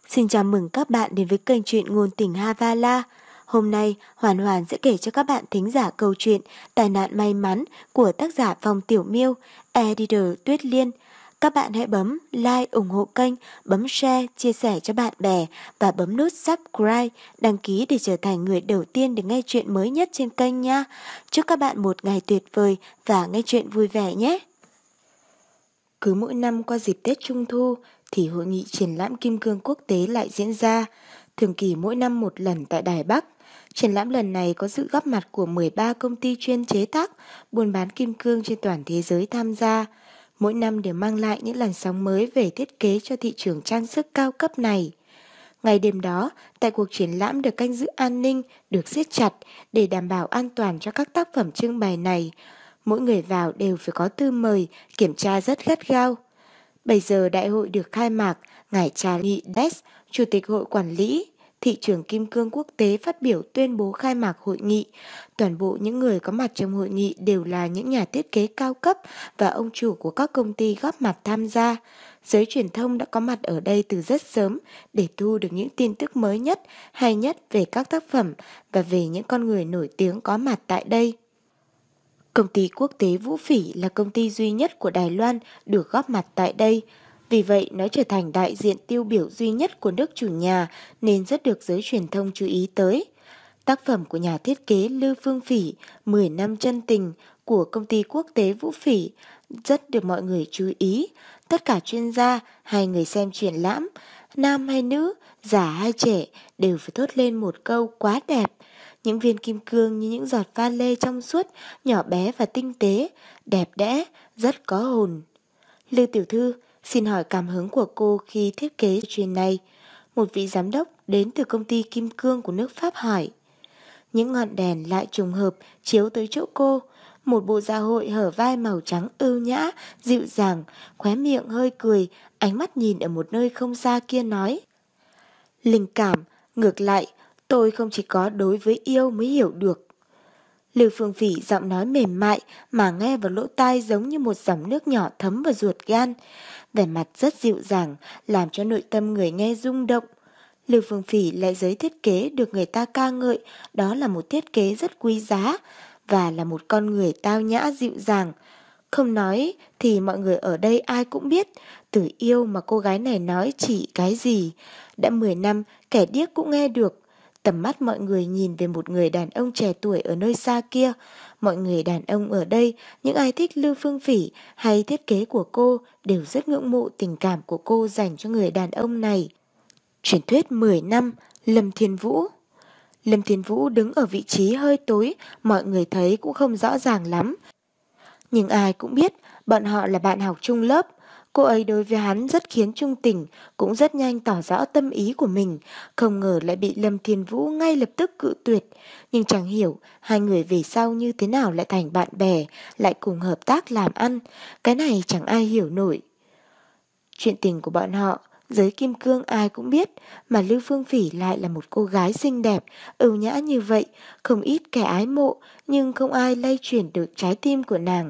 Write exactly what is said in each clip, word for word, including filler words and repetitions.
Xin chào mừng các bạn đến với kênh truyện ngôn tình Havala. Hôm nay, Hoàn Hoàn sẽ kể cho các bạn thính giả câu chuyện Tai nạn may mắn của tác giả Phong Tiểu Miêu, editor Tuyết Liên. Các bạn hãy bấm like, ủng hộ kênh, bấm share, chia sẻ cho bạn bè và bấm nút subscribe, đăng ký để trở thành người đầu tiên được nghe chuyện mới nhất trên kênh nha. Chúc các bạn một ngày tuyệt vời và nghe chuyện vui vẻ nhé. Cứ mỗi năm qua dịp Tết Trung Thu thì hội nghị triển lãm kim cương quốc tế lại diễn ra, thường kỳ mỗi năm một lần tại Đài Bắc. Triển lãm lần này có sự góp mặt của mười ba công ty chuyên chế tác, buôn bán kim cương trên toàn thế giới tham gia. Mỗi năm đều mang lại những làn sóng mới về thiết kế cho thị trường trang sức cao cấp này. Ngày đêm đó, tại cuộc triển lãm được canh giữ an ninh, được siết chặt để đảm bảo an toàn cho các tác phẩm trưng bày này. Mỗi người vào đều phải có thư mời, kiểm tra rất gắt gao. Bây giờ đại hội được khai mạc, ngài Charlie Dess, Chủ tịch Hội Quản lý Thị trường Kim cương Quốc tế phát biểu tuyên bố khai mạc hội nghị. Toàn bộ những người có mặt trong hội nghị đều là những nhà thiết kế cao cấp và ông chủ của các công ty góp mặt tham gia. Giới truyền thông đã có mặt ở đây từ rất sớm để thu được những tin tức mới nhất, hay nhất về các tác phẩm và về những con người nổi tiếng có mặt tại đây. Công ty quốc tế Vũ Phỉ là công ty duy nhất của Đài Loan được góp mặt tại đây. Vì vậy, nó trở thành đại diện tiêu biểu duy nhất của nước chủ nhà nên rất được giới truyền thông chú ý tới. Tác phẩm của nhà thiết kế Lưu Phương Phỉ, mười năm chân tình của công ty quốc tế Vũ Phỉ rất được mọi người chú ý. Tất cả chuyên gia hay người xem triển lãm, nam hay nữ, già hay trẻ đều phải thốt lên một câu quá đẹp. Những viên kim cương như những giọt pha lê trong suốt, nhỏ bé và tinh tế, đẹp đẽ, rất có hồn. Lưu tiểu thư, xin hỏi cảm hứng của cô khi thiết kế chuyện này. Một vị giám đốc đến từ công ty kim cương của nước Pháp hỏi. Những ngọn đèn lại trùng hợp chiếu tới chỗ cô. Một bộ dạ hội hở vai màu trắng ưu nhã, dịu dàng, khóe miệng hơi cười, ánh mắt nhìn ở một nơi không xa kia nói. Linh cảm, ngược lại, tôi không chỉ có đối với yêu mới hiểu được. Lưu Phương Phỉ giọng nói mềm mại mà nghe vào lỗ tai giống như một dòng nước nhỏ thấm vào ruột gan. Vẻ mặt rất dịu dàng, làm cho nội tâm người nghe rung động. Lưu Phương Phỉ lại giới thiết kế được người ta ca ngợi, đó là một thiết kế rất quý giá và là một con người tao nhã dịu dàng. Không nói thì mọi người ở đây ai cũng biết, từ yêu mà cô gái này nói chỉ cái gì. Đã mười năm, kẻ điếc cũng nghe được. Tầm mắt mọi người nhìn về một người đàn ông trẻ tuổi ở nơi xa kia. Mọi người đàn ông ở đây, những ai thích Lưu Phương Phỉ hay thiết kế của cô đều rất ngưỡng mộ tình cảm của cô dành cho người đàn ông này. Truyền thuyết mười năm, Lâm Thiên Vũ. Lâm Thiên Vũ đứng ở vị trí hơi tối, mọi người thấy cũng không rõ ràng lắm. Nhưng ai cũng biết bọn họ là bạn học chung lớp. Cô ấy đối với hắn rất khiến trung tình, cũng rất nhanh tỏ rõ tâm ý của mình, không ngờ lại bị Lâm Thiên Vũ ngay lập tức cự tuyệt. Nhưng chẳng hiểu hai người về sau như thế nào lại thành bạn bè, lại cùng hợp tác làm ăn, cái này chẳng ai hiểu nổi. Chuyện tình của bọn họ, giới kim cương ai cũng biết, mà Lưu Phương Phỉ lại là một cô gái xinh đẹp, ưu nhã như vậy, không ít kẻ ái mộ, nhưng không ai lay chuyển được trái tim của nàng.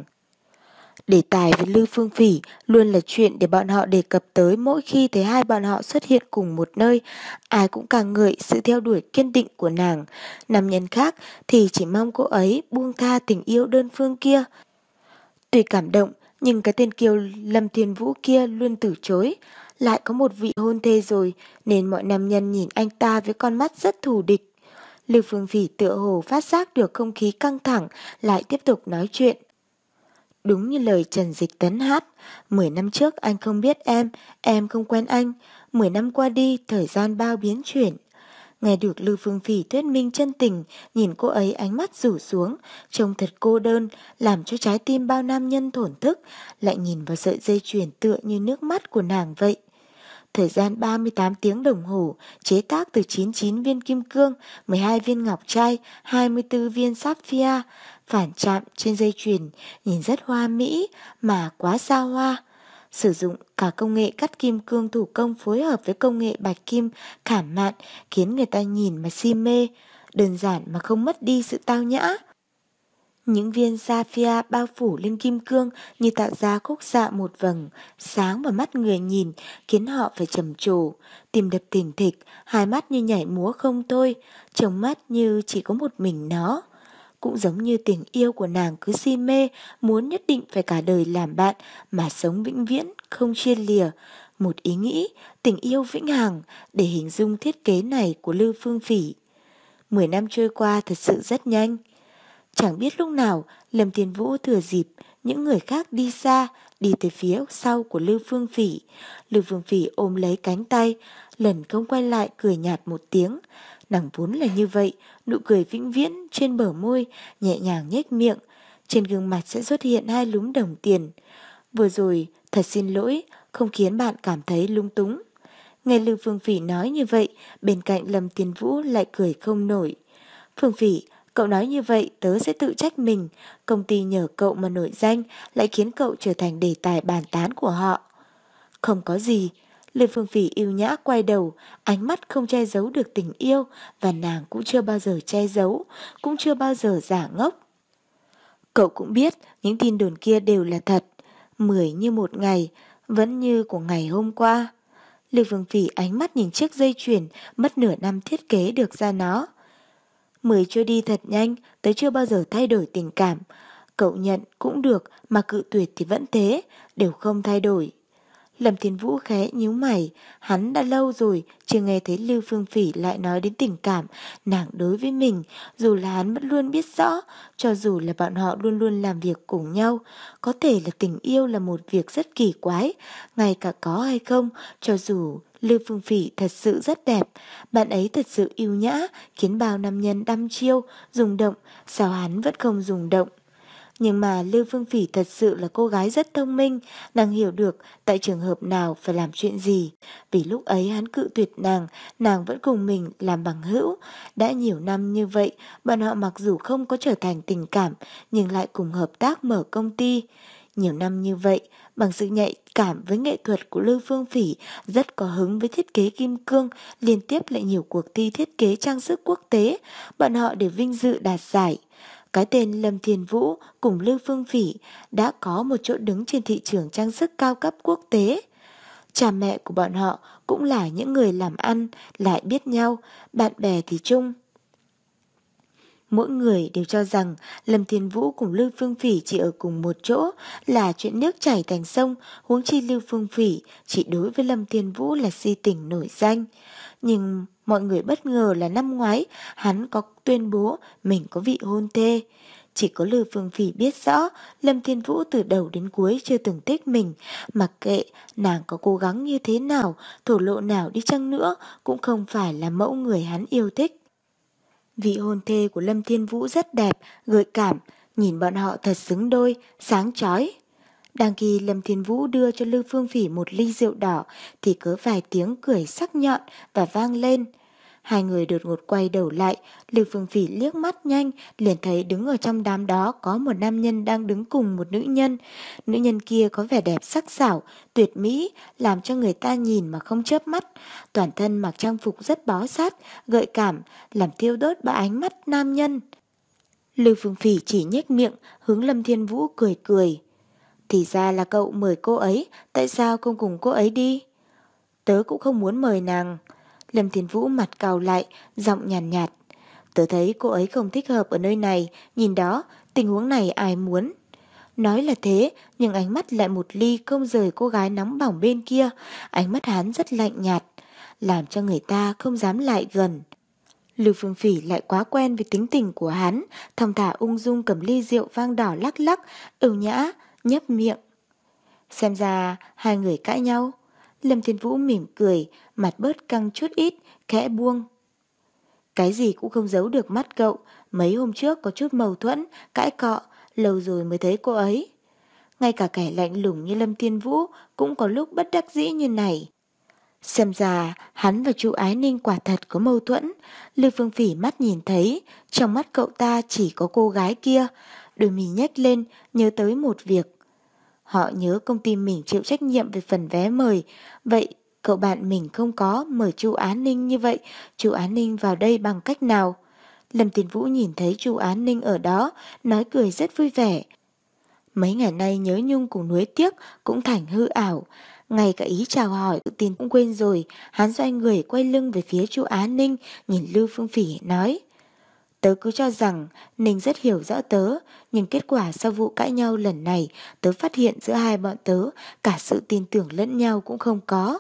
Đề tài với Lưu Phương Phỉ luôn là chuyện để bọn họ đề cập tới mỗi khi thấy hai bọn họ xuất hiện cùng một nơi. Ai cũng càng ngợi sự theo đuổi kiên định của nàng. Nam nhân khác thì chỉ mong cô ấy buông tha tình yêu đơn phương kia. Tuy cảm động, nhưng cái tên kiêu Lâm Thiên Vũ kia luôn từ chối. Lại có một vị hôn thê rồi, nên mọi nam nhân nhìn anh ta với con mắt rất thù địch. Lưu Phương Phỉ tựa hồ phát giác được không khí căng thẳng, lại tiếp tục nói chuyện. Đúng như lời Trần Dịch Tấn hát, mười năm trước anh không biết em, em không quen anh, mười năm qua đi thời gian bao biến chuyển. Nghe được Lưu Phương Phỉ thuyết minh chân tình, nhìn cô ấy ánh mắt rủ xuống, trông thật cô đơn, làm cho trái tim bao nam nhân thổn thức, lại nhìn vào sợi dây chuyền tựa như nước mắt của nàng vậy. Thời gian ba mươi tám tiếng đồng hồ, chế tác từ chín mươi chín viên kim cương, mười hai viên ngọc trai, hai mươi tư viên sapphire, phản chạm trên dây chuyền, nhìn rất hoa mỹ mà quá xa hoa. Sử dụng cả công nghệ cắt kim cương thủ công phối hợp với công nghệ bạch kim khảm mạn khiến người ta nhìn mà si mê, đơn giản mà không mất đi sự tao nhã. Những viên sapphire bao phủ lên kim cương như tạo ra khúc xạ một vầng, sáng vào mắt người nhìn, khiến họ phải trầm trồ, tim đập thình thịch, hai mắt như nhảy múa không thôi, trông mắt như chỉ có một mình nó. Cũng giống như tình yêu của nàng cứ si mê, muốn nhất định phải cả đời làm bạn mà sống vĩnh viễn, không chia lìa. Một ý nghĩ, tình yêu vĩnh hằng để hình dung thiết kế này của Lưu Phương Phỉ. Mười năm trôi qua thật sự rất nhanh. Chẳng biết lúc nào, Lâm Thiên Vũ thừa dịp những người khác đi xa, đi tới phía sau của Lưu Phương Phỉ. Lưu Phương Phỉ ôm lấy cánh tay, lần không quay lại cười nhạt một tiếng. Nàng vốn là như vậy, nụ cười vĩnh viễn trên bờ môi, nhẹ nhàng nhếch miệng. Trên gương mặt sẽ xuất hiện hai lúm đồng tiền. Vừa rồi, thật xin lỗi, không khiến bạn cảm thấy lung túng. Nghe Lưu Phương Phỉ nói như vậy, bên cạnh Lâm Thiên Vũ lại cười không nổi. Phương Phỉ, cậu nói như vậy tớ sẽ tự trách mình. Công ty nhờ cậu mà nổi danh lại khiến cậu trở thành đề tài bàn tán của họ. Không có gì. Lưu Phương Phỉ yêu nhã quay đầu, ánh mắt không che giấu được tình yêu, và nàng cũng chưa bao giờ che giấu, cũng chưa bao giờ giả ngốc. Cậu cũng biết những tin đồn kia đều là thật. Mười như một ngày, vẫn như của ngày hôm qua. Lưu Phương Phỉ ánh mắt nhìn chiếc dây chuyền mất nửa năm thiết kế được ra nó. Mười trôi đi thật nhanh, tớ chưa bao giờ thay đổi tình cảm. Cậu nhận cũng được, mà cự tuyệt thì vẫn thế, đều không thay đổi. Lâm Thiên Vũ khẽ nhíu mày, hắn đã lâu rồi chưa nghe thấy Lưu Phương Phỉ lại nói đến tình cảm nàng đối với mình, dù là hắn vẫn luôn biết rõ, cho dù là bọn họ luôn luôn làm việc cùng nhau, có thể là tình yêu là một việc rất kỳ quái, ngay cả có hay không, cho dù Lưu Phương Phỉ thật sự rất đẹp, bạn ấy thật sự yêu nhã, khiến bao nam nhân đăm chiêu, rung động, sao hắn vẫn không rung động. Nhưng mà Lưu Phương Phỉ thật sự là cô gái rất thông minh, nàng hiểu được tại trường hợp nào phải làm chuyện gì. Vì lúc ấy hắn cự tuyệt nàng, nàng vẫn cùng mình làm bằng hữu. Đã nhiều năm như vậy, bọn họ mặc dù không có trở thành tình cảm, nhưng lại cùng hợp tác mở công ty. Nhiều năm như vậy, bằng sự nhạy cảm với nghệ thuật của Lưu Phương Phỉ, rất có hứng với thiết kế kim cương, liên tiếp lại nhiều cuộc thi thiết kế trang sức quốc tế, bọn họ đều vinh dự đạt giải. Cái tên Lâm Thiên Vũ cùng Lưu Phương Phỉ đã có một chỗ đứng trên thị trường trang sức cao cấp quốc tế. Cha mẹ của bọn họ cũng là những người làm ăn, lại biết nhau, bạn bè thì chung. Mỗi người đều cho rằng Lâm Thiên Vũ cùng Lưu Phương Phỉ chỉ ở cùng một chỗ là chuyện nước chảy thành sông, huống chi Lưu Phương Phỉ chỉ đối với Lâm Thiên Vũ là si tình nổi danh. Nhưng mọi người bất ngờ là năm ngoái hắn có tuyên bố mình có vị hôn thê. Chỉ có Lưu Phương Phỉ biết rõ Lâm Thiên Vũ từ đầu đến cuối chưa từng thích mình, mặc kệ nàng có cố gắng như thế nào, thổ lộ nào đi chăng nữa cũng không phải là mẫu người hắn yêu thích. Vị hôn thê của Lâm Thiên Vũ rất đẹp, gợi cảm, nhìn bọn họ thật xứng đôi, sáng chói. Đang khi Lâm Thiên Vũ đưa cho Lưu Phương Phỉ một ly rượu đỏ thì có vài tiếng cười sắc nhọn và vang lên. Hai người đột ngột quay đầu lại, Lưu Phương Phỉ liếc mắt nhanh, liền thấy đứng ở trong đám đó có một nam nhân đang đứng cùng một nữ nhân. Nữ nhân kia có vẻ đẹp sắc sảo, tuyệt mỹ, làm cho người ta nhìn mà không chớp mắt. Toàn thân mặc trang phục rất bó sát, gợi cảm, làm thiêu đốt ba ánh mắt nam nhân. Lưu Phương Phỉ chỉ nhếch miệng, hướng Lâm Thiên Vũ cười cười. Thì ra là cậu mời cô ấy, tại sao không cùng cô ấy đi? Tớ cũng không muốn mời nàng. Lâm Thiên Vũ mặt cau lại, giọng nhàn nhạt, nhạt. Tớ thấy cô ấy không thích hợp ở nơi này, nhìn đó, tình huống này ai muốn. Nói là thế, nhưng ánh mắt lại một ly không rời cô gái nóng bỏng bên kia, ánh mắt hắn rất lạnh nhạt, làm cho người ta không dám lại gần. Lưu Phương Phỉ lại quá quen với tính tình của hắn, thong thả ung dung cầm ly rượu vang đỏ lắc lắc, ưu nhã, nhấp miệng. Xem ra hai người cãi nhau. Lâm Thiên Vũ mỉm cười, mặt bớt căng chút ít, khẽ buông. Cái gì cũng không giấu được mắt cậu, mấy hôm trước có chút mâu thuẫn, cãi cọ, lâu rồi mới thấy cô ấy. Ngay cả kẻ lạnh lùng như Lâm Thiên Vũ cũng có lúc bất đắc dĩ như này. Xem ra hắn và chú Ái Ninh quả thật có mâu thuẫn. Lưu Phương Phỉ mắt nhìn thấy, trong mắt cậu ta chỉ có cô gái kia. Đôi mì nhếch lên, nhớ tới một việc. Họ nhớ công ty mình chịu trách nhiệm về phần vé mời. Vậy cậu bạn mình không có mời chú Á Ninh như vậy, chú Á Ninh vào đây bằng cách nào? Lâm Thiên Vũ nhìn thấy Chu Án Ninh ở đó, nói cười rất vui vẻ. Mấy ngày nay nhớ nhung cùng nuối tiếc cũng thành hư ảo. Ngay cả ý chào hỏi tự tin cũng quên rồi. Hắn xoay người quay lưng về phía Chu Á Ninh, nhìn Lưu Phương Phỉ nói: Tớ cứ cho rằng Ninh rất hiểu rõ tớ, nhưng kết quả sau vụ cãi nhau lần này, tớ phát hiện giữa hai bọn tớ, cả sự tin tưởng lẫn nhau cũng không có.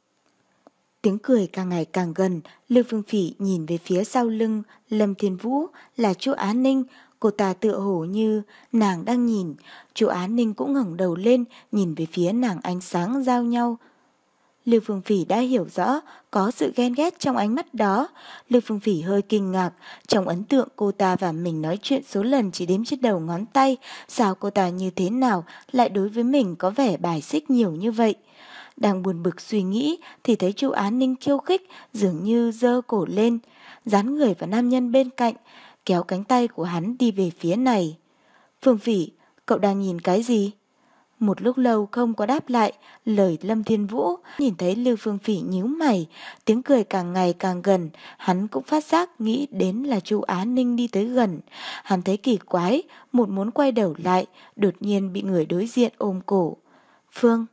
Tiếng cười càng ngày càng gần, Lưu Phương Phỉ nhìn về phía sau lưng Lâm Thiên Vũ là Chu Á Ninh, cô ta tựa hồ như nàng đang nhìn. Chu Á Ninh cũng ngẩng đầu lên, nhìn về phía nàng, ánh sáng giao nhau. Lưu Phương Phỉ đã hiểu rõ có sự ghen ghét trong ánh mắt đó. Lưu Phương Phỉ hơi kinh ngạc, trong ấn tượng cô ta và mình nói chuyện số lần chỉ đếm trên đầu ngón tay, sao cô ta như thế nào lại đối với mình có vẻ bài xích nhiều như vậy. Đang buồn bực suy nghĩ thì thấy Chu Án Ninh khiêu khích, dường như giơ cổ lên, dán người vào nam nhân bên cạnh, kéo cánh tay của hắn đi về phía này. Phương Phỉ, cậu đang nhìn cái gì? Một lúc lâu không có đáp lại lời Lâm Thiên Vũ, nhìn thấy Lưu Phương Phỉ nhíu mày, tiếng cười càng ngày càng gần, hắn cũng phát giác nghĩ đến là Chu Á Ninh đi tới gần. Hắn thấy kỳ quái, một muốn quay đầu lại, đột nhiên bị người đối diện ôm cổ. Phương.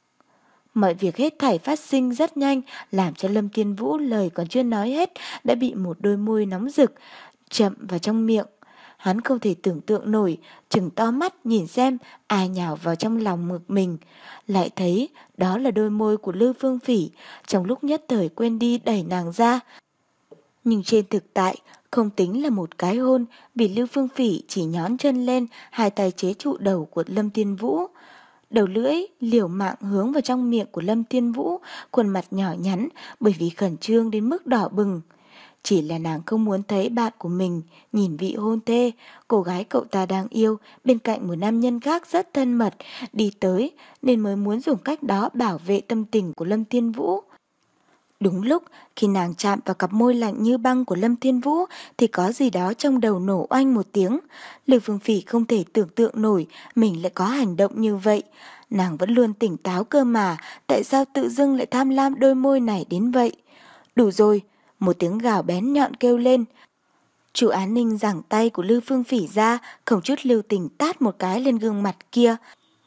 Mọi việc hết thảy phát sinh rất nhanh, làm cho Lâm Thiên Vũ lời còn chưa nói hết đã bị một đôi môi nóng rực chậm vào trong miệng. Hắn không thể tưởng tượng nổi, chừng to mắt nhìn xem ai nhào vào trong lòng ngực mình. Lại thấy đó là đôi môi của Lưu Phương Phỉ, trong lúc nhất thời quên đi đẩy nàng ra. Nhưng trên thực tại, không tính là một cái hôn, vì Lưu Phương Phỉ chỉ nhón chân lên, hai tay chế trụ đầu của Lâm Thiên Vũ. Đầu lưỡi liều mạng hướng vào trong miệng của Lâm Thiên Vũ, khuôn mặt nhỏ nhắn bởi vì khẩn trương đến mức đỏ bừng. Chỉ là nàng không muốn thấy bạn của mình nhìn vị hôn thê, cô gái cậu ta đang yêu bên cạnh một nam nhân khác rất thân mật đi tới, nên mới muốn dùng cách đó bảo vệ tâm tình của Lâm Thiên Vũ. Đúng lúc khi nàng chạm vào cặp môi lạnh như băng của Lâm Thiên Vũ thì có gì đó trong đầu nổ oanh một tiếng. Lưu Phương Phỉ không thể tưởng tượng nổi mình lại có hành động như vậy. Nàng vẫn luôn tỉnh táo cơ mà, tại sao tự dưng lại tham lam đôi môi này đến vậy? Đủ rồi, một tiếng gào bén nhọn kêu lên. Chu Án Ninh giằng tay của Lưu Phương Phỉ ra, không chút lưu tình tát một cái lên gương mặt kia.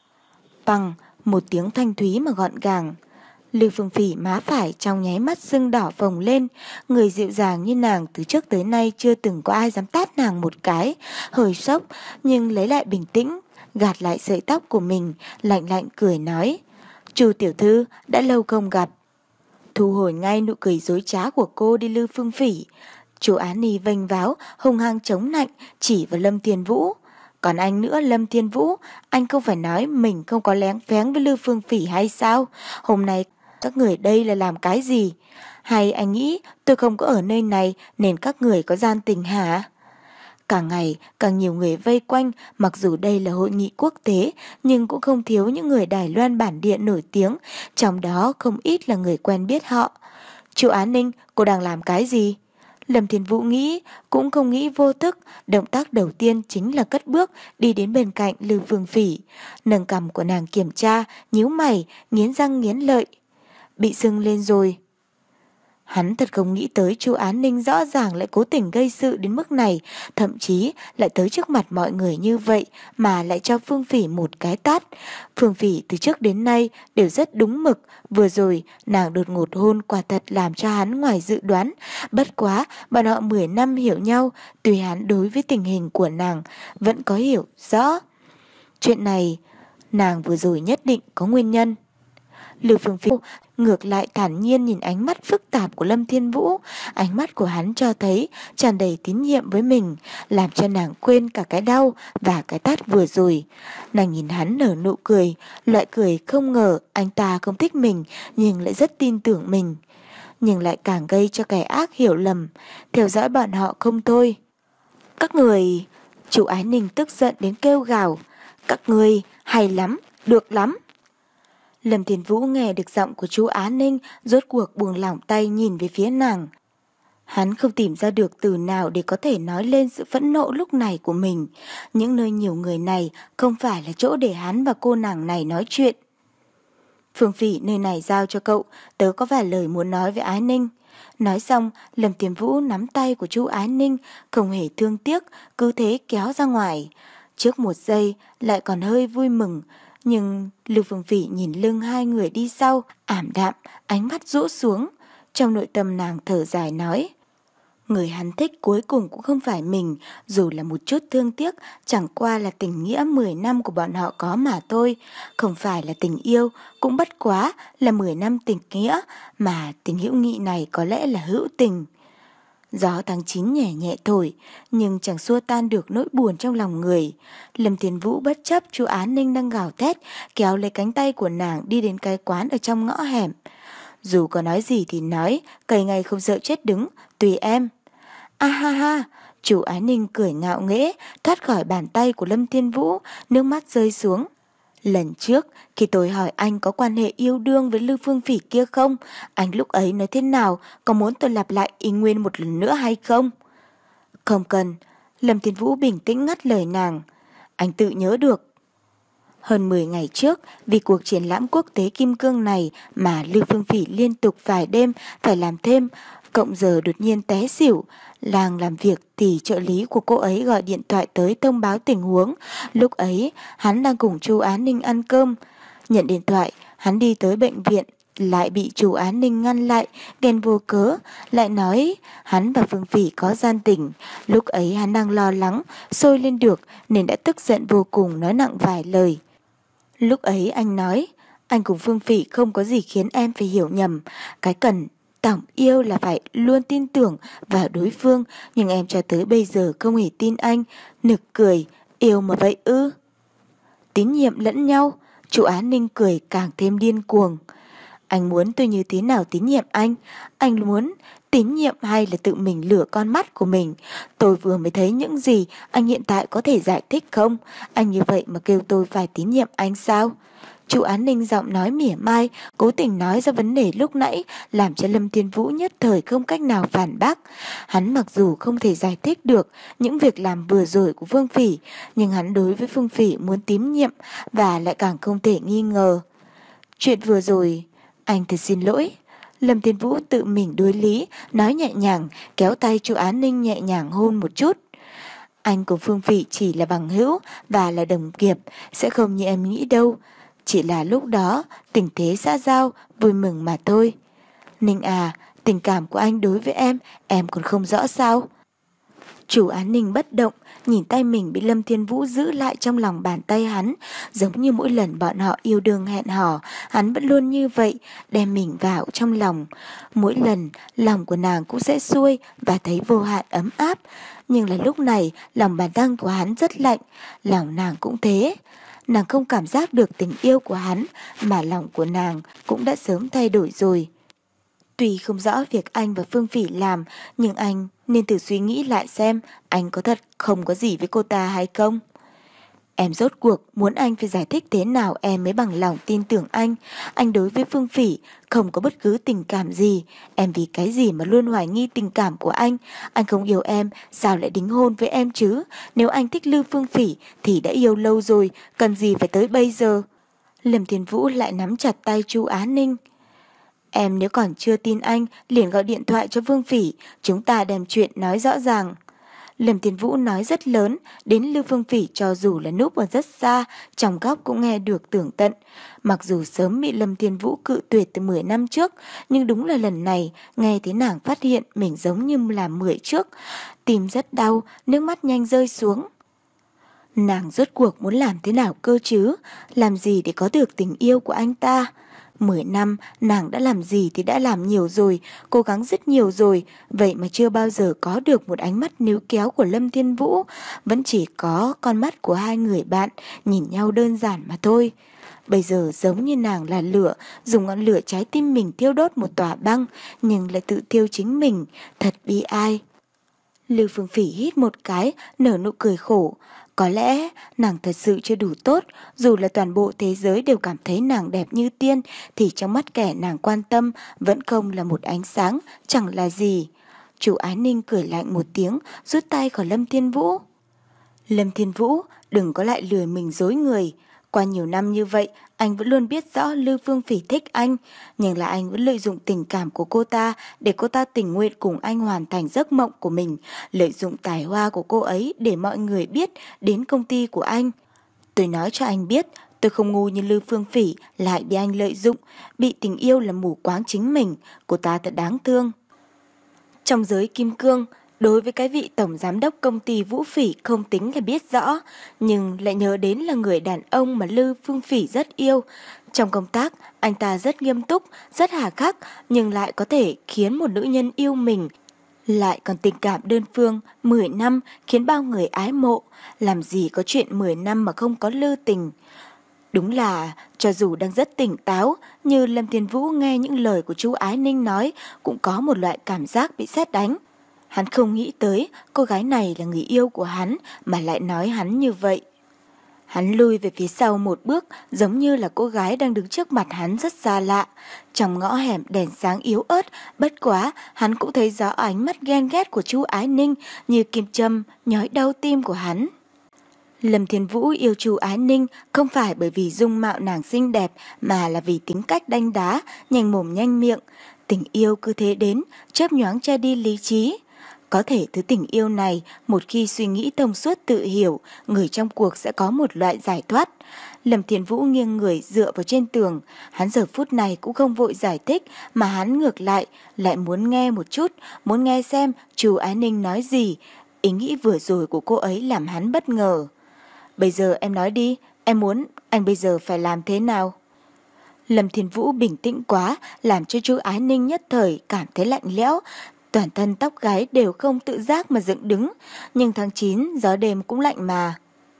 Bằng một tiếng thanh thúy mà gọn gàng. Lưu Phương Phỉ má phải trong nháy mắt sưng đỏ phồng lên, người dịu dàng như nàng từ trước tới nay chưa từng có ai dám tát nàng một cái, hơi sốc nhưng lấy lại bình tĩnh, gạt lại sợi tóc của mình, lạnh lạnh cười nói: "Chu tiểu thư, đã lâu không gặp." Thu hồi ngay nụ cười dối trá của cô đi Lưu Phương Phỉ. Chu Án Nhi vênh váo, hung hăng chống nạnh, chỉ vào Lâm Thiên Vũ. Còn anh nữa Lâm Thiên Vũ, anh không phải nói mình không có lén phén với Lưu Phương Phỉ hay sao? Hôm nay các người đây là làm cái gì? Hay anh nghĩ tôi không có ở nơi này nên các người có gian tình hả? Càng ngày càng nhiều người vây quanh, mặc dù đây là hội nghị quốc tế nhưng cũng không thiếu những người Đài Loan bản địa nổi tiếng, trong đó không ít là người quen biết họ. Chu Án Ninh, cô đang làm cái gì? Lâm Thiên Vũ nghĩ, cũng không nghĩ vô thức, động tác đầu tiên chính là cất bước đi đến bên cạnh Lưu Phương Phỉ. Nâng cằm của nàng kiểm tra, nhíu mày, nghiến răng nghiến lợi. Bị sưng lên rồi. Hắn thật không nghĩ tới Chu Án Ninh rõ ràng lại cố tình gây sự đến mức này, thậm chí lại tới trước mặt mọi người như vậy mà lại cho Phương Phỉ một cái tát. Phương Phỉ từ trước đến nay đều rất đúng mực, vừa rồi nàng đột ngột hôn quả thật làm cho hắn ngoài dự đoán. Bất quá, bọn họ mười năm hiểu nhau, tuy hắn đối với tình hình của nàng vẫn có hiểu rõ. Chuyện này, nàng vừa rồi nhất định có nguyên nhân. Lưu Phương Phỉ ngược lại thản nhiên nhìn ánh mắt phức tạp của Lâm Thiên Vũ, ánh mắt của hắn cho thấy tràn đầy tín nhiệm với mình, làm cho nàng quên cả cái đau và cái tát vừa rồi. Nàng nhìn hắn nở nụ cười, loại cười không ngờ anh ta không thích mình nhưng lại rất tin tưởng mình, nhưng lại càng gây cho kẻ ác hiểu lầm, theo dõi bọn họ không thôi. Các người, Chu Ái Ninh tức giận đến kêu gào, các người hay lắm, được lắm. Lâm Thiên Vũ nghe được giọng của Chu Á Ninh, rốt cuộc buông lỏng tay nhìn về phía nàng. Hắn không tìm ra được từ nào để có thể nói lên sự phẫn nộ lúc này của mình. Những nơi nhiều người này không phải là chỗ để hắn và cô nàng này nói chuyện. Phương Phỉ, nơi này giao cho cậu, tớ có vài lời muốn nói với Ái Ninh. Nói xong, Lâm Thiên Vũ nắm tay của Chu Á Ninh, không hề thương tiếc, cứ thế kéo ra ngoài. Trước một giây, lại còn hơi vui mừng, nhưng Lưu Phương Phỉ nhìn lưng hai người đi sau, ảm đạm, ánh mắt rũ xuống. Trong nội tâm nàng thở dài nói, người hắn thích cuối cùng cũng không phải mình, dù là một chút thương tiếc, chẳng qua là tình nghĩa mười năm của bọn họ có mà thôi. Không phải là tình yêu, cũng bất quá là mười năm tình nghĩa, mà tình hữu nghị này có lẽ là hữu tình. Gió tháng chín nhẹ nhẹ thổi, nhưng chẳng xua tan được nỗi buồn trong lòng người. Lâm Thiên Vũ bất chấp Chu Á Ninh đang gào thét, kéo lấy cánh tay của nàng đi đến cái quán ở trong ngõ hẻm. Dù có nói gì thì nói, cày ngày không sợ chết đứng, tùy em. A ha ha, Chu Á Ninh cười ngạo nghễ, thoát khỏi bàn tay của Lâm Thiên Vũ, nước mắt rơi xuống. Lần trước, khi tôi hỏi anh có quan hệ yêu đương với Lưu Phương Phỉ kia không, anh lúc ấy nói thế nào, có muốn tôi lặp lại y nguyên một lần nữa hay không? Không cần, Lâm Thiên Vũ bình tĩnh ngắt lời nàng. Anh tự nhớ được. Hơn mười ngày trước, vì cuộc triển lãm quốc tế kim cương này mà Lưu Phương Phỉ liên tục vài đêm phải làm thêm, cộng giờ đột nhiên té xỉu. Làng làm việc thì trợ lý của cô ấy gọi điện thoại tới thông báo tình huống. Lúc ấy, hắn đang cùng Chu Á Ninh ăn cơm. Nhận điện thoại, hắn đi tới bệnh viện, lại bị Chu Á Ninh ngăn lại, ghen vô cớ, lại nói hắn và Phương Phỉ có gian tình. Lúc ấy hắn đang lo lắng, sôi lên được nên đã tức giận vô cùng, nói nặng vài lời. Lúc ấy anh nói, anh cùng Phương Phỉ không có gì khiến em phải hiểu nhầm. Cái cần tổng yêu là phải luôn tin tưởng vào đối phương, nhưng em cho tới bây giờ không hề tin anh. Nực cười, yêu mà vậy ư? Tín nhiệm lẫn nhau. Chu Á Ninh cười càng thêm điên cuồng. Anh muốn tôi như thế nào tín nhiệm anh? Anh muốn tín nhiệm hay là tự mình lừa con mắt của mình? Tôi vừa mới thấy những gì, anh hiện tại có thể giải thích không? Anh như vậy mà kêu tôi phải tín nhiệm anh sao? Chu Á Ninh giọng nói mỉa mai, cố tình nói ra vấn đề lúc nãy, làm cho Lâm Thiên Vũ nhất thời không cách nào phản bác. Hắn mặc dù không thể giải thích được những việc làm vừa rồi của Phương Phỉ, nhưng hắn đối với Phương Phỉ muốn tín nhiệm và lại càng không thể nghi ngờ. Chuyện vừa rồi, anh thật xin lỗi. Lâm Thiên Vũ tự mình đối lý, nói nhẹ nhàng, kéo tay Chu Á Ninh nhẹ nhàng hôn một chút. Anh cùng Phương Phỉ chỉ là bằng hữu và là đồng nghiệp, sẽ không như em nghĩ đâu. Chỉ là lúc đó, tình thế xã giao, vui mừng mà thôi. Ninh à, tình cảm của anh đối với em, em còn không rõ sao? Chu Á Ninh bất động, nhìn tay mình bị Lâm Thiên Vũ giữ lại trong lòng bàn tay hắn, giống như mỗi lần bọn họ yêu đương hẹn hò, hắn vẫn luôn như vậy, đem mình vào trong lòng. Mỗi lần, lòng của nàng cũng sẽ xuôi và thấy vô hạn ấm áp, nhưng là lúc này, lòng bàn tay của hắn rất lạnh, lòng nàng cũng thế. Nàng không cảm giác được tình yêu của hắn, mà lòng của nàng cũng đã sớm thay đổi rồi. Tuy không rõ việc anh và Phương Phỉ làm, nhưng anh nên thử suy nghĩ lại xem anh có thật không có gì với cô ta hay không. Em rốt cuộc muốn anh phải giải thích thế nào em mới bằng lòng tin tưởng anh. Anh đối với Phương Phỉ không có bất cứ tình cảm gì. Em vì cái gì mà luôn hoài nghi tình cảm của anh? Anh không yêu em, sao lại đính hôn với em chứ? Nếu anh thích Lưu Phương Phỉ thì đã yêu lâu rồi, cần gì phải tới bây giờ? Lâm Thiên Vũ lại nắm chặt tay Chu Á Ninh. Em nếu còn chưa tin anh, liền gọi điện thoại cho Phương Phỉ, chúng ta đem chuyện nói rõ ràng. Lâm Thiên Vũ nói rất lớn, đến Lưu Phương Phỉ cho dù là núp ở rất xa, trong góc cũng nghe được tường tận. Mặc dù sớm bị Lâm Thiên Vũ cự tuyệt từ mười năm trước, nhưng đúng là lần này, nghe thấy nàng phát hiện mình giống như là mười trước. Tim rất đau, nước mắt nhanh rơi xuống. Nàng rốt cuộc muốn làm thế nào cơ chứ? Làm gì để có được tình yêu của anh ta? Mười năm, nàng đã làm gì thì đã làm nhiều rồi, cố gắng rất nhiều rồi, vậy mà chưa bao giờ có được một ánh mắt níu kéo của Lâm Thiên Vũ, vẫn chỉ có con mắt của hai người bạn, nhìn nhau đơn giản mà thôi. Bây giờ giống như nàng là lửa, dùng ngọn lửa trái tim mình thiêu đốt một tòa băng, nhưng lại tự thiêu chính mình, thật bi ai. Lưu Phương Phỉ hít một cái, nở nụ cười khổ. Có lẽ nàng thật sự chưa đủ tốt, dù là toàn bộ thế giới đều cảm thấy nàng đẹp như tiên, thì trong mắt kẻ nàng quan tâm vẫn không là một ánh sáng, chẳng là gì. Chu Ái Ninh cười lạnh một tiếng, rút tay khỏi Lâm Thiên Vũ. Lâm Thiên Vũ, đừng có lại lừa mình dối người. Qua nhiều năm như vậy, anh vẫn luôn biết rõ Lưu Phương Phỉ thích anh, nhưng là anh vẫn lợi dụng tình cảm của cô ta để cô ta tình nguyện cùng anh hoàn thành giấc mộng của mình, lợi dụng tài hoa của cô ấy để mọi người biết đến công ty của anh. Tôi nói cho anh biết, tôi không ngu như Lưu Phương Phỉ lại bị anh lợi dụng, bị tình yêu làm mù quáng chính mình, cô ta thật đáng thương. Trong giới kim cương, đối với cái vị tổng giám đốc công ty Vũ Phỉ không tính là biết rõ, nhưng lại nhớ đến là người đàn ông mà Lưu Phương Phỉ rất yêu. Trong công tác, anh ta rất nghiêm túc, rất hà khắc, nhưng lại có thể khiến một nữ nhân yêu mình. Lại còn tình cảm đơn phương, mười năm khiến bao người ái mộ, làm gì có chuyện mười năm mà không có lưu tình. Đúng là, cho dù đang rất tỉnh táo, như Lâm Thiên Vũ nghe những lời của chú Ái Ninh nói, cũng có một loại cảm giác bị sét đánh. Hắn không nghĩ tới cô gái này là người yêu của hắn mà lại nói hắn như vậy. Hắn lui về phía sau một bước, giống như là cô gái đang đứng trước mặt hắn rất xa lạ. Trong ngõ hẻm đèn sáng yếu ớt, bất quá hắn cũng thấy rõ ánh mắt ghen ghét của chú Ái Ninh như kim châm nhói đau tim của hắn. Lâm Thiên Vũ yêu chú Ái Ninh không phải bởi vì dung mạo nàng xinh đẹp mà là vì tính cách đanh đá, nhanh mồm nhanh miệng. Tình yêu cứ thế đến, chớp nhoáng che đi lý trí. Có thể thứ tình yêu này, một khi suy nghĩ thông suốt tự hiểu, người trong cuộc sẽ có một loại giải thoát. Lâm Thiên Vũ nghiêng người dựa vào trên tường, hắn giờ phút này cũng không vội giải thích, mà hắn ngược lại, lại muốn nghe một chút, muốn nghe xem chú Ái Ninh nói gì. Ý nghĩ vừa rồi của cô ấy làm hắn bất ngờ. Bây giờ em nói đi, em muốn anh bây giờ phải làm thế nào? Lâm Thiên Vũ bình tĩnh quá, làm cho chú Ái Ninh nhất thời cảm thấy lạnh lẽo. Toàn thân tóc gái đều không tự giác mà dựng đứng, nhưng tháng chín gió đêm cũng lạnh mà.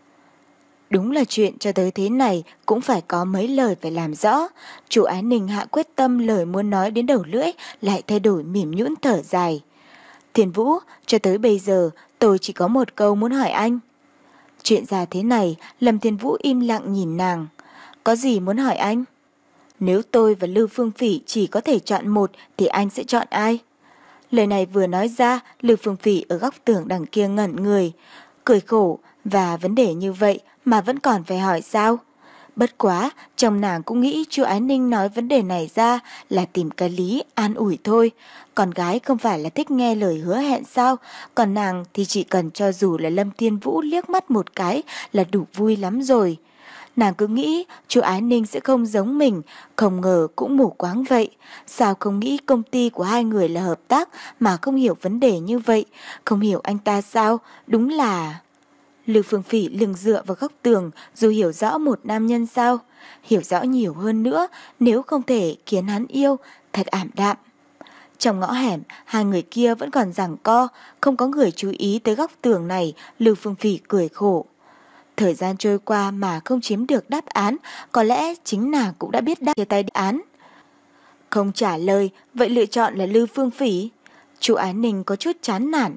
Đúng là chuyện cho tới thế này cũng phải có mấy lời phải làm rõ. Chú Ái Ninh hạ quyết tâm lời muốn nói đến đầu lưỡi lại thay đổi mỉm nhũn thở dài. Thiên Vũ, cho tới bây giờ tôi chỉ có một câu muốn hỏi anh. Chuyện ra thế này, Lâm Thiên Vũ im lặng nhìn nàng. Có gì muốn hỏi anh? Nếu tôi và Lưu Phương Phỉ chỉ có thể chọn một thì anh sẽ chọn ai? Lời này vừa nói ra, Lưu Phương Phỉ ở góc tường đằng kia ngẩn người, cười khổ, và vấn đề như vậy mà vẫn còn phải hỏi sao? Bất quá, trong nàng cũng nghĩ chú Ái Ninh nói vấn đề này ra là tìm cái lý an ủi thôi. Con gái không phải là thích nghe lời hứa hẹn sao? Còn nàng thì chỉ cần cho dù là Lâm Thiên Vũ liếc mắt một cái là đủ vui lắm rồi. Nàng cứ nghĩ chú Ái Ninh sẽ không giống mình, không ngờ cũng mù quáng vậy. Sao không nghĩ công ty của hai người là hợp tác mà không hiểu vấn đề như vậy? Không hiểu anh ta sao? Đúng là... Lưu Phương Phỉ lưng dựa vào góc tường dù hiểu rõ một nam nhân sao? Hiểu rõ nhiều hơn nữa, nếu không thể khiến hắn yêu, thật ảm đạm. Trong ngõ hẻm, hai người kia vẫn còn giằng co, không có người chú ý tới góc tường này, Lưu Phương Phỉ cười khổ. Thời gian trôi qua mà không chiếm được đáp án, có lẽ chính nàng cũng đã biết đáp chia tay đáp án. Không trả lời, vậy lựa chọn là Lưu Phương Phỉ. Chú Ái Ninh có chút chán nản.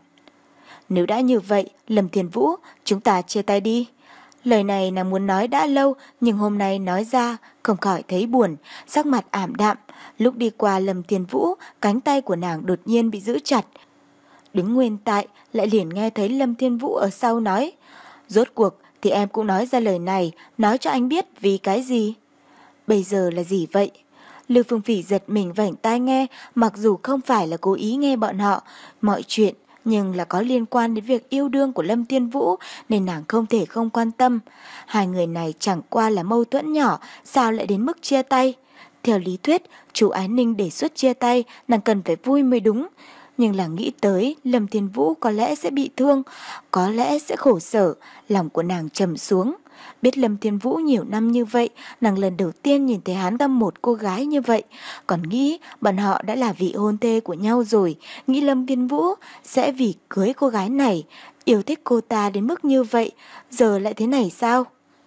Nếu đã như vậy, Lâm Thiên Vũ, chúng ta chia tay đi. Lời này nàng muốn nói đã lâu, nhưng hôm nay nói ra, không khỏi thấy buồn, sắc mặt ảm đạm. Lúc đi qua Lâm Thiên Vũ, cánh tay của nàng đột nhiên bị giữ chặt. Đứng nguyên tại, lại liền nghe thấy Lâm Thiên Vũ ở sau nói. Rốt cuộc thì em cũng nói ra lời này, nói cho anh biết vì cái gì. Bây giờ là gì vậy? Lưu Phương Phỉ giật mình vảnh tai nghe, mặc dù không phải là cố ý nghe bọn họ, mọi chuyện, nhưng là có liên quan đến việc yêu đương của Lâm Thiên Vũ nên nàng không thể không quan tâm. Hai người này chẳng qua là mâu thuẫn nhỏ, sao lại đến mức chia tay? Theo lý thuyết, chú Ái Ninh đề xuất chia tay, nàng cần phải vui mới đúng. Nhưng là nghĩ tới Lâm Thiên Vũ có lẽ sẽ bị thương, có lẽ sẽ khổ sở, lòng của nàng trầm xuống. Biết Lâm Thiên Vũ nhiều năm như vậy, nàng lần đầu tiên nhìn thấy hắn tâm một cô gái như vậy, còn nghĩ bọn họ đã là vị hôn thê của nhau rồi, nghĩ Lâm Thiên Vũ sẽ vì cưới cô gái này, yêu thích cô ta đến mức như vậy, giờ lại thế này sao?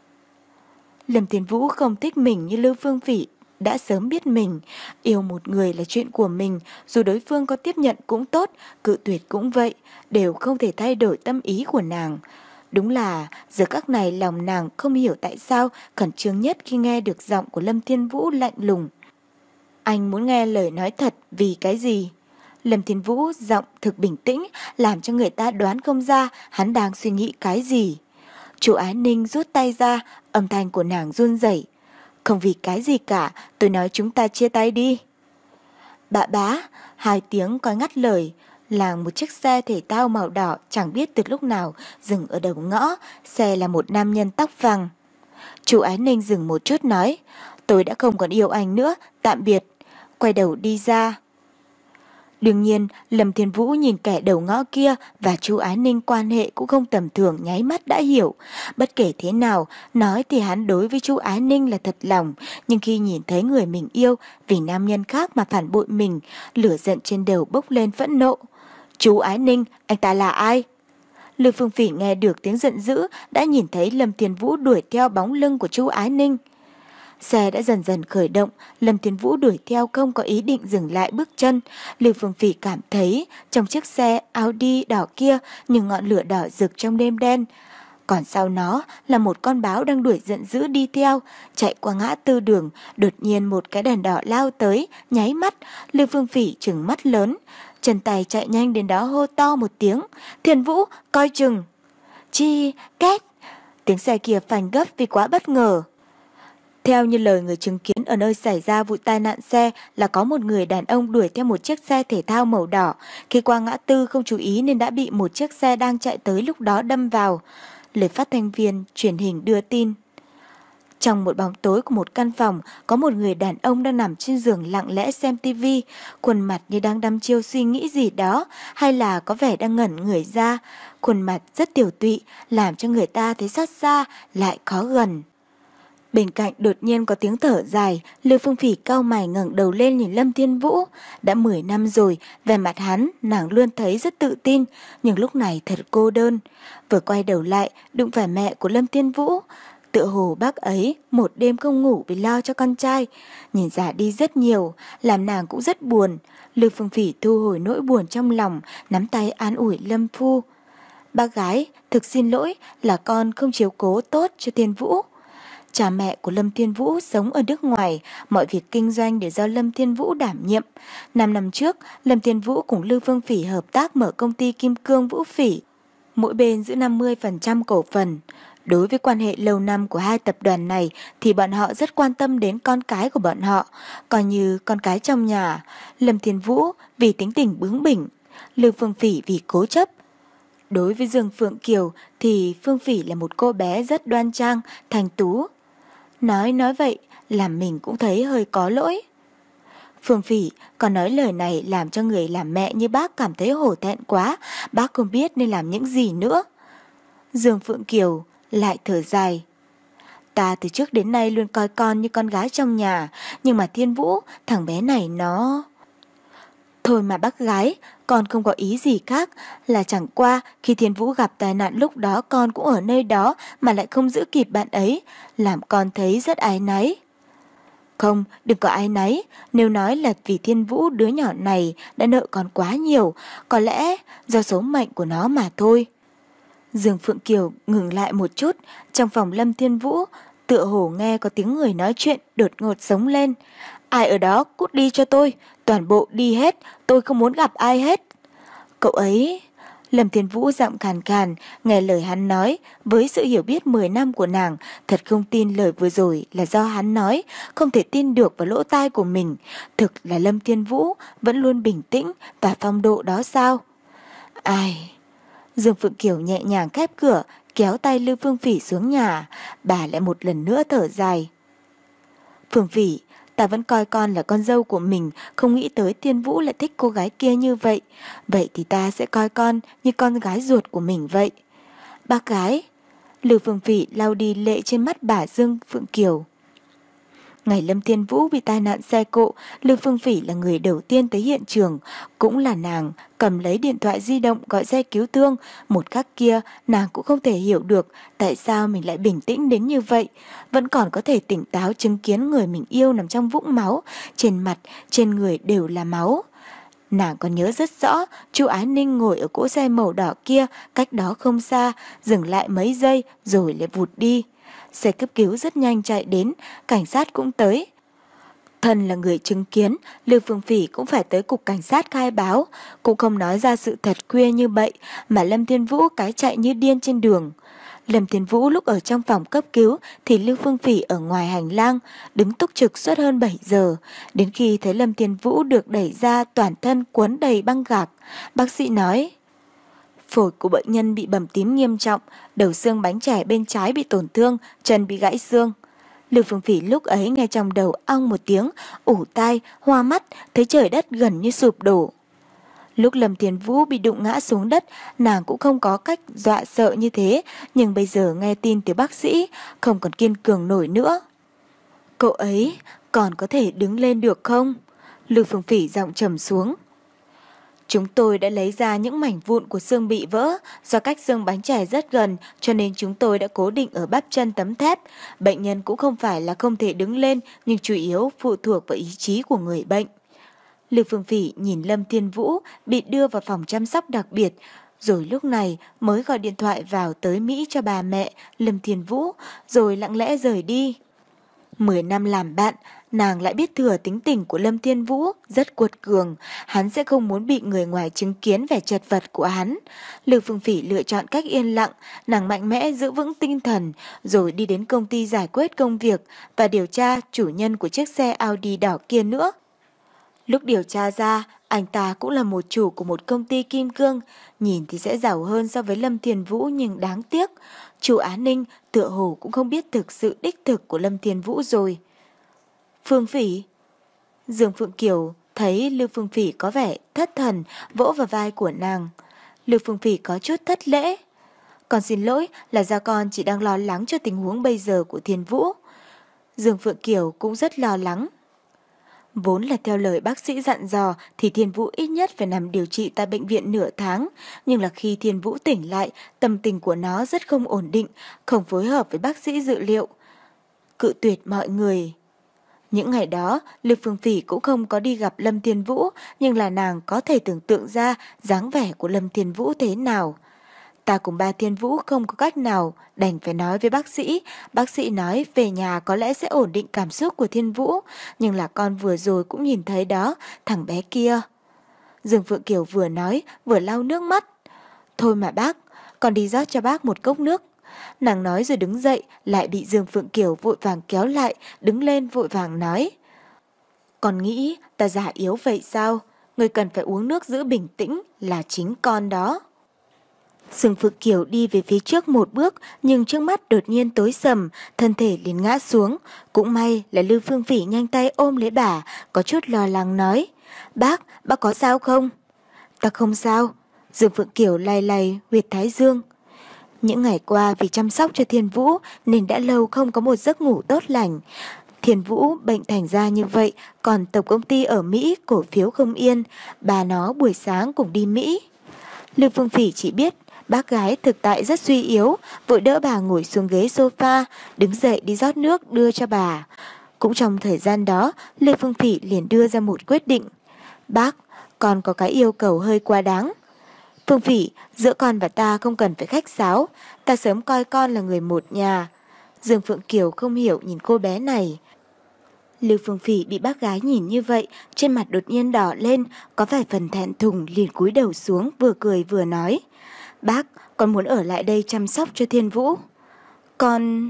Lâm Thiên Vũ không thích mình như Lưu Phương Phỉ, đã sớm biết mình, yêu một người là chuyện của mình, dù đối phương có tiếp nhận cũng tốt, cự tuyệt cũng vậy, đều không thể thay đổi tâm ý của nàng. Đúng là giờ các này lòng nàng không hiểu tại sao khẩn trương nhất khi nghe được giọng của Lâm Thiên Vũ lạnh lùng. Anh muốn nghe lời nói thật vì cái gì? Lâm Thiên Vũ giọng thực bình tĩnh, làm cho người ta đoán không ra hắn đang suy nghĩ cái gì. Chú Ái Ninh rút tay ra, âm thanh của nàng run rẩy. Không vì cái gì cả, tôi nói chúng ta chia tay đi. Bạ bá, hai tiếng coi ngắt lời, là một chiếc xe thể thao màu đỏ chẳng biết từ lúc nào dừng ở đầu ngõ, xe là một nam nhân tóc vàng. Chú Ái Ninh dừng một chút nói, tôi đã không còn yêu anh nữa, tạm biệt. Quay đầu đi ra. Đương nhiên, Lâm Thiên Vũ nhìn kẻ đầu ngõ kia và chú Ái Ninh quan hệ cũng không tầm thường, nháy mắt đã hiểu. Bất kể thế nào, nói thì hắn đối với chú Ái Ninh là thật lòng, nhưng khi nhìn thấy người mình yêu vì nam nhân khác mà phản bội mình, lửa giận trên đầu bốc lên phẫn nộ. Chú Ái Ninh, anh ta là ai? Lưu Phương Phỉ nghe được tiếng giận dữ, đã nhìn thấy Lâm Thiên Vũ đuổi theo bóng lưng của chú Ái Ninh. Xe đã dần dần khởi động, Lâm Thiên Vũ đuổi theo không có ý định dừng lại bước chân. Lưu Phương Phỉ cảm thấy trong chiếc xe Audi đỏ kia những ngọn lửa đỏ rực trong đêm đen. Còn sau nó là một con báo đang đuổi giận dữ đi theo, chạy qua ngã tư đường, đột nhiên một cái đèn đỏ lao tới, nháy mắt, Lưu Phương Phỉ trừng mắt lớn, chân tay chạy nhanh đến đó hô to một tiếng, Thiên Vũ, coi chừng. Chi, két, tiếng xe kia phanh gấp vì quá bất ngờ. Theo như lời người chứng kiến ở nơi xảy ra vụ tai nạn xe là có một người đàn ông đuổi theo một chiếc xe thể thao màu đỏ. Khi qua ngã tư không chú ý nên đã bị một chiếc xe đang chạy tới lúc đó đâm vào. Lời phát thanh viên truyền hình đưa tin. Trong một bóng tối của một căn phòng, có một người đàn ông đang nằm trên giường lặng lẽ xem tivi, khuôn mặt như đang đăm chiêu suy nghĩ gì đó, hay là có vẻ đang ngẩn người ra. Khuôn mặt rất tiểu tụy, làm cho người ta thấy xót xa, lại khó gần. Bên cạnh đột nhiên có tiếng thở dài, Lưu Phương Phỉ cau mày ngẩng đầu lên nhìn Lâm Thiên Vũ. Đã mười năm rồi, về mặt hắn, nàng luôn thấy rất tự tin, nhưng lúc này thật cô đơn. Vừa quay đầu lại, đụng phải mẹ của Lâm Thiên Vũ. Tựa hồ bác ấy một đêm không ngủ vì lo cho con trai, nhìn già đi rất nhiều, làm nàng cũng rất buồn. Lưu Phương Phỉ thu hồi nỗi buồn trong lòng, nắm tay an ủi Lâm Phu. Bác gái, thực xin lỗi là con không chiếu cố tốt cho Thiên Vũ. Cha mẹ của Lâm Thiên Vũ sống ở nước ngoài, mọi việc kinh doanh đều do Lâm Thiên Vũ đảm nhiệm. Năm năm trước, Lâm Thiên Vũ cùng Lưu Phương Phỉ hợp tác mở công ty Kim Cương Vũ Phỉ. Mỗi bên giữ năm mươi phần trăm cổ phần. Đối với quan hệ lâu năm của hai tập đoàn này thì bọn họ rất quan tâm đến con cái của bọn họ, coi như con cái trong nhà. Lâm Thiên Vũ vì tính tình bướng bỉnh, Lưu Phương Phỉ vì cố chấp. Đối với Dương Phượng Kiều thì Phương Phỉ là một cô bé rất đoan trang, thành tú. Nói nói vậy làm mình cũng thấy hơi có lỗi. Phương Phỉ còn nói lời này làm cho người làm mẹ như bác cảm thấy hổ thẹn quá, bác không biết nên làm những gì nữa. Dương Phượng Kiều lại thở dài. Ta từ trước đến nay luôn coi con như con gái trong nhà, nhưng mà Thiên Vũ, thằng bé này nó... Thôi mà bác gái, con không có ý gì khác, là chẳng qua khi Thiên Vũ gặp tai nạn lúc đó con cũng ở nơi đó mà lại không giữ kịp bạn ấy, làm con thấy rất áy náy. Không, đừng có áy náy, nếu nói là vì Thiên Vũ đứa nhỏ này đã nợ con quá nhiều, có lẽ do số mệnh của nó mà thôi. Dương Phượng Kiều ngừng lại một chút, trong phòng Lâm Thiên Vũ, tựa hồ nghe có tiếng người nói chuyện đột ngột sống lên. Ai ở đó cút đi cho tôi, toàn bộ đi hết, tôi không muốn gặp ai hết. Cậu ấy... Lâm Thiên Vũ giọng khàn khàn, nghe lời hắn nói, với sự hiểu biết mười năm của nàng, thật không tin lời vừa rồi là do hắn nói, không thể tin được vào lỗ tai của mình. Thực là Lâm Thiên Vũ vẫn luôn bình tĩnh và phong độ đó sao? Ai... Dương Phượng Kiều nhẹ nhàng khép cửa, kéo tay Lưu Phương Phỉ xuống nhà, bà lại một lần nữa thở dài. Phương Phỉ, ta vẫn coi con là con dâu của mình, không nghĩ tới Thiên Vũ lại thích cô gái kia như vậy. Vậy thì ta sẽ coi con như con gái ruột của mình vậy. Bác gái. Lưu Phương Phỉ lau đi lệ trên mắt bà Dương Phượng Kiều. Ngày Lâm Thiên Vũ bị tai nạn xe cộ, Lưu Phương Phỉ là người đầu tiên tới hiện trường, cũng là nàng cầm lấy điện thoại di động gọi xe cứu thương. Một khắc kia, nàng cũng không thể hiểu được tại sao mình lại bình tĩnh đến như vậy, vẫn còn có thể tỉnh táo chứng kiến người mình yêu nằm trong vũng máu, trên mặt, trên người đều là máu. Nàng còn nhớ rất rõ, chú Ái Ninh ngồi ở cỗ xe màu đỏ kia, cách đó không xa, dừng lại mấy giây rồi lại vụt đi. Xe cấp cứu rất nhanh chạy đến, cảnh sát cũng tới. Thân là người chứng kiến, Lưu Phương Phỉ cũng phải tới cục cảnh sát khai báo, cũng không nói ra sự thật khuya như vậy, mà Lâm Thiên Vũ cái chạy như điên trên đường. Lâm Thiên Vũ lúc ở trong phòng cấp cứu thì Lưu Phương Phỉ ở ngoài hành lang, đứng túc trực suốt hơn bảy giờ. Đến khi thấy Lâm Thiên Vũ được đẩy ra toàn thân cuốn đầy băng gạc, bác sĩ nói: phổi của bệnh nhân bị bầm tím nghiêm trọng, đầu xương bánh chè bên trái bị tổn thương, chân bị gãy xương. Lưu Phương Phỉ lúc ấy nghe trong đầu ong một tiếng, ủ tai, hoa mắt, thấy trời đất gần như sụp đổ. Lúc Lâm Thiên Vũ bị đụng ngã xuống đất, nàng cũng không có cách dọa sợ như thế, nhưng bây giờ nghe tin từ bác sĩ, không còn kiên cường nổi nữa. Cậu ấy còn có thể đứng lên được không? Lưu Phương Phỉ giọng trầm xuống. Chúng tôi đã lấy ra những mảnh vụn của xương bị vỡ, do cách xương bánh chè rất gần cho nên chúng tôi đã cố định ở bắp chân tấm thép. Bệnh nhân cũng không phải là không thể đứng lên, nhưng chủ yếu phụ thuộc vào ý chí của người bệnh. Lưu Phương Phỉ nhìn Lâm Thiên Vũ bị đưa vào phòng chăm sóc đặc biệt, rồi lúc này mới gọi điện thoại vào tới Mỹ cho bà mẹ Lâm Thiên Vũ, rồi lặng lẽ rời đi. Mười năm làm bạn, nàng lại biết thừa tính tình của Lâm Thiên Vũ rất quật cường, hắn sẽ không muốn bị người ngoài chứng kiến vẻ chật vật của hắn. Lưu Phương Phỉ lựa chọn cách yên lặng, nàng mạnh mẽ giữ vững tinh thần, rồi đi đến công ty giải quyết công việc và điều tra chủ nhân của chiếc xe Audi đỏ kia nữa. Lúc điều tra ra, anh ta cũng là một chủ của một công ty kim cương, nhìn thì sẽ giàu hơn so với Lâm Thiên Vũ nhưng đáng tiếc. Chủ Á Ninh tựa hồ cũng không biết thực sự đích thực của Lâm Thiên Vũ rồi. Phương Phỉ. Dương Phượng Kiều thấy Lưu Phương Phỉ có vẻ thất thần, vỗ vào vai của nàng. Lưu Phương Phỉ có chút thất lễ. Con xin lỗi là do con chỉ đang lo lắng cho tình huống bây giờ của Thiên Vũ. Dương Phượng Kiều cũng rất lo lắng. Vốn là theo lời bác sĩ dặn dò thì Thiên Vũ ít nhất phải nằm điều trị tại bệnh viện nửa tháng. Nhưng là khi Thiên Vũ tỉnh lại, tâm tình của nó rất không ổn định, không phối hợp với bác sĩ dự liệu. Cự tuyệt mọi người. Những ngày đó, Lưu Phương Phỉ cũng không có đi gặp Lâm Thiên Vũ, nhưng là nàng có thể tưởng tượng ra dáng vẻ của Lâm Thiên Vũ thế nào. Ta cùng ba Thiên Vũ không có cách nào, đành phải nói với bác sĩ. Bác sĩ nói về nhà có lẽ sẽ ổn định cảm xúc của Thiên Vũ, nhưng là con vừa rồi cũng nhìn thấy đó, thằng bé kia. Dương Phượng Kiều vừa nói, vừa lau nước mắt. Thôi mà bác, con đi rót cho bác một cốc nước. Nàng nói rồi đứng dậy, lại bị Dương Phượng Kiều vội vàng kéo lại, đứng lên vội vàng nói. Con nghĩ ta già yếu vậy sao? Người cần phải uống nước giữ bình tĩnh là chính con đó. Dương Phượng Kiều đi về phía trước một bước, nhưng trước mắt đột nhiên tối sầm, thân thể liền ngã xuống. Cũng may là Lưu Phương Phỉ nhanh tay ôm lấy bà, có chút lo lắng nói. Bác, bác có sao không? Ta không sao. Dương Phượng Kiều lay lay huyệt thái dương. Những ngày qua vì chăm sóc cho Thiên Vũ nên đã lâu không có một giấc ngủ tốt lành. Thiên Vũ bệnh thành ra như vậy, còn tổng công ty ở Mỹ cổ phiếu không yên, bà nó buổi sáng cùng đi Mỹ. Lưu Phương Phỉ chỉ biết bác gái thực tại rất suy yếu, vội đỡ bà ngồi xuống ghế sofa, đứng dậy đi rót nước đưa cho bà. Cũng trong thời gian đó, Lưu Phương Phỉ liền đưa ra một quyết định. Bác, con có cái yêu cầu hơi quá đáng. Phương Phỉ, giữa con và ta không cần phải khách sáo, ta sớm coi con là người một nhà. Dương Phượng Kiều không hiểu nhìn cô bé này. Lưu Phương Phỉ bị bác gái nhìn như vậy, trên mặt đột nhiên đỏ lên, có vài phần thẹn thùng liền cúi đầu xuống vừa cười vừa nói. Bác, con muốn ở lại đây chăm sóc cho Thiên Vũ. Con...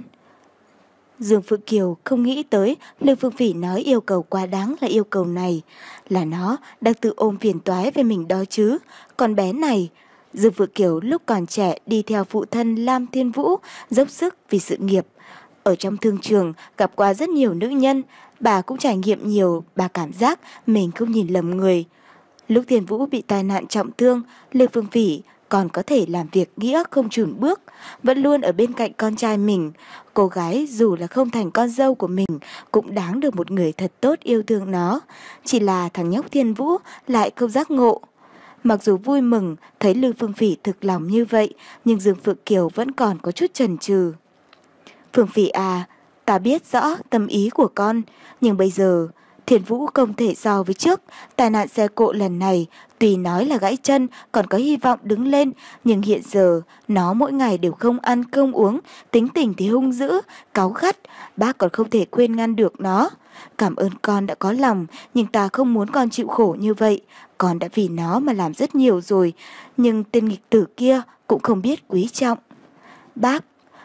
Dương Phượng Kiều không nghĩ tới Lưu Phương Phỉ nói yêu cầu quá đáng là yêu cầu này. Là nó đang tự ôm phiền toái về mình đó chứ. Con bé này... Dương Phượng Kiều lúc còn trẻ đi theo phụ thân Lam Thiên Vũ, dốc sức vì sự nghiệp. Ở trong thương trường gặp qua rất nhiều nữ nhân, bà cũng trải nghiệm nhiều, bà cảm giác mình không nhìn lầm người. Lúc Thiên Vũ bị tai nạn trọng thương, Lưu Phương Phỉ còn có thể làm việc nghĩa không chùn bước, vẫn luôn ở bên cạnh con trai mình. Cô gái dù là không thành con dâu của mình cũng đáng được một người thật tốt yêu thương nó. Chỉ là thằng nhóc Thiên Vũ lại không giác ngộ. Mặc dù vui mừng thấy Lưu Phương Phỉ thực lòng như vậy, nhưng Dương Phượng Kiều vẫn còn có chút chần chừ. Phương Phỉ à, ta biết rõ tâm ý của con, nhưng bây giờ Thiên Vũ không thể so với trước. Tai nạn xe cộ lần này tuy nói là gãy chân còn có hy vọng đứng lên, nhưng hiện giờ nó mỗi ngày đều không ăn không uống, tính tình thì hung dữ, cáu gắt, bác còn không thể khuyên ngăn được nó. Cảm ơn con đã có lòng, nhưng ta không muốn con chịu khổ như vậy. Con đã vì nó mà làm rất nhiều rồi, nhưng tên nghịch tử kia cũng không biết quý trọng. Bác,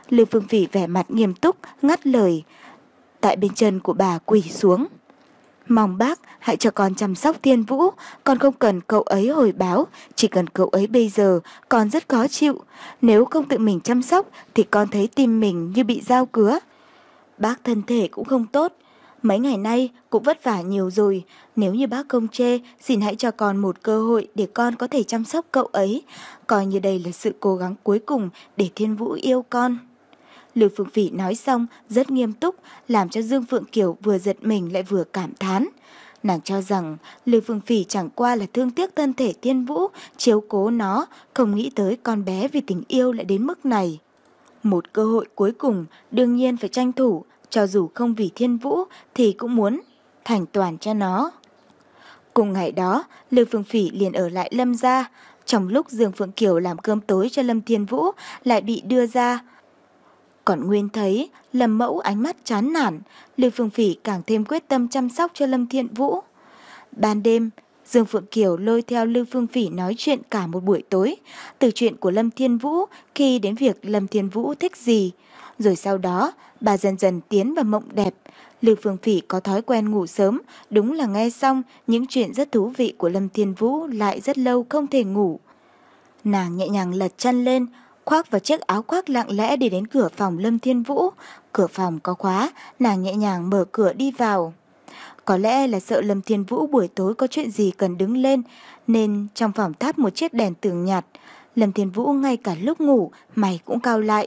Lưu Phương Phỉ vẻ mặt nghiêm túc, ngắt lời. Tại bên chân của bà quỳ xuống. Mong bác hãy cho con chăm sóc Thiên Vũ, con không cần cậu ấy hồi báo, chỉ cần cậu ấy bây giờ con rất khó chịu. Nếu không tự mình chăm sóc thì con thấy tim mình như bị dao cứa. Bác thân thể cũng không tốt, mấy ngày nay cũng vất vả nhiều rồi. Nếu như bác không chê, xin hãy cho con một cơ hội để con có thể chăm sóc cậu ấy. Coi như đây là sự cố gắng cuối cùng để Thiên Vũ yêu con. Lưu Phương Phỉ nói xong rất nghiêm túc, làm cho Dương Phượng Kiều vừa giật mình lại vừa cảm thán. Nàng cho rằng Lưu Phương Phỉ chẳng qua là thương tiếc thân thể Thiên Vũ, chiếu cố nó, không nghĩ tới con bé vì tình yêu lại đến mức này. Một cơ hội cuối cùng đương nhiên phải tranh thủ, cho dù không vì Thiên Vũ thì cũng muốn thành toàn cho nó. Cùng ngày đó, Lưu Phương Phỉ liền ở lại Lâm gia. Trong lúc Dương Phượng Kiều làm cơm tối cho Lâm Thiên Vũ lại bị đưa ra. Còn Nguyên thấy Lâm Mẫu ánh mắt chán nản, Lưu Phương Phỉ càng thêm quyết tâm chăm sóc cho Lâm Thiên Vũ. Ban đêm, Dương Phượng Kiều lôi theo Lưu Phương Phỉ nói chuyện cả một buổi tối, từ chuyện của Lâm Thiên Vũ khi đến việc Lâm Thiên Vũ thích gì. Rồi sau đó, bà dần dần tiến vào mộng đẹp. Lưu Phương Phỉ có thói quen ngủ sớm, đúng là nghe xong những chuyện rất thú vị của Lâm Thiên Vũ lại rất lâu không thể ngủ. Nàng nhẹ nhàng lật chân lên, khoác vào chiếc áo khoác lặng lẽ đi đến cửa phòng Lâm Thiên Vũ. Cửa phòng có khóa, nàng nhẹ nhàng mở cửa đi vào. Có lẽ là sợ Lâm Thiên Vũ buổi tối có chuyện gì cần đứng lên, nên trong phòng thắp một chiếc đèn tường nhạt. Lâm Thiên Vũ ngay cả lúc ngủ, mày cũng cau lại.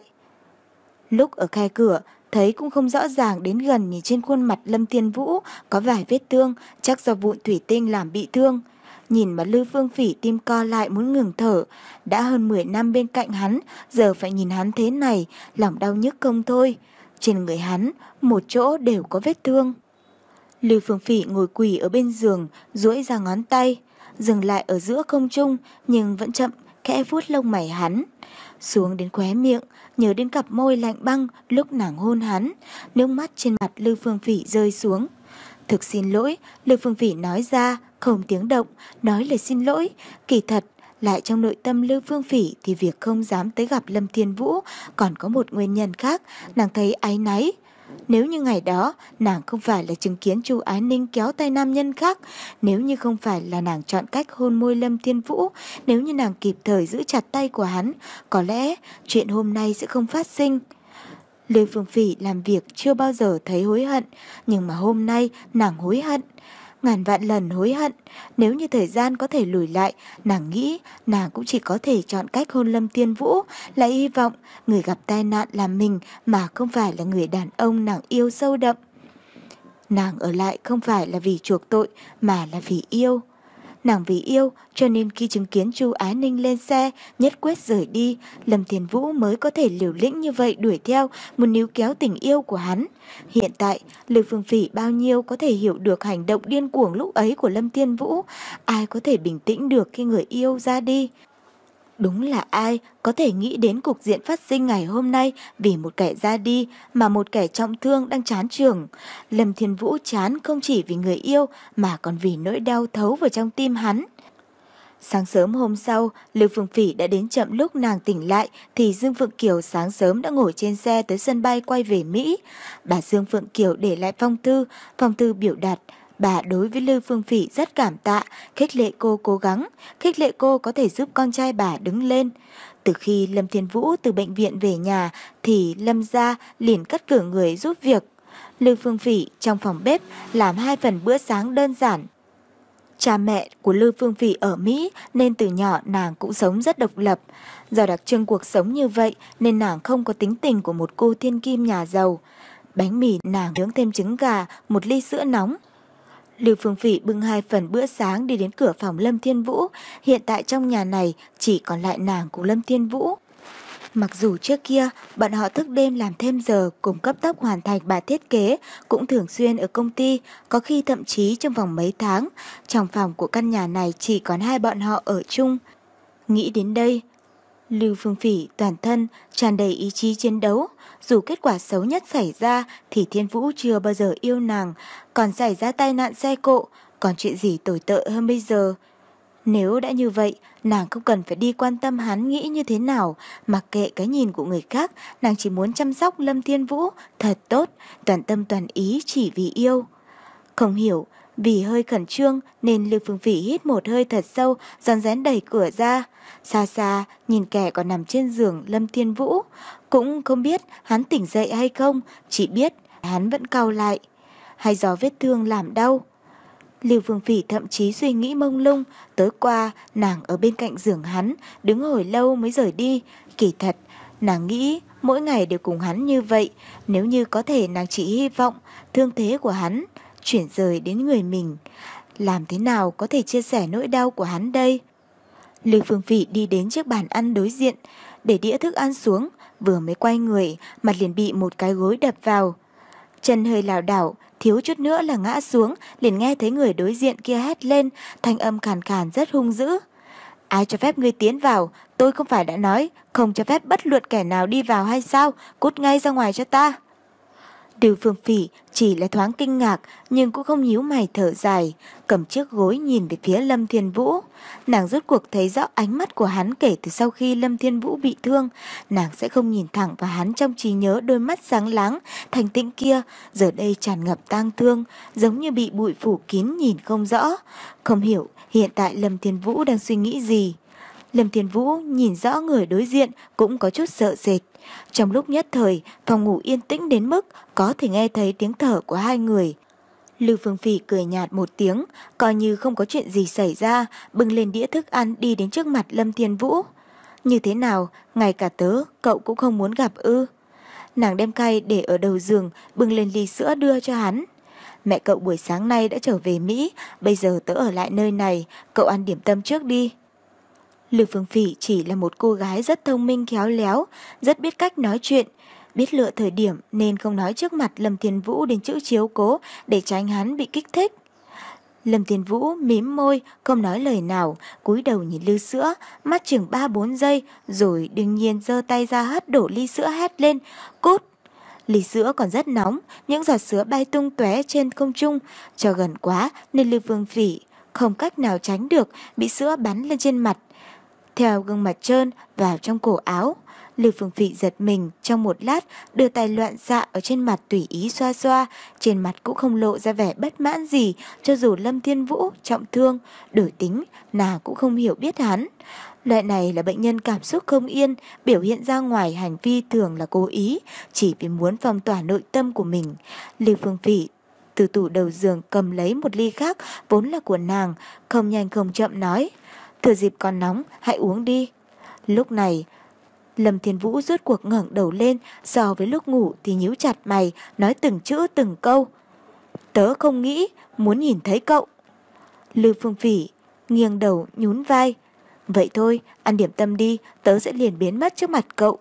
Lúc ở khe cửa, thấy cũng không rõ ràng, đến gần nhìn trên khuôn mặt Lâm Thiên Vũ có vài vết thương, chắc do vụn thủy tinh làm bị thương. Nhìn mà Lưu Phương Phỉ tim co lại muốn ngừng thở. Đã hơn mười năm bên cạnh hắn, giờ phải nhìn hắn thế này, lòng đau nhức không thôi. Trên người hắn, một chỗ đều có vết thương. Lưu Phương Phỉ ngồi quỳ ở bên giường, duỗi ra ngón tay, dừng lại ở giữa không trung, nhưng vẫn chậm khẽ vuốt lông mày hắn. Xuống đến khóe miệng, nhớ đến cặp môi lạnh băng lúc nàng hôn hắn, nước mắt trên mặt Lưu Phương Phỉ rơi xuống. Thực xin lỗi, Lưu Phương Phỉ nói ra, không tiếng động, nói lời xin lỗi. Kỳ thật, lại trong nội tâm Lưu Phương Phỉ thì việc không dám tới gặp Lâm Thiên Vũ còn có một nguyên nhân khác, nàng thấy áy náy. Nếu như ngày đó nàng không phải là chứng kiến Chu Ái Ninh kéo tay nam nhân khác, nếu như không phải là nàng chọn cách hôn môi Lâm Thiên Vũ, nếu như nàng kịp thời giữ chặt tay của hắn, có lẽ chuyện hôm nay sẽ không phát sinh. Lưu Phương Phỉ làm việc chưa bao giờ thấy hối hận, nhưng mà hôm nay nàng hối hận. Ngàn vạn lần hối hận, nếu như thời gian có thể lùi lại, nàng nghĩ nàng cũng chỉ có thể chọn cách hôn Lâm Thiên Vũ, lại hy vọng người gặp tai nạn là mình mà không phải là người đàn ông nàng yêu sâu đậm. Nàng ở lại không phải là vì chuộc tội mà là vì yêu. Nàng vì yêu cho nên khi chứng kiến Chu Ái Ninh lên xe nhất quyết rời đi, Lâm Thiên Vũ mới có thể liều lĩnh như vậy đuổi theo, muốn níu kéo tình yêu của hắn. Hiện tại Lưu Phương Phỉ bao nhiêu có thể hiểu được hành động điên cuồng lúc ấy của Lâm Thiên Vũ. Ai có thể bình tĩnh được khi người yêu ra đi? Đúng là ai có thể nghĩ đến cục diện phát sinh ngày hôm nay vì một kẻ ra đi mà một kẻ trọng thương đang chán trường. Lâm Thiên Vũ chán không chỉ vì người yêu mà còn vì nỗi đau thấu vào trong tim hắn. Sáng sớm hôm sau, Lưu Phương Phỉ đã đến chậm lúc nàng tỉnh lại thì Dương Phượng Kiều sáng sớm đã ngồi trên xe tới sân bay quay về Mỹ. Bà Dương Phượng Kiều để lại phong thư, phong thư biểu đạt bà đối với Lưu Phương Phỉ rất cảm tạ, khích lệ cô cố gắng, khích lệ cô có thể giúp con trai bà đứng lên. Từ khi Lâm Thiên Vũ từ bệnh viện về nhà thì Lâm gia liền cắt cử người giúp việc. Lưu Phương Phỉ trong phòng bếp làm hai phần bữa sáng đơn giản. Cha mẹ của Lưu Phương Phỉ ở Mỹ nên từ nhỏ nàng cũng sống rất độc lập. Do đặc trưng cuộc sống như vậy nên nàng không có tính tình của một cô thiên kim nhà giàu. Bánh mì nàng nướng thêm trứng gà, một ly sữa nóng. Lưu Phương Phỉ bưng hai phần bữa sáng đi đến cửa phòng Lâm Thiên Vũ. Hiện tại trong nhà này chỉ còn lại nàng cùng Lâm Thiên Vũ. Mặc dù trước kia bọn họ thức đêm làm thêm giờ cùng cấp tốc hoàn thành bài thiết kế, cũng thường xuyên ở công ty, có khi thậm chí trong vòng mấy tháng, trong phòng của căn nhà này chỉ còn hai bọn họ ở chung. Nghĩ đến đây, Lưu Phương Phỉ toàn thân tràn đầy ý chí chiến đấu. Dù kết quả xấu nhất xảy ra thì Thiên Vũ chưa bao giờ yêu nàng, còn xảy ra tai nạn xe cộ, còn chuyện gì tồi tệ hơn bây giờ. Nếu đã như vậy, nàng không cần phải đi quan tâm hắn nghĩ như thế nào, mặc kệ cái nhìn của người khác, nàng chỉ muốn chăm sóc Lâm Thiên Vũ thật tốt, toàn tâm toàn ý chỉ vì yêu. Không hiểu, vì hơi khẩn trương nên Lưu Phương Phỉ hít một hơi thật sâu, rón rén đẩy cửa ra. Xa xa, nhìn kẻ còn nằm trên giường Lâm Thiên Vũ, cũng không biết hắn tỉnh dậy hay không, chỉ biết hắn vẫn cau lại. Hay do vết thương làm đau? Lưu Phương Phỉ thậm chí suy nghĩ mông lung, tối qua nàng ở bên cạnh giường hắn, đứng hồi lâu mới rời đi. Kỳ thật, nàng nghĩ mỗi ngày đều cùng hắn như vậy, nếu như có thể nàng chỉ hy vọng thương thế của hắn chuyển rời đến người mình. Làm thế nào có thể chia sẻ nỗi đau của hắn đây? Lưu Phương Phỉ đi đến chiếc bàn ăn đối diện, để đĩa thức ăn xuống, vừa mới quay người, mặt liền bị một cái gối đập vào. Chân hơi lảo đảo, thiếu chút nữa là ngã xuống, liền nghe thấy người đối diện kia hét lên, thanh âm khàn khàn rất hung dữ. Ai cho phép ngươi tiến vào? Tôi không phải đã nói, không cho phép bất luận kẻ nào đi vào hay sao? Cút ngay ra ngoài cho ta. Lưu Phương Phỉ chỉ là thoáng kinh ngạc, nhưng cũng không nhíu mày thở dài, cầm chiếc gối nhìn về phía Lâm Thiên Vũ. Nàng rốt cuộc thấy rõ ánh mắt của hắn kể từ sau khi Lâm Thiên Vũ bị thương. Nàng sẽ không nhìn thẳng vào hắn trong trí nhớ đôi mắt sáng láng, thanh tĩnh kia, giờ đây tràn ngập tang thương, giống như bị bụi phủ kín nhìn không rõ. Không hiểu hiện tại Lâm Thiên Vũ đang suy nghĩ gì. Lâm Thiên Vũ nhìn rõ người đối diện cũng có chút sợ sệt. Trong lúc nhất thời, phòng ngủ yên tĩnh đến mức có thể nghe thấy tiếng thở của hai người. Lưu Phương Phỉ cười nhạt một tiếng, coi như không có chuyện gì xảy ra, bưng lên đĩa thức ăn đi đến trước mặt Lâm Thiên Vũ. Như thế nào, ngay cả tớ, cậu cũng không muốn gặp ư? Nàng đem khay để ở đầu giường, bưng lên ly sữa đưa cho hắn. Mẹ cậu buổi sáng nay đã trở về Mỹ, bây giờ tớ ở lại nơi này, cậu ăn điểm tâm trước đi. Lưu Phương Phỉ chỉ là một cô gái rất thông minh khéo léo, rất biết cách nói chuyện, biết lựa thời điểm nên không nói trước mặt Lâm Thiên Vũ đến chữ chiếu cố để tránh hắn bị kích thích. Lâm Thiên Vũ mím môi, không nói lời nào, cúi đầu nhìn ly sữa, mắt chừng ba bốn giây, rồi đương nhiên giơ tay ra hất đổ ly sữa hét lên, cút! Ly sữa còn rất nóng, những giọt sữa bay tung tóe trên không trung, cho gần quá nên Lưu Phương Phỉ không cách nào tránh được, bị sữa bắn lên trên mặt. Theo gương mặt trơn vào trong cổ áo, Lưu Phương Phỉ giật mình trong một lát, đưa tay loạn xạ ở trên mặt tùy ý xoa xoa, trên mặt cũng không lộ ra vẻ bất mãn gì, cho dù Lâm Thiên Vũ trọng thương, đổi tính, nàng cũng không hiểu biết hắn. Loại này là bệnh nhân cảm xúc không yên, biểu hiện ra ngoài hành vi thường là cố ý, chỉ vì muốn phong tỏa nội tâm của mình. Lưu Phương Phỉ từ tủ đầu giường cầm lấy một ly khác, vốn là của nàng, không nhanh không chậm nói, thừa dịp còn nóng, hãy uống đi. Lúc này, Lâm Thiên Vũ rốt cuộc ngẩng đầu lên, so với lúc ngủ thì nhíu chặt mày, nói từng chữ từng câu. Tớ không nghĩ, muốn nhìn thấy cậu. Lưu Phương Phỉ nghiêng đầu nhún vai. Vậy thôi, ăn điểm tâm đi, tớ sẽ liền biến mất trước mặt cậu.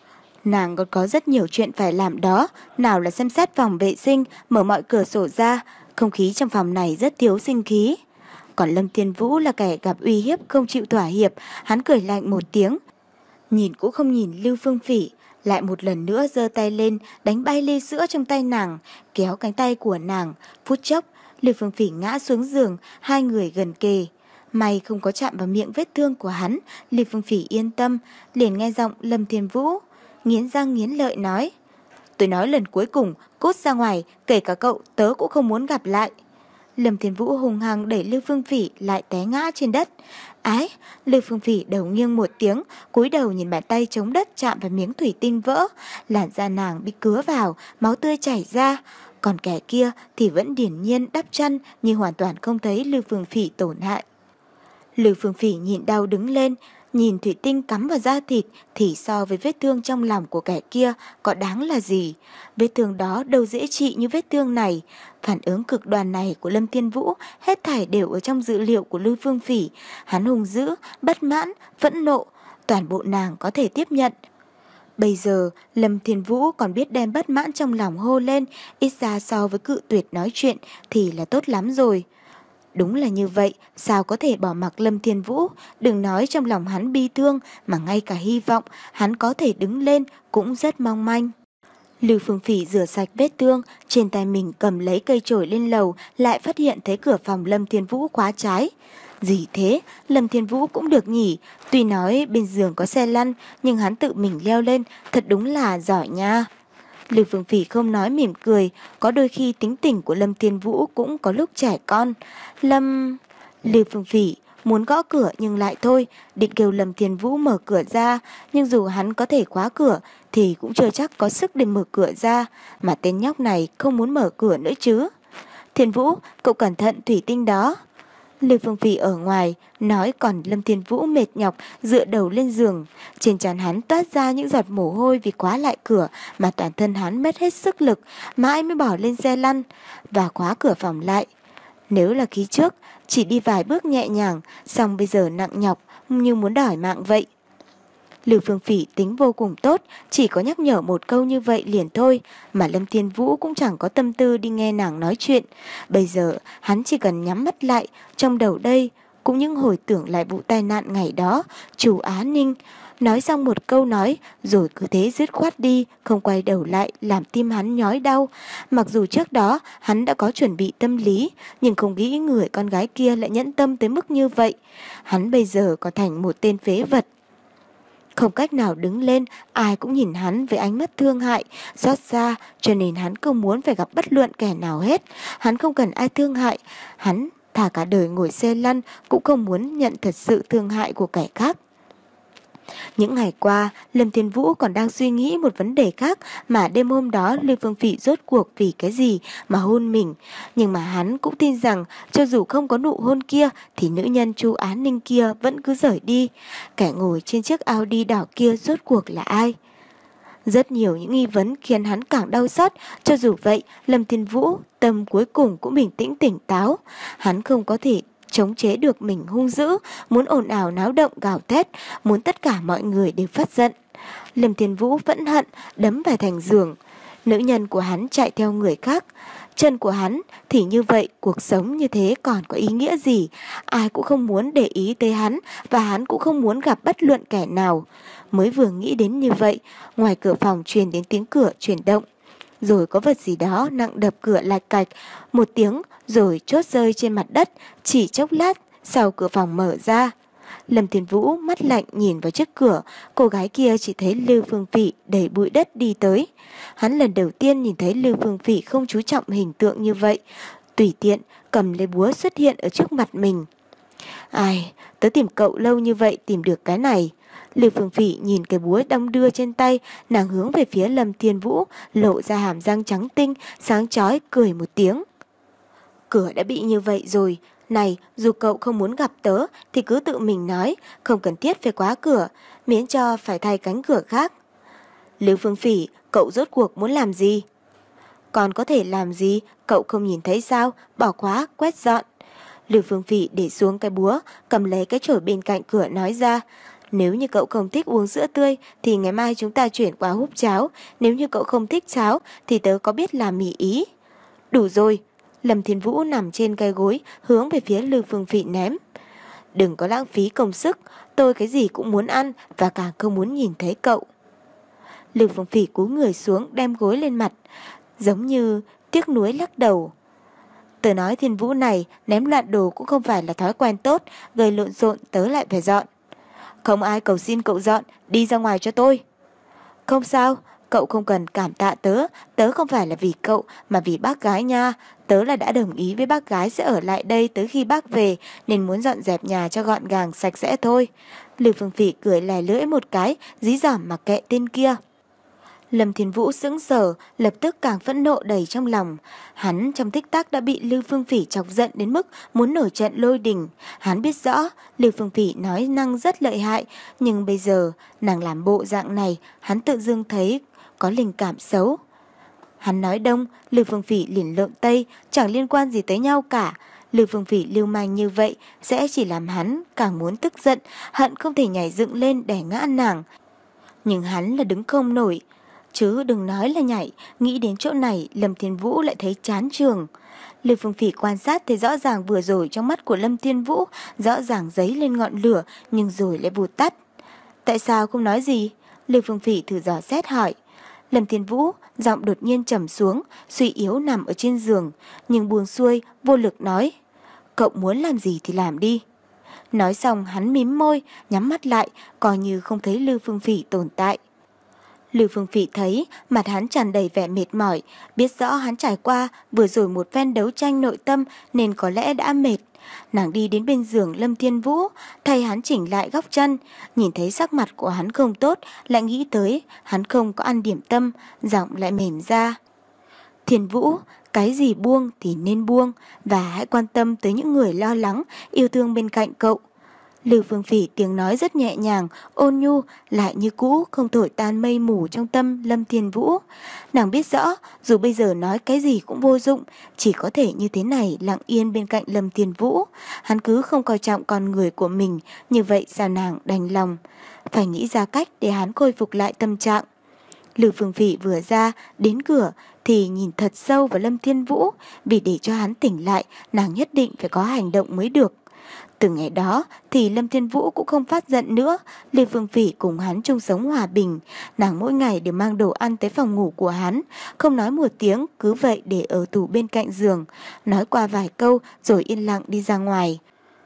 Nàng còn có rất nhiều chuyện phải làm đó, nào là xem xét phòng vệ sinh, mở mọi cửa sổ ra, không khí trong phòng này rất thiếu sinh khí. Còn Lâm Thiên Vũ là kẻ gặp uy hiếp không chịu thỏa hiệp, hắn cười lạnh một tiếng. Nhìn cũng không nhìn Lưu Phương Phỉ, lại một lần nữa giơ tay lên, đánh bay ly sữa trong tay nàng, kéo cánh tay của nàng, phút chốc, Lưu Phương Phỉ ngã xuống giường, hai người gần kề. May không có chạm vào miệng vết thương của hắn, Lưu Phương Phỉ yên tâm, liền nghe giọng Lâm Thiên Vũ, nghiến răng nghiến lợi nói. Tôi nói lần cuối cùng, cút ra ngoài, kể cả cậu tớ cũng không muốn gặp lại. Lâm Thiên Vũ hùng hăng đẩy Lưu Phương Phỉ lại té ngã trên đất. Ái, Lưu Phương Phỉ đầu nghiêng một tiếng, cúi đầu nhìn bàn tay chống đất chạm vào miếng thủy tinh vỡ, làn da nàng bị cứa vào, máu tươi chảy ra. Còn kẻ kia thì vẫn điển nhiên đắp chăn như hoàn toàn không thấy Lưu Phương Phỉ tổn hại. Lưu Phương Phỉ nhịn đau đứng lên, nhìn thủy tinh cắm vào da thịt thì so với vết thương trong lòng của kẻ kia có đáng là gì. Vết thương đó đâu dễ trị như vết thương này. Phản ứng cực đoan này của Lâm Thiên Vũ hết thảy đều ở trong dữ liệu của Lưu Phương Phỉ. Hắn hung dữ, bất mãn, phẫn nộ, toàn bộ nàng có thể tiếp nhận. Bây giờ Lâm Thiên Vũ còn biết đem bất mãn trong lòng hô lên, ít ra so với cự tuyệt nói chuyện thì là tốt lắm rồi. Đúng là như vậy, sao có thể bỏ mặc Lâm Thiên Vũ, đừng nói trong lòng hắn bi thương, mà ngay cả hy vọng hắn có thể đứng lên cũng rất mong manh. Lưu Phương Phỉ rửa sạch vết thương, trên tay mình cầm lấy cây chổi lên lầu, lại phát hiện thấy cửa phòng Lâm Thiên Vũ khóa trái. Gì thế, Lâm Thiên Vũ cũng được nhỉ, tuy nói bên giường có xe lăn nhưng hắn tự mình leo lên, thật đúng là giỏi nha. Lưu Phương Phỉ không nói mỉm cười, có đôi khi tính tình của Lâm Thiên Vũ cũng có lúc trẻ con. Lâm... Lưu Phương Phỉ muốn gõ cửa nhưng lại thôi, định kêu Lâm Thiên Vũ mở cửa ra, nhưng dù hắn có thể khóa cửa thì cũng chưa chắc có sức để mở cửa ra, mà tên nhóc này không muốn mở cửa nữa chứ. Thiên Vũ, cậu cẩn thận thủy tinh đó. Lưu Phương Phỉ ở ngoài nói, còn Lâm Thiên Vũ mệt nhọc dựa đầu lên giường. Trên trán hắn toát ra những giọt mồ hôi vì khóa lại cửa, mà toàn thân hắn mất hết sức lực, mãi mới bỏ lên xe lăn và khóa cửa phòng lại. Nếu là khi trước, chỉ đi vài bước nhẹ nhàng, xong bây giờ nặng nhọc như muốn đòi mạng vậy. Lưu Phương Phỉ tính vô cùng tốt, chỉ có nhắc nhở một câu như vậy liền thôi, mà Lâm Thiên Vũ cũng chẳng có tâm tư đi nghe nàng nói chuyện. Bây giờ hắn chỉ cần nhắm mắt lại, trong đầu đây cũng những hồi tưởng lại vụ tai nạn ngày đó, chủ Á Ninh. Nói xong một câu nói, rồi cứ thế dứt khoát đi, không quay đầu lại, làm tim hắn nhói đau. Mặc dù trước đó hắn đã có chuẩn bị tâm lý, nhưng không nghĩ người con gái kia lại nhẫn tâm tới mức như vậy. Hắn bây giờ còn thành một tên phế vật. Không cách nào đứng lên, ai cũng nhìn hắn với ánh mắt thương hại, xót xa, cho nên hắn không muốn phải gặp bất luận kẻ nào hết. Hắn không cần ai thương hại, hắn thà cả đời ngồi xe lăn cũng không muốn nhận thật sự thương hại của kẻ khác. Những ngày qua, Lâm Thiên Vũ còn đang suy nghĩ một vấn đề khác, mà đêm hôm đó Lưu Phương Phỉ rốt cuộc vì cái gì mà hôn mình. Nhưng mà hắn cũng tin rằng cho dù không có nụ hôn kia thì nữ nhân Chu Á Ninh kia vẫn cứ rời đi. Kẻ ngồi trên chiếc Audi đỏ kia rốt cuộc là ai? Rất nhiều những nghi vấn khiến hắn càng đau xót. Cho dù vậy, Lâm Thiên Vũ tâm cuối cùng cũng bình tĩnh tỉnh táo. Hắn không có thể chống chế được mình hung dữ, muốn ồn ào náo động gào thét, muốn tất cả mọi người đều phát giận. Lâm Thiên Vũ vẫn hận, đấm vào thành giường. Nữ nhân của hắn chạy theo người khác, chân của hắn thì như vậy, cuộc sống như thế còn có ý nghĩa gì? Ai cũng không muốn để ý tới hắn, và hắn cũng không muốn gặp bất luận kẻ nào. Mới vừa nghĩ đến như vậy, ngoài cửa phòng truyền đến tiếng cửa chuyển động. Rồi có vật gì đó nặng đập cửa lạch cạch, một tiếng rồi chốt rơi trên mặt đất. Chỉ chốc lát sau cửa phòng mở ra. Lâm Thiên Vũ mắt lạnh nhìn vào chiếc cửa, cô gái kia chỉ thấy Lưu Phương Phỉ đẩy bụi đất đi tới. Hắn lần đầu tiên nhìn thấy Lưu Phương Phỉ không chú trọng hình tượng như vậy, tùy tiện cầm lấy búa xuất hiện ở trước mặt mình. Ai, tớ tìm cậu lâu như vậy tìm được cái này. Lưu Phương Phỉ nhìn cái búa đong đưa trên tay, nàng hướng về phía Lâm Thiên Vũ, lộ ra hàm răng trắng tinh, sáng chói cười một tiếng. Cửa đã bị như vậy rồi, này, dù cậu không muốn gặp tớ thì cứ tự mình nói, không cần thiết phải khóa cửa, miễn cho phải thay cánh cửa khác. Lưu Phương Phỉ, cậu rốt cuộc muốn làm gì? Còn có thể làm gì, cậu không nhìn thấy sao, bỏ khóa, quét dọn. Lưu Phương Phỉ để xuống cái búa, cầm lấy cái chổi bên cạnh cửa nói ra, nếu như cậu không thích uống sữa tươi thì ngày mai chúng ta chuyển qua húp cháo, nếu như cậu không thích cháo thì tớ có biết làm mì ý. Đủ rồi. Lâm Thiên Vũ nằm trên cái gối, hướng về phía Lưu Phương Phỉ ném. Đừng có lãng phí công sức, tôi cái gì cũng muốn ăn và càng không muốn nhìn thấy cậu. Lưu Phương Phỉ cúi người xuống đem gối lên mặt, giống như tiếc nuối lắc đầu. Tớ nói Thiên Vũ này, ném loạn đồ cũng không phải là thói quen tốt, gây lộn xộn tớ lại phải dọn. Không ai cầu xin cậu dọn, đi ra ngoài cho tôi. Không sao, cậu không cần cảm tạ tớ, tớ không phải là vì cậu mà vì bác gái nha. Tớ là đã đồng ý với bác gái sẽ ở lại đây tới khi bác về, nên muốn dọn dẹp nhà cho gọn gàng sạch sẽ thôi. Lưu Phương Phỉ cười lè lưỡi một cái, dí dỏm mặc kệ tên kia. Lâm Thiên Vũ sững sờ, lập tức càng phẫn nộ đầy trong lòng. Hắn trong tích tắc đã bị Lưu Phương Phỉ chọc giận đến mức muốn nổi trận lôi đình. Hắn biết rõ Lưu Phương Phỉ nói năng rất lợi hại, nhưng bây giờ nàng làm bộ dạng này, hắn tự dưng thấy có linh cảm xấu. Hắn nói đông, Lưu Phương Phỉ liền lộn tây, chẳng liên quan gì tới nhau cả. Lưu Phương Phỉ lưu manh như vậy sẽ chỉ làm hắn càng muốn tức giận, hận không thể nhảy dựng lên để ngã nàng. Nhưng hắn là đứng không nổi. Chứ đừng nói là nhảy, nghĩ đến chỗ này Lâm Thiên Vũ lại thấy chán trường. Lưu Phương Phỉ quan sát thấy rõ ràng vừa rồi trong mắt của Lâm Thiên Vũ rõ ràng dấy lên ngọn lửa nhưng rồi lại vụt tắt. Tại sao không nói gì? Lưu Phương Phỉ thử dò xét hỏi. Lâm Thiên Vũ giọng đột nhiên trầm xuống, suy yếu nằm ở trên giường, nhưng buông xuôi vô lực nói, cậu muốn làm gì thì làm đi. Nói xong hắn mím môi, nhắm mắt lại, coi như không thấy Lư Phương Phỉ tồn tại. Lư Phương Phỉ thấy mặt hắn tràn đầy vẻ mệt mỏi, biết rõ hắn trải qua vừa rồi một phen đấu tranh nội tâm nên có lẽ đã mệt. Nàng đi đến bên giường Lâm Thiên Vũ, thay hắn chỉnh lại góc chân, nhìn thấy sắc mặt của hắn không tốt, lại nghĩ tới hắn không có ăn điểm tâm, giọng lại mềm ra. Thiên Vũ, cái gì buông thì nên buông, và hãy quan tâm tới những người lo lắng, yêu thương bên cạnh cậu. Lư Phương Phỉ tiếng nói rất nhẹ nhàng, ôn nhu, lại như cũ không thổi tan mây mù trong tâm Lâm Thiên Vũ. Nàng biết rõ, dù bây giờ nói cái gì cũng vô dụng, chỉ có thể như thế này lặng yên bên cạnh Lâm Thiên Vũ. Hắn cứ không coi trọng con người của mình, như vậy sao nàng đành lòng. Phải nghĩ ra cách để hắn khôi phục lại tâm trạng. Lư Phương Phỉ vừa ra, đến cửa, thì nhìn thật sâu vào Lâm Thiên Vũ, vì để cho hắn tỉnh lại, nàng nhất định phải có hành động mới được. Từ ngày đó thì Lâm Thiên Vũ cũng không phát giận nữa, Lư Phương Phỉ cùng hắn chung sống hòa bình, nàng mỗi ngày đều mang đồ ăn tới phòng ngủ của hắn, không nói một tiếng, cứ vậy để ở tủ bên cạnh giường, nói qua vài câu rồi yên lặng đi ra ngoài.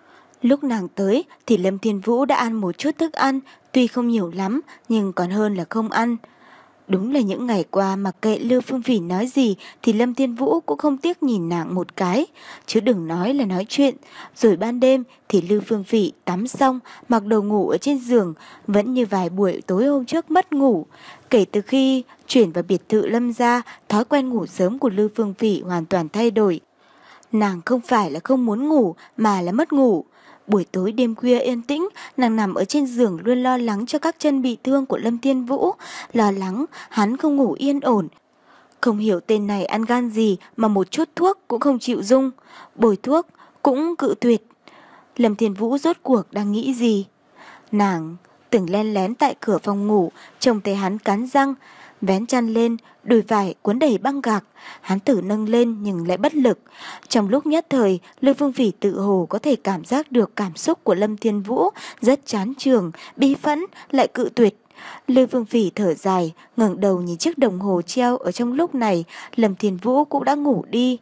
Lúc nàng tới thì Lâm Thiên Vũ đã ăn một chút thức ăn, tuy không nhiều lắm nhưng còn hơn là không ăn. Đúng là những ngày qua mặc kệ Lư Phương Phỉ nói gì thì Lâm Thiên Vũ cũng không tiếc nhìn nàng một cái, chứ đừng nói là nói chuyện. Rồi ban đêm thì Lư Phương Phỉ tắm xong, mặc đồ ngủ ở trên giường, vẫn như vài buổi tối hôm trước mất ngủ. Kể từ khi chuyển vào biệt thự Lâm gia, thói quen ngủ sớm của Lư Phương Phỉ hoàn toàn thay đổi. Nàng không phải là không muốn ngủ mà là mất ngủ. Buổi tối đêm khuya yên tĩnh, nàng nằm ở trên giường luôn lo lắng cho các chân bị thương của Lâm Thiên Vũ, lo lắng hắn không ngủ yên ổn. Không hiểu tên này ăn gan gì mà một chút thuốc cũng không chịu dung, bồi thuốc cũng cự tuyệt. Lâm Thiên Vũ rốt cuộc đang nghĩ gì? Nàng từng len lén tại cửa phòng ngủ, trông thấy hắn cắn răng, vén chăn lên, đùi vải cuốn đầy băng gạc, hắn thử nâng lên nhưng lại bất lực. Trong lúc nhất thời, Lư Phương Phỉ tự hồ có thể cảm giác được cảm xúc của Lâm Thiên Vũ, rất chán chường, bi phẫn, lại cự tuyệt. Lư Phương Phỉ thở dài, ngẩng đầu nhìn chiếc đồng hồ treo ở trong lúc này, Lâm Thiên Vũ cũng đã ngủ đi.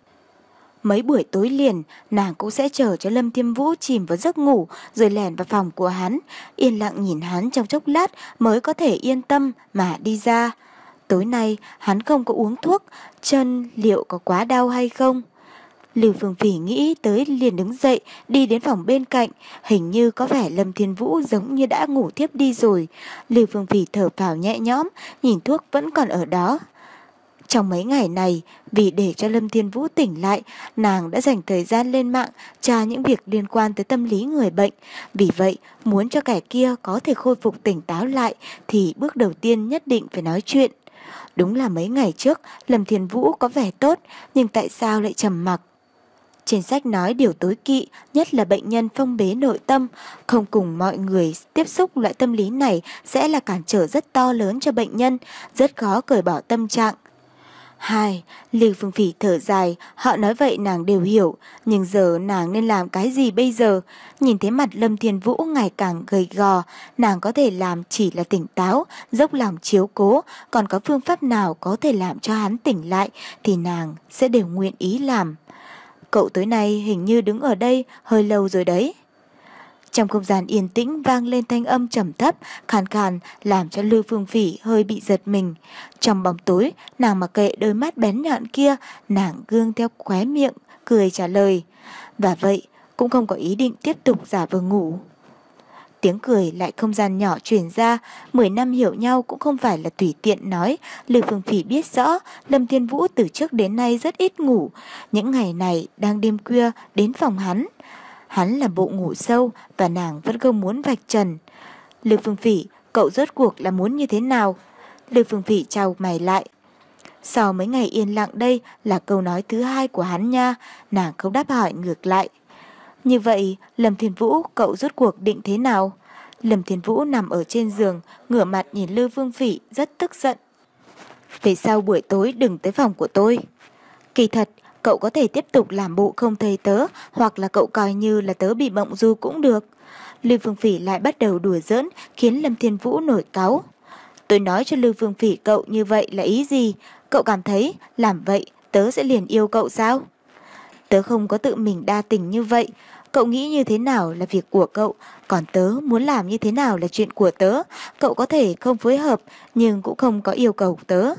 Mấy buổi tối liền, nàng cũng sẽ chờ cho Lâm Thiên Vũ chìm vào giấc ngủ rồi lẻn vào phòng của hắn, yên lặng nhìn hắn trong chốc lát mới có thể yên tâm mà đi ra. Tối nay hắn không có uống thuốc, chân liệu có quá đau hay không? Lư Phương Phỉ nghĩ tới liền đứng dậy, đi đến phòng bên cạnh, hình như có vẻ Lâm Thiên Vũ giống như đã ngủ tiếp đi rồi. Lư Phương Phỉ thở phào nhẹ nhõm, nhìn thuốc vẫn còn ở đó. Trong mấy ngày này, vì để cho Lâm Thiên Vũ tỉnh lại, nàng đã dành thời gian lên mạng tra những việc liên quan tới tâm lý người bệnh. Vì vậy, muốn cho kẻ kia có thể khôi phục tỉnh táo lại thì bước đầu tiên nhất định phải nói chuyện. Đúng là mấy ngày trước, Lâm Thiên Vũ có vẻ tốt, nhưng tại sao lại trầm mặc? Trên sách nói điều tối kỵ, nhất là bệnh nhân phong bế nội tâm, không cùng mọi người tiếp xúc loại tâm lý này sẽ là cản trở rất to lớn cho bệnh nhân, rất khó cởi bỏ tâm trạng. Hai, Lư Phương Phỉ thở dài, họ nói vậy nàng đều hiểu, nhưng giờ nàng nên làm cái gì bây giờ? Nhìn thấy mặt Lâm Thiên Vũ ngày càng gầy gò, nàng có thể làm chỉ là tỉnh táo, dốc lòng chiếu cố, còn có phương pháp nào có thể làm cho hắn tỉnh lại thì nàng sẽ đều nguyện ý làm. Cậu tối nay hình như đứng ở đây hơi lâu rồi đấy. Trong không gian yên tĩnh vang lên thanh âm trầm thấp, khàn khàn, làm cho Lư Phương Phỉ hơi bị giật mình. Trong bóng tối, nàng mặc kệ đôi mắt bén nhọn kia, nàng gương theo khóe miệng, cười trả lời. Và vậy, cũng không có ý định tiếp tục giả vờ ngủ. Tiếng cười lại không gian nhỏ truyền ra, mười năm hiểu nhau cũng không phải là tùy tiện nói. Lư Phương Phỉ biết rõ, Lâm Thiên Vũ từ trước đến nay rất ít ngủ. Những ngày này đang đêm khuya đến phòng hắn. Hắn là bộ ngủ sâu và nàng vẫn không muốn vạch trần. Lư Phương Phỉ, cậu rốt cuộc là muốn như thế nào? Lư Phương Phỉ chau mày lại. Sau mấy ngày yên lặng đây là câu nói thứ hai của hắn nha, nàng không đáp hỏi ngược lại. Như vậy, Lâm Thiên Vũ, cậu rốt cuộc định thế nào? Lâm Thiên Vũ nằm ở trên giường, ngửa mặt nhìn Lư Phương Phỉ rất tức giận. Về sau buổi tối đừng tới phòng của tôi. Kỳ thật, cậu có thể tiếp tục làm bộ không thấy tớ, hoặc là cậu coi như là tớ bị mộng du cũng được. Lư Phương Phỉ lại bắt đầu đùa giỡn, khiến Lâm Thiên Vũ nổi cáu. Tôi nói cho Lư Phương Phỉ cậu như vậy là ý gì? Cậu cảm thấy làm vậy tớ sẽ liền yêu cậu sao? Tớ không có tự mình đa tình như vậy. Cậu nghĩ như thế nào là việc của cậu, còn tớ muốn làm như thế nào là chuyện của tớ. Cậu có thể không phối hợp, nhưng cũng không có yêu cầu tớ.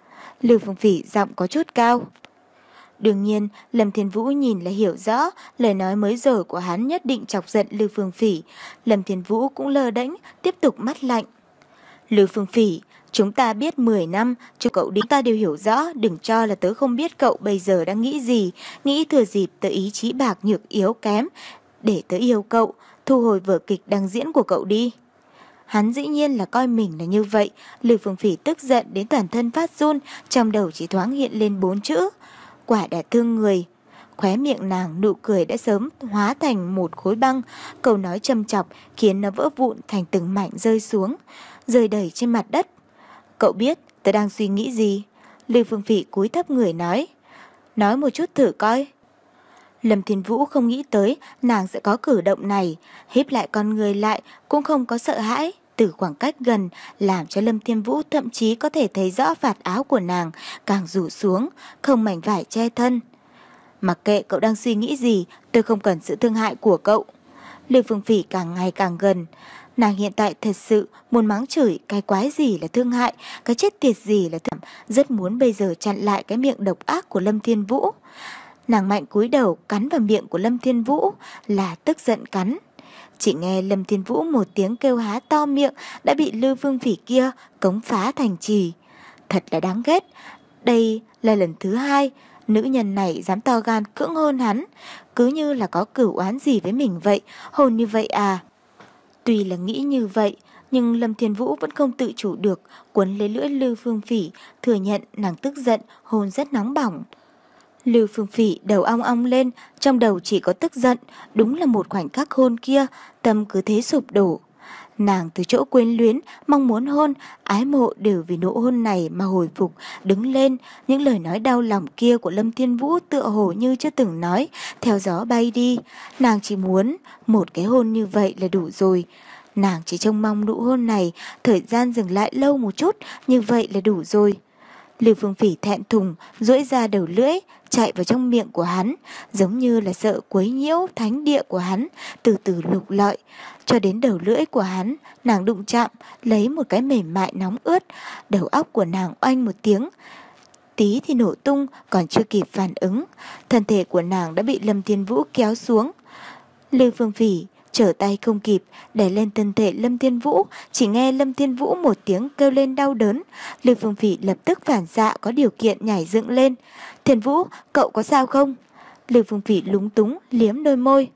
Lưu Phương Phỉ giọng có chút cao. Đương nhiên, Lâm Thiên Vũ nhìn là hiểu rõ, lời nói mới rồi của hắn nhất định chọc giận Lưu Phương Phỉ. Lâm Thiên Vũ cũng lơ đễnh, tiếp tục mắt lạnh. Lưu Phương Phỉ, chúng ta biết mười năm, cho cậu đi ta đều hiểu rõ, đừng cho là tớ không biết cậu bây giờ đang nghĩ gì, nghĩ thừa dịp tớ ý chí bạc nhược yếu kém, để tớ yêu cậu, thu hồi vở kịch đang diễn của cậu đi. Hắn dĩ nhiên là coi mình là như vậy, Lưu Phương Phỉ tức giận đến toàn thân phát run, trong đầu chỉ thoáng hiện lên bốn chữ. Quả đã thương người. Khóe miệng nàng nụ cười đã sớm hóa thành một khối băng, câu nói châm chọc khiến nó vỡ vụn thành từng mảnh rơi xuống, rơi đầy trên mặt đất. Cậu biết tớ đang suy nghĩ gì? Lưu Phương Phỉ cúi thấp người nói. Nói một chút thử coi. Lâm Thiên Vũ không nghĩ tới nàng sẽ có cử động này, híp lại con người lại cũng không có sợ hãi. Từ khoảng cách gần làm cho Lâm Thiên Vũ thậm chí có thể thấy rõ vạt áo của nàng càng rủ xuống, không mảnh vải che thân. Mặc kệ cậu đang suy nghĩ gì, tôi không cần sự thương hại của cậu. Lưu Phương Phỉ càng ngày càng gần. Nàng hiện tại thật sự muốn mắng chửi cái quái gì là thương hại, cái chết tiệt gì là thầm, rất muốn bây giờ chặn lại cái miệng độc ác của Lâm Thiên Vũ. Nàng mạnh cúi đầu cắn vào miệng của Lâm Thiên Vũ, là tức giận cắn. Chỉ nghe Lâm Thiên Vũ một tiếng kêu há to miệng đã bị Lưu Phương Phỉ kia cống phá thành trì. Thật là đáng ghét. Đây là lần thứ hai nữ nhân này dám to gan cưỡng hôn hắn, cứ như là có cửu oán gì với mình vậy, hôn như vậy à. Tuy là nghĩ như vậy, nhưng Lâm Thiên Vũ vẫn không tự chủ được, quấn lấy lưỡi Lưu Phương Phỉ, thừa nhận nàng tức giận, hôn rất nóng bỏng. Lưu Phương Phỉ đầu ong ong lên, trong đầu chỉ có tức giận, đúng là một khoảnh khắc hôn kia, tâm cứ thế sụp đổ. Nàng từ chỗ quyến luyến, mong muốn hôn, ái mộ đều vì nụ hôn này mà hồi phục, đứng lên, những lời nói đau lòng kia của Lâm Thiên Vũ tựa hồ như chưa từng nói, theo gió bay đi. Nàng chỉ muốn một cái hôn như vậy là đủ rồi. Nàng chỉ trông mong nụ hôn này, thời gian dừng lại lâu một chút, như vậy là đủ rồi. Lưu Phương Phỉ thẹn thùng, duỗi ra đầu lưỡi, chạy vào trong miệng của hắn, giống như là sợ quấy nhiễu thánh địa của hắn, từ từ lục lọi, cho đến đầu lưỡi của hắn, nàng đụng chạm, lấy một cái mềm mại nóng ướt, đầu óc của nàng oanh một tiếng, tí thì nổ tung, còn chưa kịp phản ứng, thân thể của nàng đã bị Lâm Thiên Vũ kéo xuống. Lưu Phương Phỉ trở tay không kịp, đẩy lên thân thể Lâm Thiên Vũ, chỉ nghe Lâm Thiên Vũ một tiếng kêu lên đau đớn. Lưu Phương Phỉ lập tức phản xạ có điều kiện nhảy dựng lên. Thiên Vũ, cậu có sao không? Lưu Phương Phỉ lúng túng, liếm đôi môi.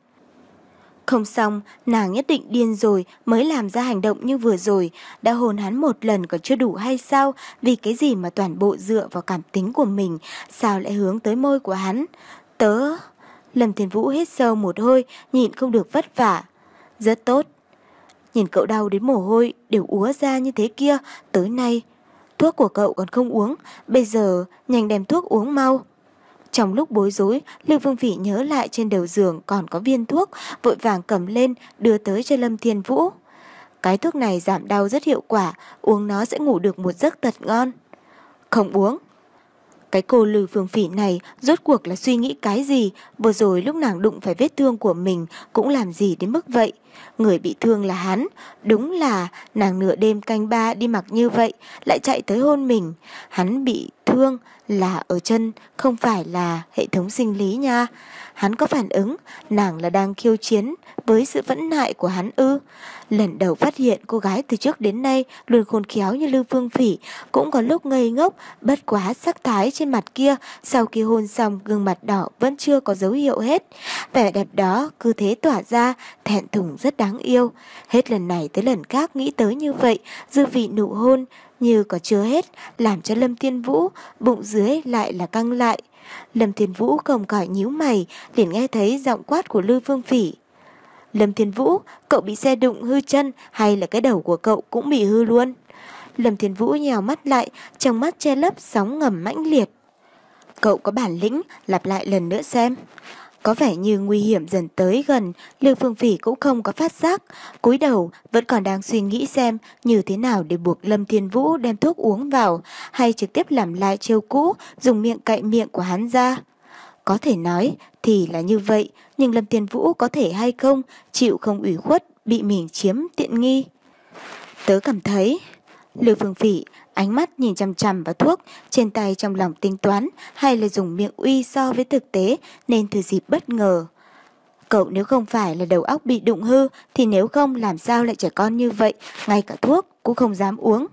Không xong, nàng nhất định điên rồi mới làm ra hành động như vừa rồi. Đã hôn hắn một lần còn chưa đủ hay sao? Vì cái gì mà toàn bộ dựa vào cảm tính của mình, sao lại hướng tới môi của hắn? Tớ... Lâm Thiên Vũ hít sâu một hơi, nhịn không được vất vả. Rất tốt. Nhìn cậu đau đến mồ hôi đều úa ra như thế kia, tối nay thuốc của cậu còn không uống, bây giờ nhanh đem thuốc uống mau. Trong lúc bối rối, Lưu Phương Phỉ nhớ lại trên đầu giường còn có viên thuốc, vội vàng cầm lên đưa tới cho Lâm Thiên Vũ. Cái thuốc này giảm đau rất hiệu quả, uống nó sẽ ngủ được một giấc thật ngon. Không uống. Cái cô Lưu Phương Phỉ này rốt cuộc là suy nghĩ cái gì? Vừa rồi lúc nàng đụng phải vết thương của mình cũng làm gì đến mức vậy? Người bị thương là hắn. Đúng là nàng nửa đêm canh ba đi mặc như vậy lại chạy tới hôn mình. Hắn bị thương là ở chân, không phải là hệ thống sinh lý nha. Hắn có phản ứng, nàng là đang khiêu chiến với sự phẫn nại của hắn ư? Lần đầu phát hiện cô gái từ trước đến nay luôn khôn khéo như Lưu Phương Phỉ, cũng có lúc ngây ngốc, bất quá sắc thái trên mặt kia, sau khi hôn xong gương mặt đỏ vẫn chưa có dấu hiệu hết. Vẻ đẹp đó cứ thế tỏa ra, thẹn thùng rất đáng yêu. Hết lần này tới lần khác nghĩ tới như vậy, dư vị nụ hôn như có chưa hết, làm cho Lâm Thiên Vũ bụng dưới lại là căng lại. Lâm Thiên Vũ không khỏi nhíu mày, liền nghe thấy giọng quát của Lưu Phương Phỉ. Lâm Thiên Vũ, cậu bị xe đụng hư chân hay là cái đầu của cậu cũng bị hư luôn? Lâm Thiên Vũ nhèo mắt lại, trong mắt che lấp sóng ngầm mãnh liệt. Cậu có bản lĩnh, lặp lại lần nữa xem. Có vẻ như nguy hiểm dần tới gần, Lưu Phương Phỉ cũng không có phát giác, cúi đầu vẫn còn đang suy nghĩ xem như thế nào để buộc Lâm Thiên Vũ đem thuốc uống vào, hay trực tiếp làm lại chiêu cũ, dùng miệng cạy miệng của hắn ra. Có thể nói, Thì là như vậy, nhưng Lâm Thiên Vũ có thể hay không chịu không ủy khuất bị mình chiếm tiện nghi. Tớ cảm thấy Lưu Phương Phỉ ánh mắt nhìn chằm chằm vào thuốc trên tay, trong lòng tính toán hay là dùng miệng uy so với thực tế nên thừa dịp bất ngờ. Cậu nếu không phải là đầu óc bị đụng hư thì nếu không làm sao lại trẻ con như vậy, ngay cả thuốc cũng không dám uống.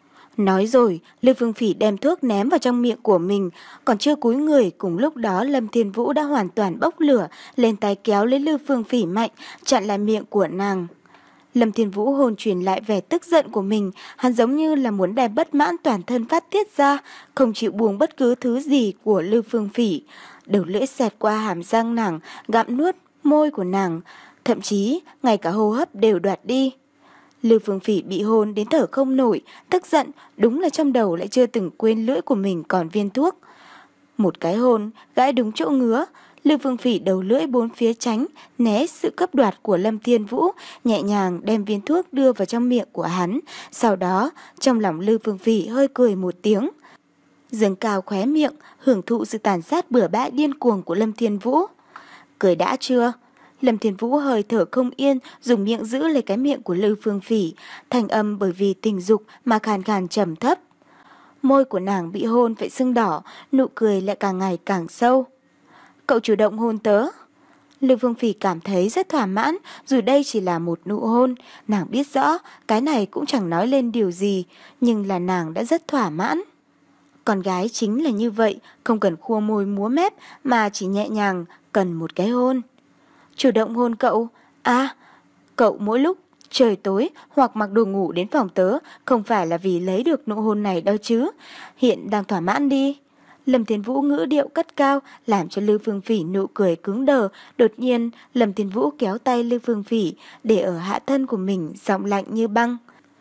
Nói rồi, Lưu Phương Phỉ đem thuốc ném vào trong miệng của mình, còn chưa cúi người, cùng lúc đó Lâm Thiên Vũ đã hoàn toàn bốc lửa, lên tay kéo lấy Lưu Phương Phỉ mạnh, chặn lại miệng của nàng. Lâm Thiên Vũ hồn truyền lại vẻ tức giận của mình, hắn giống như là muốn đem bất mãn toàn thân phát tiết ra, không chịu buông bất cứ thứ gì của Lưu Phương Phỉ. Đầu lưỡi xẹt qua hàm răng nàng, gặm nuốt môi của nàng, thậm chí ngay cả hô hấp đều đoạt đi. Lưu Phương Phỉ bị hôn đến thở không nổi, tức giận, đúng là trong đầu lại chưa từng quên lưỡi của mình còn viên thuốc. Một cái hôn, gãi đúng chỗ ngứa, Lưu Phương Phỉ đầu lưỡi bốn phía tránh, né sự cướp đoạt của Lâm Thiên Vũ, nhẹ nhàng đem viên thuốc đưa vào trong miệng của hắn. Sau đó, trong lòng Lưu Phương Phỉ hơi cười một tiếng, dâng cao khóe miệng, hưởng thụ sự tàn sát bừa bãi điên cuồng của Lâm Thiên Vũ. Cười đã chưa? Lâm Thiên Vũ hơi thở không yên, dùng miệng giữ lấy cái miệng của Lưu Phương Phỉ, thanh âm bởi vì tình dục mà khàn khàn trầm thấp. Môi của nàng bị hôn phải sưng đỏ, nụ cười lại càng ngày càng sâu. Cậu chủ động hôn tớ. Lưu Phương Phỉ cảm thấy rất thỏa mãn, dù đây chỉ là một nụ hôn, nàng biết rõ cái này cũng chẳng nói lên điều gì, nhưng là nàng đã rất thỏa mãn. Con gái chính là như vậy, không cần khua môi múa mép mà chỉ nhẹ nhàng cần một cái hôn. Chủ động hôn cậu? À, cậu mỗi lúc trời tối hoặc mặc đồ ngủ đến phòng tớ không phải là vì lấy được nụ hôn này đâu chứ. Hiện đang thỏa mãn đi. Lâm Thiên Vũ ngữ điệu cất cao làm cho Lưu Phương Phỉ nụ cười cứng đờ. Đột nhiên Lâm Thiên Vũ kéo tay Lưu Phương Phỉ để ở hạ thân của mình, giọng lạnh như băng.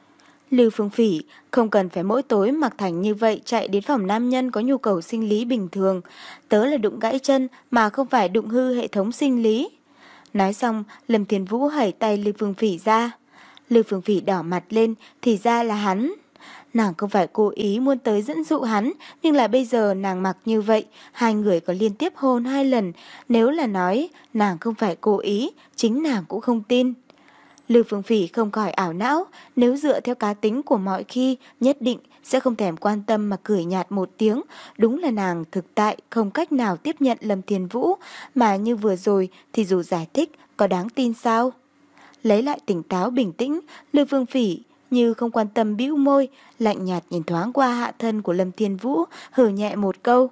Lưu Phương Phỉ không cần phải mỗi tối mặc thành như vậy chạy đến phòng nam nhân có nhu cầu sinh lý bình thường. Tớ là đụng gãy chân mà không phải đụng hư hệ thống sinh lý. Nói xong, Lâm Thiên Vũ hẩy tay Lưu Phương Phỉ ra. Lưu Phương Phỉ đỏ mặt lên, thì ra là hắn. Nàng không phải cố ý muốn tới dẫn dụ hắn, nhưng là bây giờ nàng mặc như vậy, hai người có liên tiếp hôn hai lần. Nếu là nói nàng không phải cố ý, chính nàng cũng không tin. Lưu Phương Phỉ không khỏi ảo não, nếu dựa theo cá tính của mọi khi, nhất định sẽ không thèm quan tâm mà cười nhạt một tiếng. Đúng là nàng thực tại không cách nào tiếp nhận Lâm Thiên Vũ, mà như vừa rồi thì dù giải thích có đáng tin sao? Lấy lại tỉnh táo bình tĩnh, Lưu Phương Phỉ như không quan tâm bĩu môi, lạnh nhạt nhìn thoáng qua hạ thân của Lâm Thiên Vũ, hừ nhẹ một câu.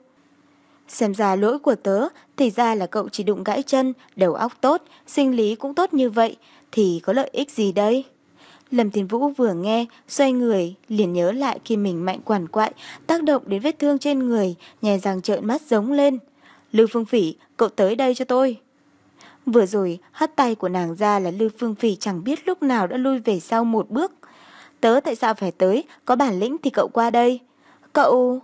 Xem ra lỗi của tớ, thì ra là cậu chỉ đụng gãy chân, đầu óc tốt, sinh lý cũng tốt như vậy, thì có lợi ích gì đây? Lâm Thiên Vũ vừa nghe, xoay người, liền nhớ lại khi mình mạnh quằn quại, tác động đến vết thương trên người, nhè răng trợn mắt giống lên. Lưu Phương Phỉ, cậu tới đây cho tôi. Vừa rồi, hất tay của nàng ra là Lưu Phương Phỉ chẳng biết lúc nào đã lui về sau một bước. Tớ tại sao phải tới, có bản lĩnh thì cậu qua đây. Cậu...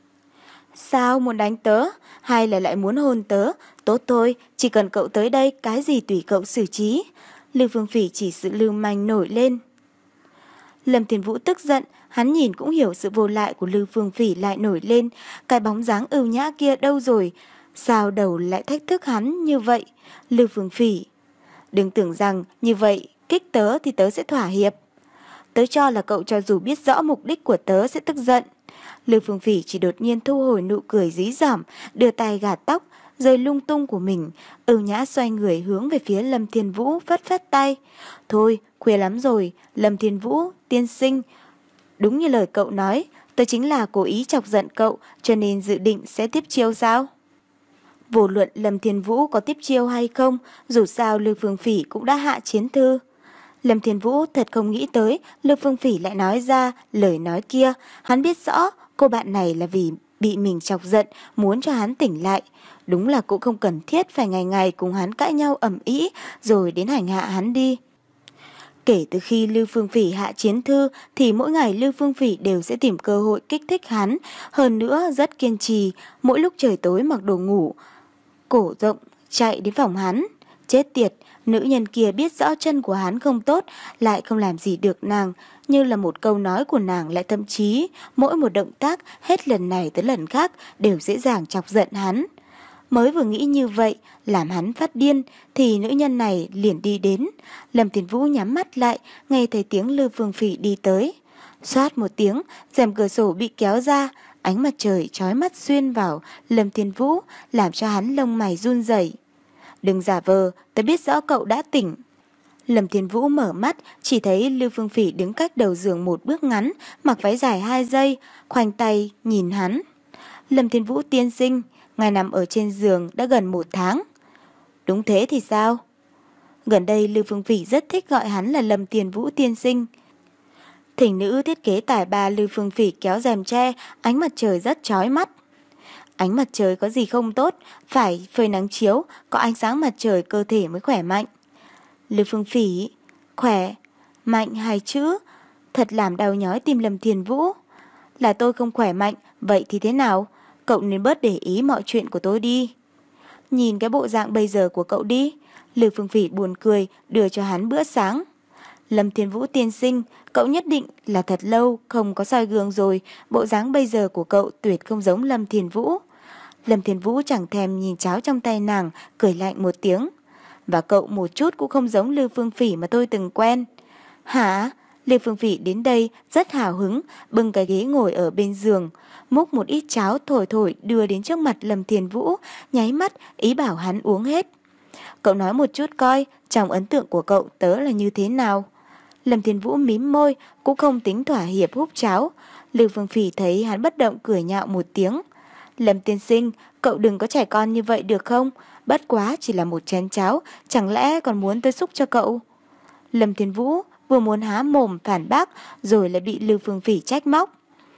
Sao muốn đánh tớ, hay là lại muốn hôn tớ? Tốt thôi, chỉ cần cậu tới đây, cái gì tùy cậu xử trí. Lưu Phương Phỉ chỉ sự lưu manh nổi lên. Lâm Thiên Vũ tức giận, hắn nhìn cũng hiểu sự vô lại của Lưu Phương Phỉ lại nổi lên. Cái bóng dáng ưu nhã kia đâu rồi? Sao đầu lại thách thức hắn như vậy? Lưu Phương Phỉ, đừng tưởng rằng như vậy kích tớ thì tớ sẽ thỏa hiệp. Tớ cho là cậu cho dù biết rõ mục đích của tớ sẽ tức giận. Lưu Phương Phỉ chỉ đột nhiên thu hồi nụ cười dí dỏm, đưa tay gạt tóc rơi lung tung của mình, ưu nhã xoay người hướng về phía Lâm Thiên Vũ, phất phất tay. Thôi, khuya lắm rồi, Lâm Thiên Vũ, tiên sinh. Đúng như lời cậu nói, tớ chính là cố ý chọc giận cậu, cho nên dự định sẽ tiếp chiêu sao? Vô luận Lâm Thiên Vũ có tiếp chiêu hay không, dù sao Lưu Phương Phỉ cũng đã hạ chiến thư. Lâm Thiên Vũ thật không nghĩ tới Lưu Phương Phỉ lại nói ra lời nói kia. Hắn biết rõ cô bạn này là vì bị mình chọc giận, muốn cho hắn tỉnh lại. Đúng là cũng không cần thiết phải ngày ngày cùng hắn cãi nhau ầm ĩ rồi đến hành hạ hắn đi. Kể từ khi Lưu Phương Phỉ hạ chiến thư thì mỗi ngày Lưu Phương Phỉ đều sẽ tìm cơ hội kích thích hắn. Hơn nữa rất kiên trì, mỗi lúc trời tối mặc đồ ngủ, cổ rộng chạy đến phòng hắn. Chết tiệt, nữ nhân kia biết rõ chân của hắn không tốt, lại không làm gì được nàng. Như là một câu nói của nàng lại thậm chí mỗi một động tác hết lần này tới lần khác đều dễ dàng chọc giận hắn. Mới vừa nghĩ như vậy, làm hắn phát điên, thì nữ nhân này liền đi đến. Lâm Thiên Vũ nhắm mắt lại, nghe thấy tiếng Lưu Phương Phỉ đi tới. Xoát một tiếng, rèm cửa sổ bị kéo ra, ánh mặt trời chói mắt xuyên vào Lâm Thiên Vũ, làm cho hắn lông mày run rẩy. Đừng giả vờ, tớ biết rõ cậu đã tỉnh. Lâm Thiên Vũ mở mắt, chỉ thấy Lưu Phương Phỉ đứng cách đầu giường một bước ngắn, mặc váy dài hai giây, khoanh tay nhìn hắn. Lâm Thiên Vũ tiên sinh, ngài nằm ở trên giường đã gần một tháng. Đúng thế thì sao? Gần đây Lưu Phương Phỉ rất thích gọi hắn là Lâm Thiên Vũ tiên sinh. Thỉnh nữ thiết kế tài ba Lưu Phương Phỉ kéo rèm che, ánh mặt trời rất chói mắt. Ánh mặt trời có gì không tốt, phải phơi nắng chiếu, có ánh sáng mặt trời cơ thể mới khỏe mạnh. Lưu Phương Phỉ, khỏe, mạnh hai chữ, thật làm đau nhói tim Lâm Thiên Vũ. Là tôi không khỏe mạnh, vậy thì thế nào? Cậu nên bớt để ý mọi chuyện của tôi đi. Nhìn cái bộ dạng bây giờ của cậu đi. Lưu Phương Phỉ buồn cười, đưa cho hắn bữa sáng. Lâm Thiên Vũ tiên sinh, cậu nhất định là thật lâu không có soi gương rồi, bộ dáng bây giờ của cậu tuyệt không giống Lâm Thiên Vũ. Lâm Thiên Vũ chẳng thèm nhìn cháo trong tay nàng, cười lạnh một tiếng. Và cậu một chút cũng không giống Lưu Phương Phỉ mà tôi từng quen. Hả? Lưu Phương Phỉ đến đây rất hào hứng, bưng cái ghế ngồi ở bên giường, múc một ít cháo thổi thổi đưa đến trước mặt Lâm Thiên Vũ, nháy mắt ý bảo hắn uống hết. Cậu nói một chút coi, trong ấn tượng của cậu tớ là như thế nào? Lâm Thiên Vũ mím môi, cũng không tính thỏa hiệp húp cháo. Lưu Phương Phỉ thấy hắn bất động cười nhạo một tiếng. Lâm tiên sinh, cậu đừng có trẻ con như vậy được không? Bất quá chỉ là một chén cháo, chẳng lẽ còn muốn tôi xúc cho cậu? Lâm Thiên Vũ vừa muốn há mồm phản bác, rồi lại bị Lưu Phương Phỉ trách móc.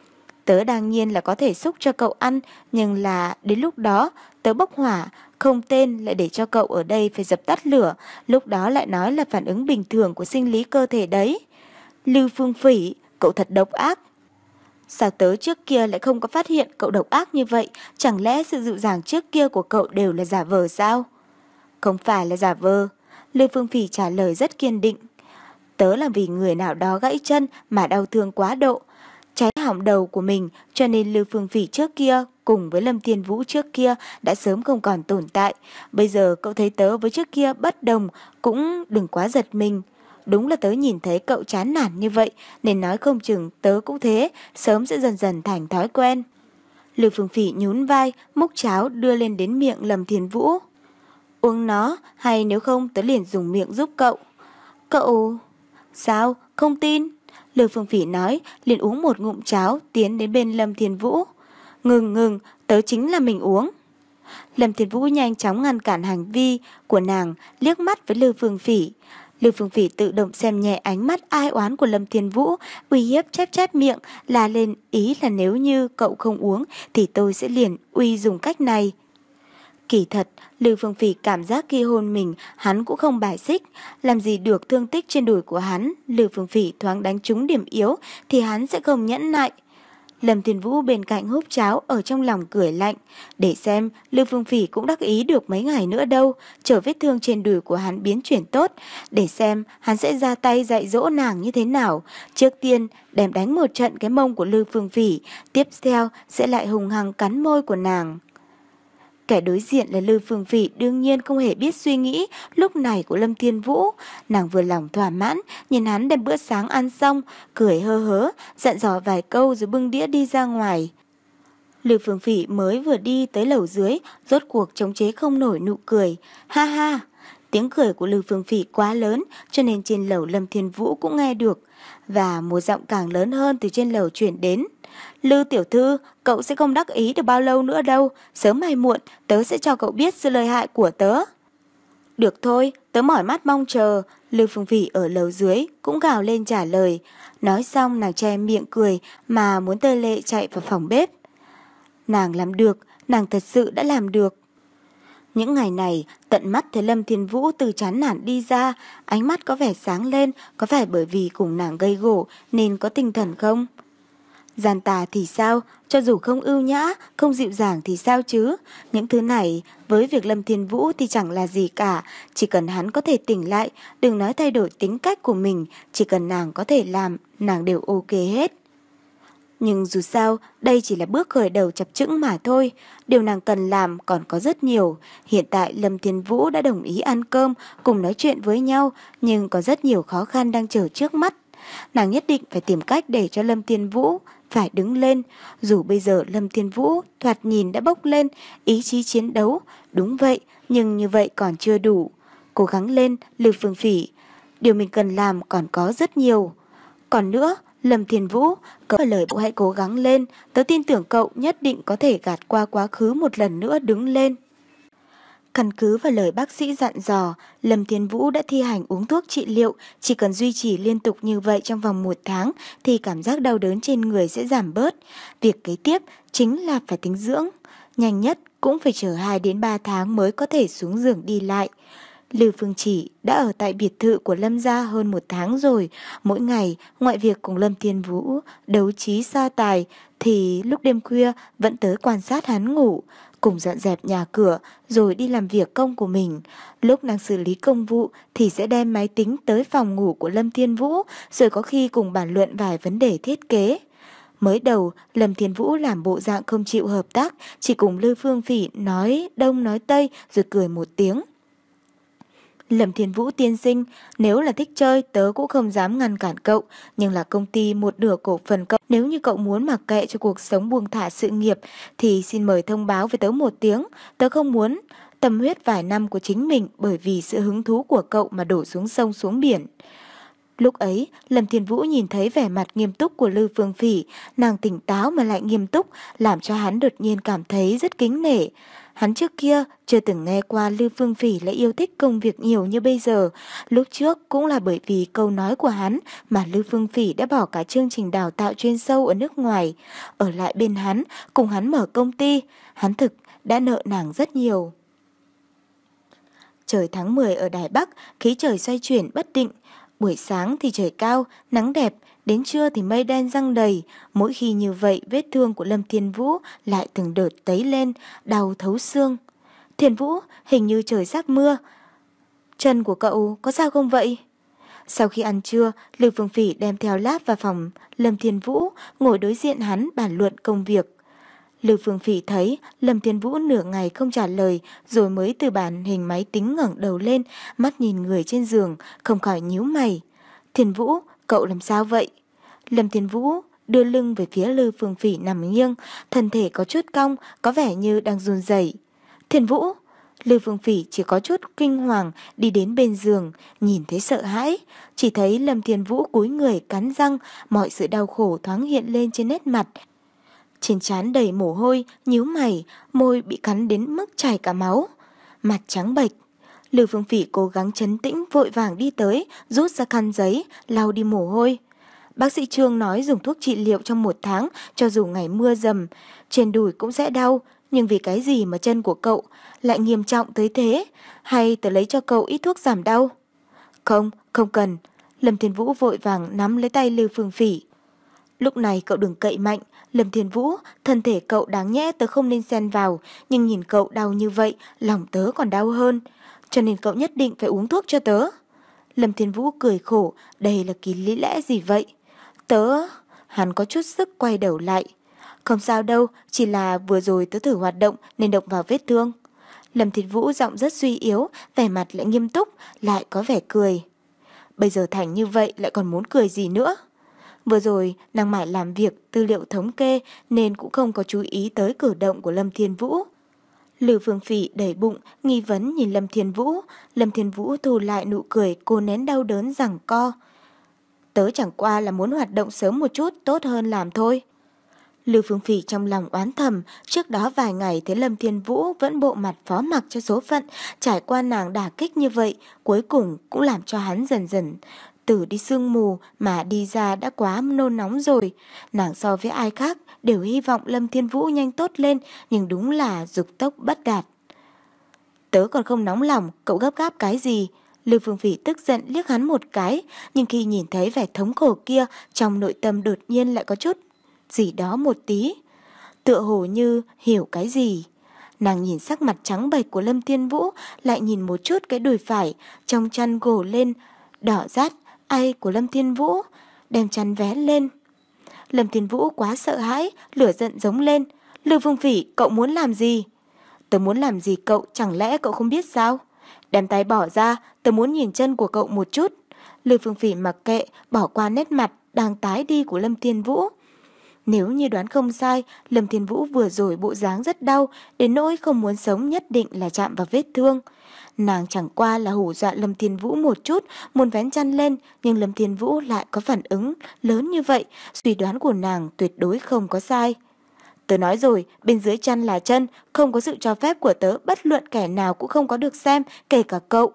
Tớ đương nhiên là có thể xúc cho cậu ăn, nhưng là đến lúc đó tớ bốc hỏa, không tên lại để cho cậu ở đây phải dập tắt lửa, lúc đó lại nói là phản ứng bình thường của sinh lý cơ thể đấy. Lưu Phương Phỉ, cậu thật độc ác. Sao tớ trước kia lại không có phát hiện cậu độc ác như vậy, chẳng lẽ sự dịu dàng trước kia của cậu đều là giả vờ sao? Không phải là giả vờ, Lưu Phương Phỉ trả lời rất kiên định. Tớ là vì người nào đó gãy chân mà đau thương quá độ, cháy hỏng đầu của mình, cho nên Lưu Phương Phỉ trước kia cùng với Lâm Thiên Vũ trước kia đã sớm không còn tồn tại. Bây giờ cậu thấy tớ với trước kia bất đồng, cũng đừng quá giật mình. Đúng là tớ nhìn thấy cậu chán nản như vậy, nên nói không chừng tớ cũng thế, sớm sẽ dần dần thành thói quen. Lưu Phương Phỉ nhún vai, múc cháo đưa lên đến miệng Lâm Thiên Vũ. Uống nó, hay nếu không tớ liền dùng miệng giúp cậu. Cậu... Sao? Không tin? Lưu Phương Phỉ nói, liền uống một ngụm cháo, tiến đến bên Lâm Thiên Vũ. Ngừng ngừng, tớ chính là mình uống. Lâm Thiên Vũ nhanh chóng ngăn cản hành vi của nàng, liếc mắt với Lưu Phương Phỉ. Lưu Phương Phỉ tự động xem nhẹ ánh mắt ai oán của Lâm Thiên Vũ, uy hiếp chép chép miệng, la lên ý là nếu như cậu không uống thì tôi sẽ liền uy dùng cách này. Kỳ thật, Lưu Phương Phỉ cảm giác khi hôn mình, hắn cũng không bài xích, làm gì được thương tích trên đùi của hắn, Lưu Phương Phỉ thoáng đánh trúng điểm yếu thì hắn sẽ không nhẫn nại. Lâm Thiên Vũ bên cạnh húp cháo ở trong lòng cười lạnh, để xem Lưu Phương Phỉ cũng đắc ý được mấy ngày nữa đâu, chờ vết thương trên đùi của hắn biến chuyển tốt, để xem hắn sẽ ra tay dạy dỗ nàng như thế nào. Trước tiên đem đánh một trận cái mông của Lưu Phương Phỉ, tiếp theo sẽ lại hùng hăng cắn môi của nàng. Kẻ đối diện là Lưu Phương Phỉ đương nhiên không hề biết suy nghĩ lúc này của Lâm Thiên Vũ. Nàng vừa lòng thỏa mãn, nhìn hắn đem bữa sáng ăn xong, cười hơ hớ, dặn dò vài câu rồi bưng đĩa đi ra ngoài. Lưu Phương Phỉ mới vừa đi tới lầu dưới, rốt cuộc chống chế không nổi nụ cười. Ha ha! Tiếng cười của Lưu Phương Phỉ quá lớn, cho nên trên lầu Lâm Thiên Vũ cũng nghe được. Và một giọng càng lớn hơn từ trên lầu chuyển đến. Lưu tiểu thư, cậu sẽ không đắc ý được bao lâu nữa đâu, sớm hay muộn tớ sẽ cho cậu biết sự lợi hại của tớ. Được thôi, tớ mỏi mắt mong chờ. Lưu Phương Phỉ ở lầu dưới cũng gào lên trả lời. Nói xong nàng che miệng cười mà muốn tơ lệ chạy vào phòng bếp. Nàng làm được, nàng thật sự đã làm được. Những ngày này, tận mắt thấy Lâm Thiên Vũ từ chán nản đi ra, ánh mắt có vẻ sáng lên, có phải bởi vì cùng nàng gây gổ nên có tinh thần không? Gian tà thì sao, cho dù không ưu nhã, không dịu dàng thì sao chứ? Những thứ này, với việc Lâm Thiên Vũ thì chẳng là gì cả, chỉ cần hắn có thể tỉnh lại, đừng nói thay đổi tính cách của mình, chỉ cần nàng có thể làm, nàng đều ok hết. Nhưng dù sao, đây chỉ là bước khởi đầu chập chững mà thôi. Điều nàng cần làm còn có rất nhiều. Hiện tại Lâm Thiên Vũ đã đồng ý ăn cơm, cùng nói chuyện với nhau, nhưng có rất nhiều khó khăn đang chờ trước mắt. Nàng nhất định phải tìm cách để cho Lâm Thiên Vũ phải đứng lên. Dù bây giờ Lâm Thiên Vũ thoạt nhìn đã bốc lên, ý chí chiến đấu. Đúng vậy, nhưng như vậy còn chưa đủ. Cố gắng lên, Lưu Phương Phỉ. Điều mình cần làm còn có rất nhiều. Còn nữa, Lâm Thiên Vũ, cậu lời bộ hãy cố gắng lên. Tớ tin tưởng cậu nhất định có thể gạt qua quá khứ một lần nữa đứng lên. Căn cứ vào lời bác sĩ dặn dò, Lâm Thiên Vũ đã thi hành uống thuốc trị liệu, chỉ cần duy trì liên tục như vậy trong vòng một tháng thì cảm giác đau đớn trên người sẽ giảm bớt. Việc kế tiếp chính là phải tĩnh dưỡng, nhanh nhất cũng phải chờ hai đến ba tháng mới có thể xuống giường đi lại. Lưu Phương Chỉ đã ở tại biệt thự của Lâm gia hơn một tháng rồi, mỗi ngày ngoại việc cùng Lâm Thiên Vũ đấu trí so tài thì lúc đêm khuya vẫn tới quan sát hắn ngủ, cùng dọn dẹp nhà cửa rồi đi làm việc công của mình. Lúc đang xử lý công vụ thì sẽ đem máy tính tới phòng ngủ của Lâm Thiên Vũ, rồi có khi cùng bàn luận vài vấn đề thiết kế. Mới đầu, Lâm Thiên Vũ làm bộ dạng không chịu hợp tác, chỉ cùng Lưu Phương Phỉ nói đông nói tây rồi cười một tiếng. Lâm Thiên Vũ tiên sinh, nếu là thích chơi tớ cũng không dám ngăn cản cậu, nhưng là công ty một nửa cổ phần cậu, nếu như cậu muốn mặc kệ cho cuộc sống buông thả sự nghiệp thì xin mời thông báo với tớ một tiếng, tớ không muốn tâm huyết vài năm của chính mình bởi vì sự hứng thú của cậu mà đổ xuống sông xuống biển. Lúc ấy, Lâm Thiên Vũ nhìn thấy vẻ mặt nghiêm túc của Lưu Phương Phỉ, nàng tỉnh táo mà lại nghiêm túc, làm cho hắn đột nhiên cảm thấy rất kính nể. Hắn trước kia chưa từng nghe qua Lưu Phương Phỉ lại yêu thích công việc nhiều như bây giờ. Lúc trước cũng là bởi vì câu nói của hắn mà Lưu Phương Phỉ đã bỏ cả chương trình đào tạo chuyên sâu ở nước ngoài. Ở lại bên hắn, cùng hắn mở công ty, hắn thực đã nợ nàng rất nhiều. Trời tháng mười ở Đài Bắc, khí trời xoay chuyển bất định. Buổi sáng thì trời cao, nắng đẹp, đến trưa thì mây đen răng đầy. Mỗi khi như vậy, vết thương của Lâm Thiên Vũ lại từng đợt tấy lên, đau thấu xương. Thiên Vũ, hình như trời sắp mưa. Chân của cậu có sao không vậy? Sau khi ăn trưa, Lưu Phương Phỉ đem theo láp vào phòng Lâm Thiên Vũ, ngồi đối diện hắn bàn luận công việc. Lưu Phương Phỉ thấy Lâm Thiên Vũ nửa ngày không trả lời, rồi mới từ bàn hình máy tính ngẩng đầu lên, mắt nhìn người trên giường, không khỏi nhíu mày. Thiên Vũ, cậu làm sao vậy? Lâm Thiên Vũ đưa lưng về phía Lưu Phương Phỉ nằm nghiêng, thân thể có chút cong, có vẻ như đang run rẩy. Thiên Vũ, Lưu Phương Phỉ chỉ có chút kinh hoàng đi đến bên giường, nhìn thấy sợ hãi, chỉ thấy Lâm Thiên Vũ cúi người cắn răng, mọi sự đau khổ thoáng hiện lên trên nét mặt. Trên trán đầy mồ hôi, nhíu mày, môi bị cắn đến mức chảy cả máu. Mặt trắng bệch. Lưu Phương Phỉ cố gắng trấn tĩnh vội vàng đi tới, rút ra khăn giấy, lau đi mồ hôi. Bác sĩ Trương nói dùng thuốc trị liệu trong một tháng, cho dù ngày mưa dầm, trên đùi cũng sẽ đau. Nhưng vì cái gì mà chân của cậu lại nghiêm trọng tới thế? Hay tớ lấy cho cậu ít thuốc giảm đau? Không, không cần. Lâm Thiên Vũ vội vàng nắm lấy tay Lưu Phương Phỉ. Lúc này cậu đừng cậy mạnh, Lâm Thiên Vũ, thân thể cậu đáng nhẽ tớ không nên xen vào, nhưng nhìn cậu đau như vậy, lòng tớ còn đau hơn, cho nên cậu nhất định phải uống thuốc cho tớ. Lâm Thiên Vũ cười khổ, đây là kỳ lý lẽ gì vậy? Tớ... Hắn có chút sức quay đầu lại. Không sao đâu, chỉ là vừa rồi tớ thử hoạt động nên động vào vết thương. Lâm Thiên Vũ giọng rất suy yếu, vẻ mặt lại nghiêm túc, lại có vẻ cười. Bây giờ thành như vậy lại còn muốn cười gì nữa? Vừa rồi, nàng mải làm việc tư liệu thống kê nên cũng không có chú ý tới cử động của Lâm Thiên Vũ. Lưu Phương Phỉ đẩy bụng, nghi vấn nhìn Lâm Thiên Vũ. Lâm Thiên Vũ thu lại nụ cười, cô nén đau đớn giằng co. Tớ chẳng qua là muốn hoạt động sớm một chút tốt hơn làm thôi. Lưu Phương Phỉ trong lòng oán thầm, trước đó vài ngày thấy Lâm Thiên Vũ vẫn bộ mặt phó mặc cho số phận, trải qua nàng đả kích như vậy, cuối cùng cũng làm cho hắn dần dần từ đi sương mù mà đi ra đã quá nôn nóng rồi. Nàng so với ai khác đều hy vọng Lâm Thiên Vũ nhanh tốt lên, nhưng đúng là dục tốc bất đạt. Tớ còn không nóng lòng, cậu gấp gáp cái gì? Lưu Phương Phỉ tức giận liếc hắn một cái, nhưng khi nhìn thấy vẻ thống khổ kia, trong nội tâm đột nhiên lại có chút gì đó một tí. Tựa hồ như hiểu cái gì. Nàng nhìn sắc mặt trắng bệch của Lâm Thiên Vũ, lại nhìn một chút cái đùi phải, trong chăn gồ lên, đỏ rát, ai của Lâm Thiên Vũ, đem chăn vén lên. Lâm Thiên Vũ quá sợ hãi, lửa giận giống lên. Lưu Phương Phỉ, cậu muốn làm gì? Tớ muốn làm gì cậu, chẳng lẽ cậu không biết sao? Đem tay bỏ ra, tớ muốn nhìn chân của cậu một chút. Lưu Phương Phỉ mặc kệ, bỏ qua nét mặt đang tái đi của Lâm Thiên Vũ. Nếu như đoán không sai, Lâm Thiên Vũ vừa rồi bộ dáng rất đau, đến nỗi không muốn sống nhất định là chạm vào vết thương. Nàng chẳng qua là hù dọa Lâm Thiên Vũ một chút, muốn vén chăn lên, nhưng Lâm Thiên Vũ lại có phản ứng lớn như vậy, suy đoán của nàng tuyệt đối không có sai. Tớ nói rồi, bên dưới chăn là chân, không có sự cho phép của tớ, bất luận kẻ nào cũng không có được xem, kể cả cậu.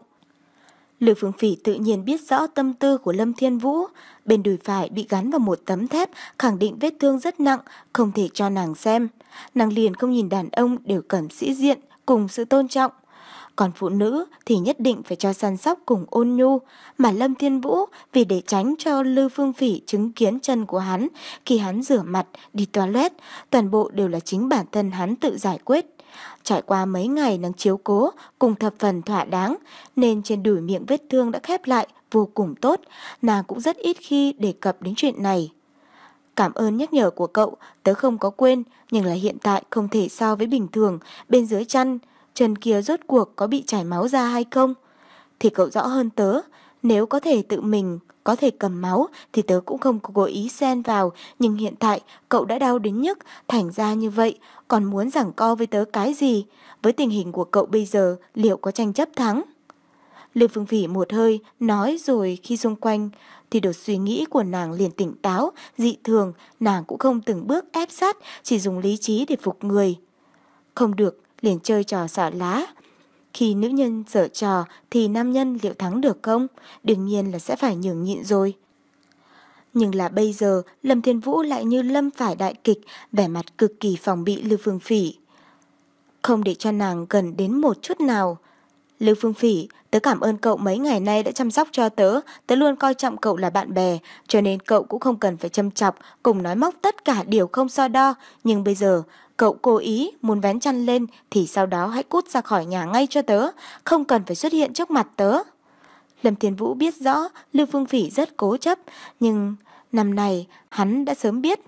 Lưu Phương Phỉ tự nhiên biết rõ tâm tư của Lâm Thiên Vũ, bên đùi phải bị gắn vào một tấm thép, khẳng định vết thương rất nặng, không thể cho nàng xem. Nàng liền không nhìn đàn ông đều cần sĩ diện, cùng sự tôn trọng. Còn phụ nữ thì nhất định phải cho săn sóc cùng ôn nhu, mà Lâm Thiên Vũ vì để tránh cho Lưu Phương Phỉ chứng kiến chân của hắn, khi hắn rửa mặt, đi toilet, toàn bộ đều là chính bản thân hắn tự giải quyết. Trải qua mấy ngày nàng chiếu cố cùng thập phần thỏa đáng, nên trên đùi miệng vết thương đã khép lại vô cùng tốt, nàng cũng rất ít khi đề cập đến chuyện này. Cảm ơn nhắc nhở của cậu, tớ không có quên, nhưng là hiện tại không thể so với bình thường, bên dưới chăn, chân kia rốt cuộc có bị chảy máu ra hay không? Thì cậu rõ hơn tớ, nếu có thể tự mình có thể cầm máu thì tớ cũng không có cố ý xen vào, nhưng hiện tại cậu đã đau đến nhức, thành ra như vậy, còn muốn giằng co với tớ cái gì? Với tình hình của cậu bây giờ, liệu có tranh chấp thắng? Lưu Phương Phỉ một hơi nói, rồi khi xung quanh thì đột suy nghĩ của nàng liền tỉnh táo, dị thường, nàng cũng không từng bước ép sát, chỉ dùng lý trí để phục người. Không được, liền chơi trò xỏ lá. Khi nữ nhân giở trò thì nam nhân liệu thắng được không? Đương nhiên là sẽ phải nhường nhịn rồi. Nhưng là bây giờ, Lâm Thiên Vũ lại như lâm phải đại kịch, vẻ mặt cực kỳ phòng bị Lưu Phương Phỉ. Không để cho nàng gần đến một chút nào. Lưu Phương Phỉ, tớ cảm ơn cậu mấy ngày nay đã chăm sóc cho tớ, tớ luôn coi trọng cậu là bạn bè, cho nên cậu cũng không cần phải châm chọc, cùng nói móc tất cả điều không so đo. Nhưng bây giờ, cậu cố ý muốn vén chăn lên thì sau đó hãy cút ra khỏi nhà ngay cho tớ, không cần phải xuất hiện trước mặt tớ. Lâm Thiên Vũ biết rõ Lưu Phương Phỉ rất cố chấp, nhưng năm này hắn đã sớm biết.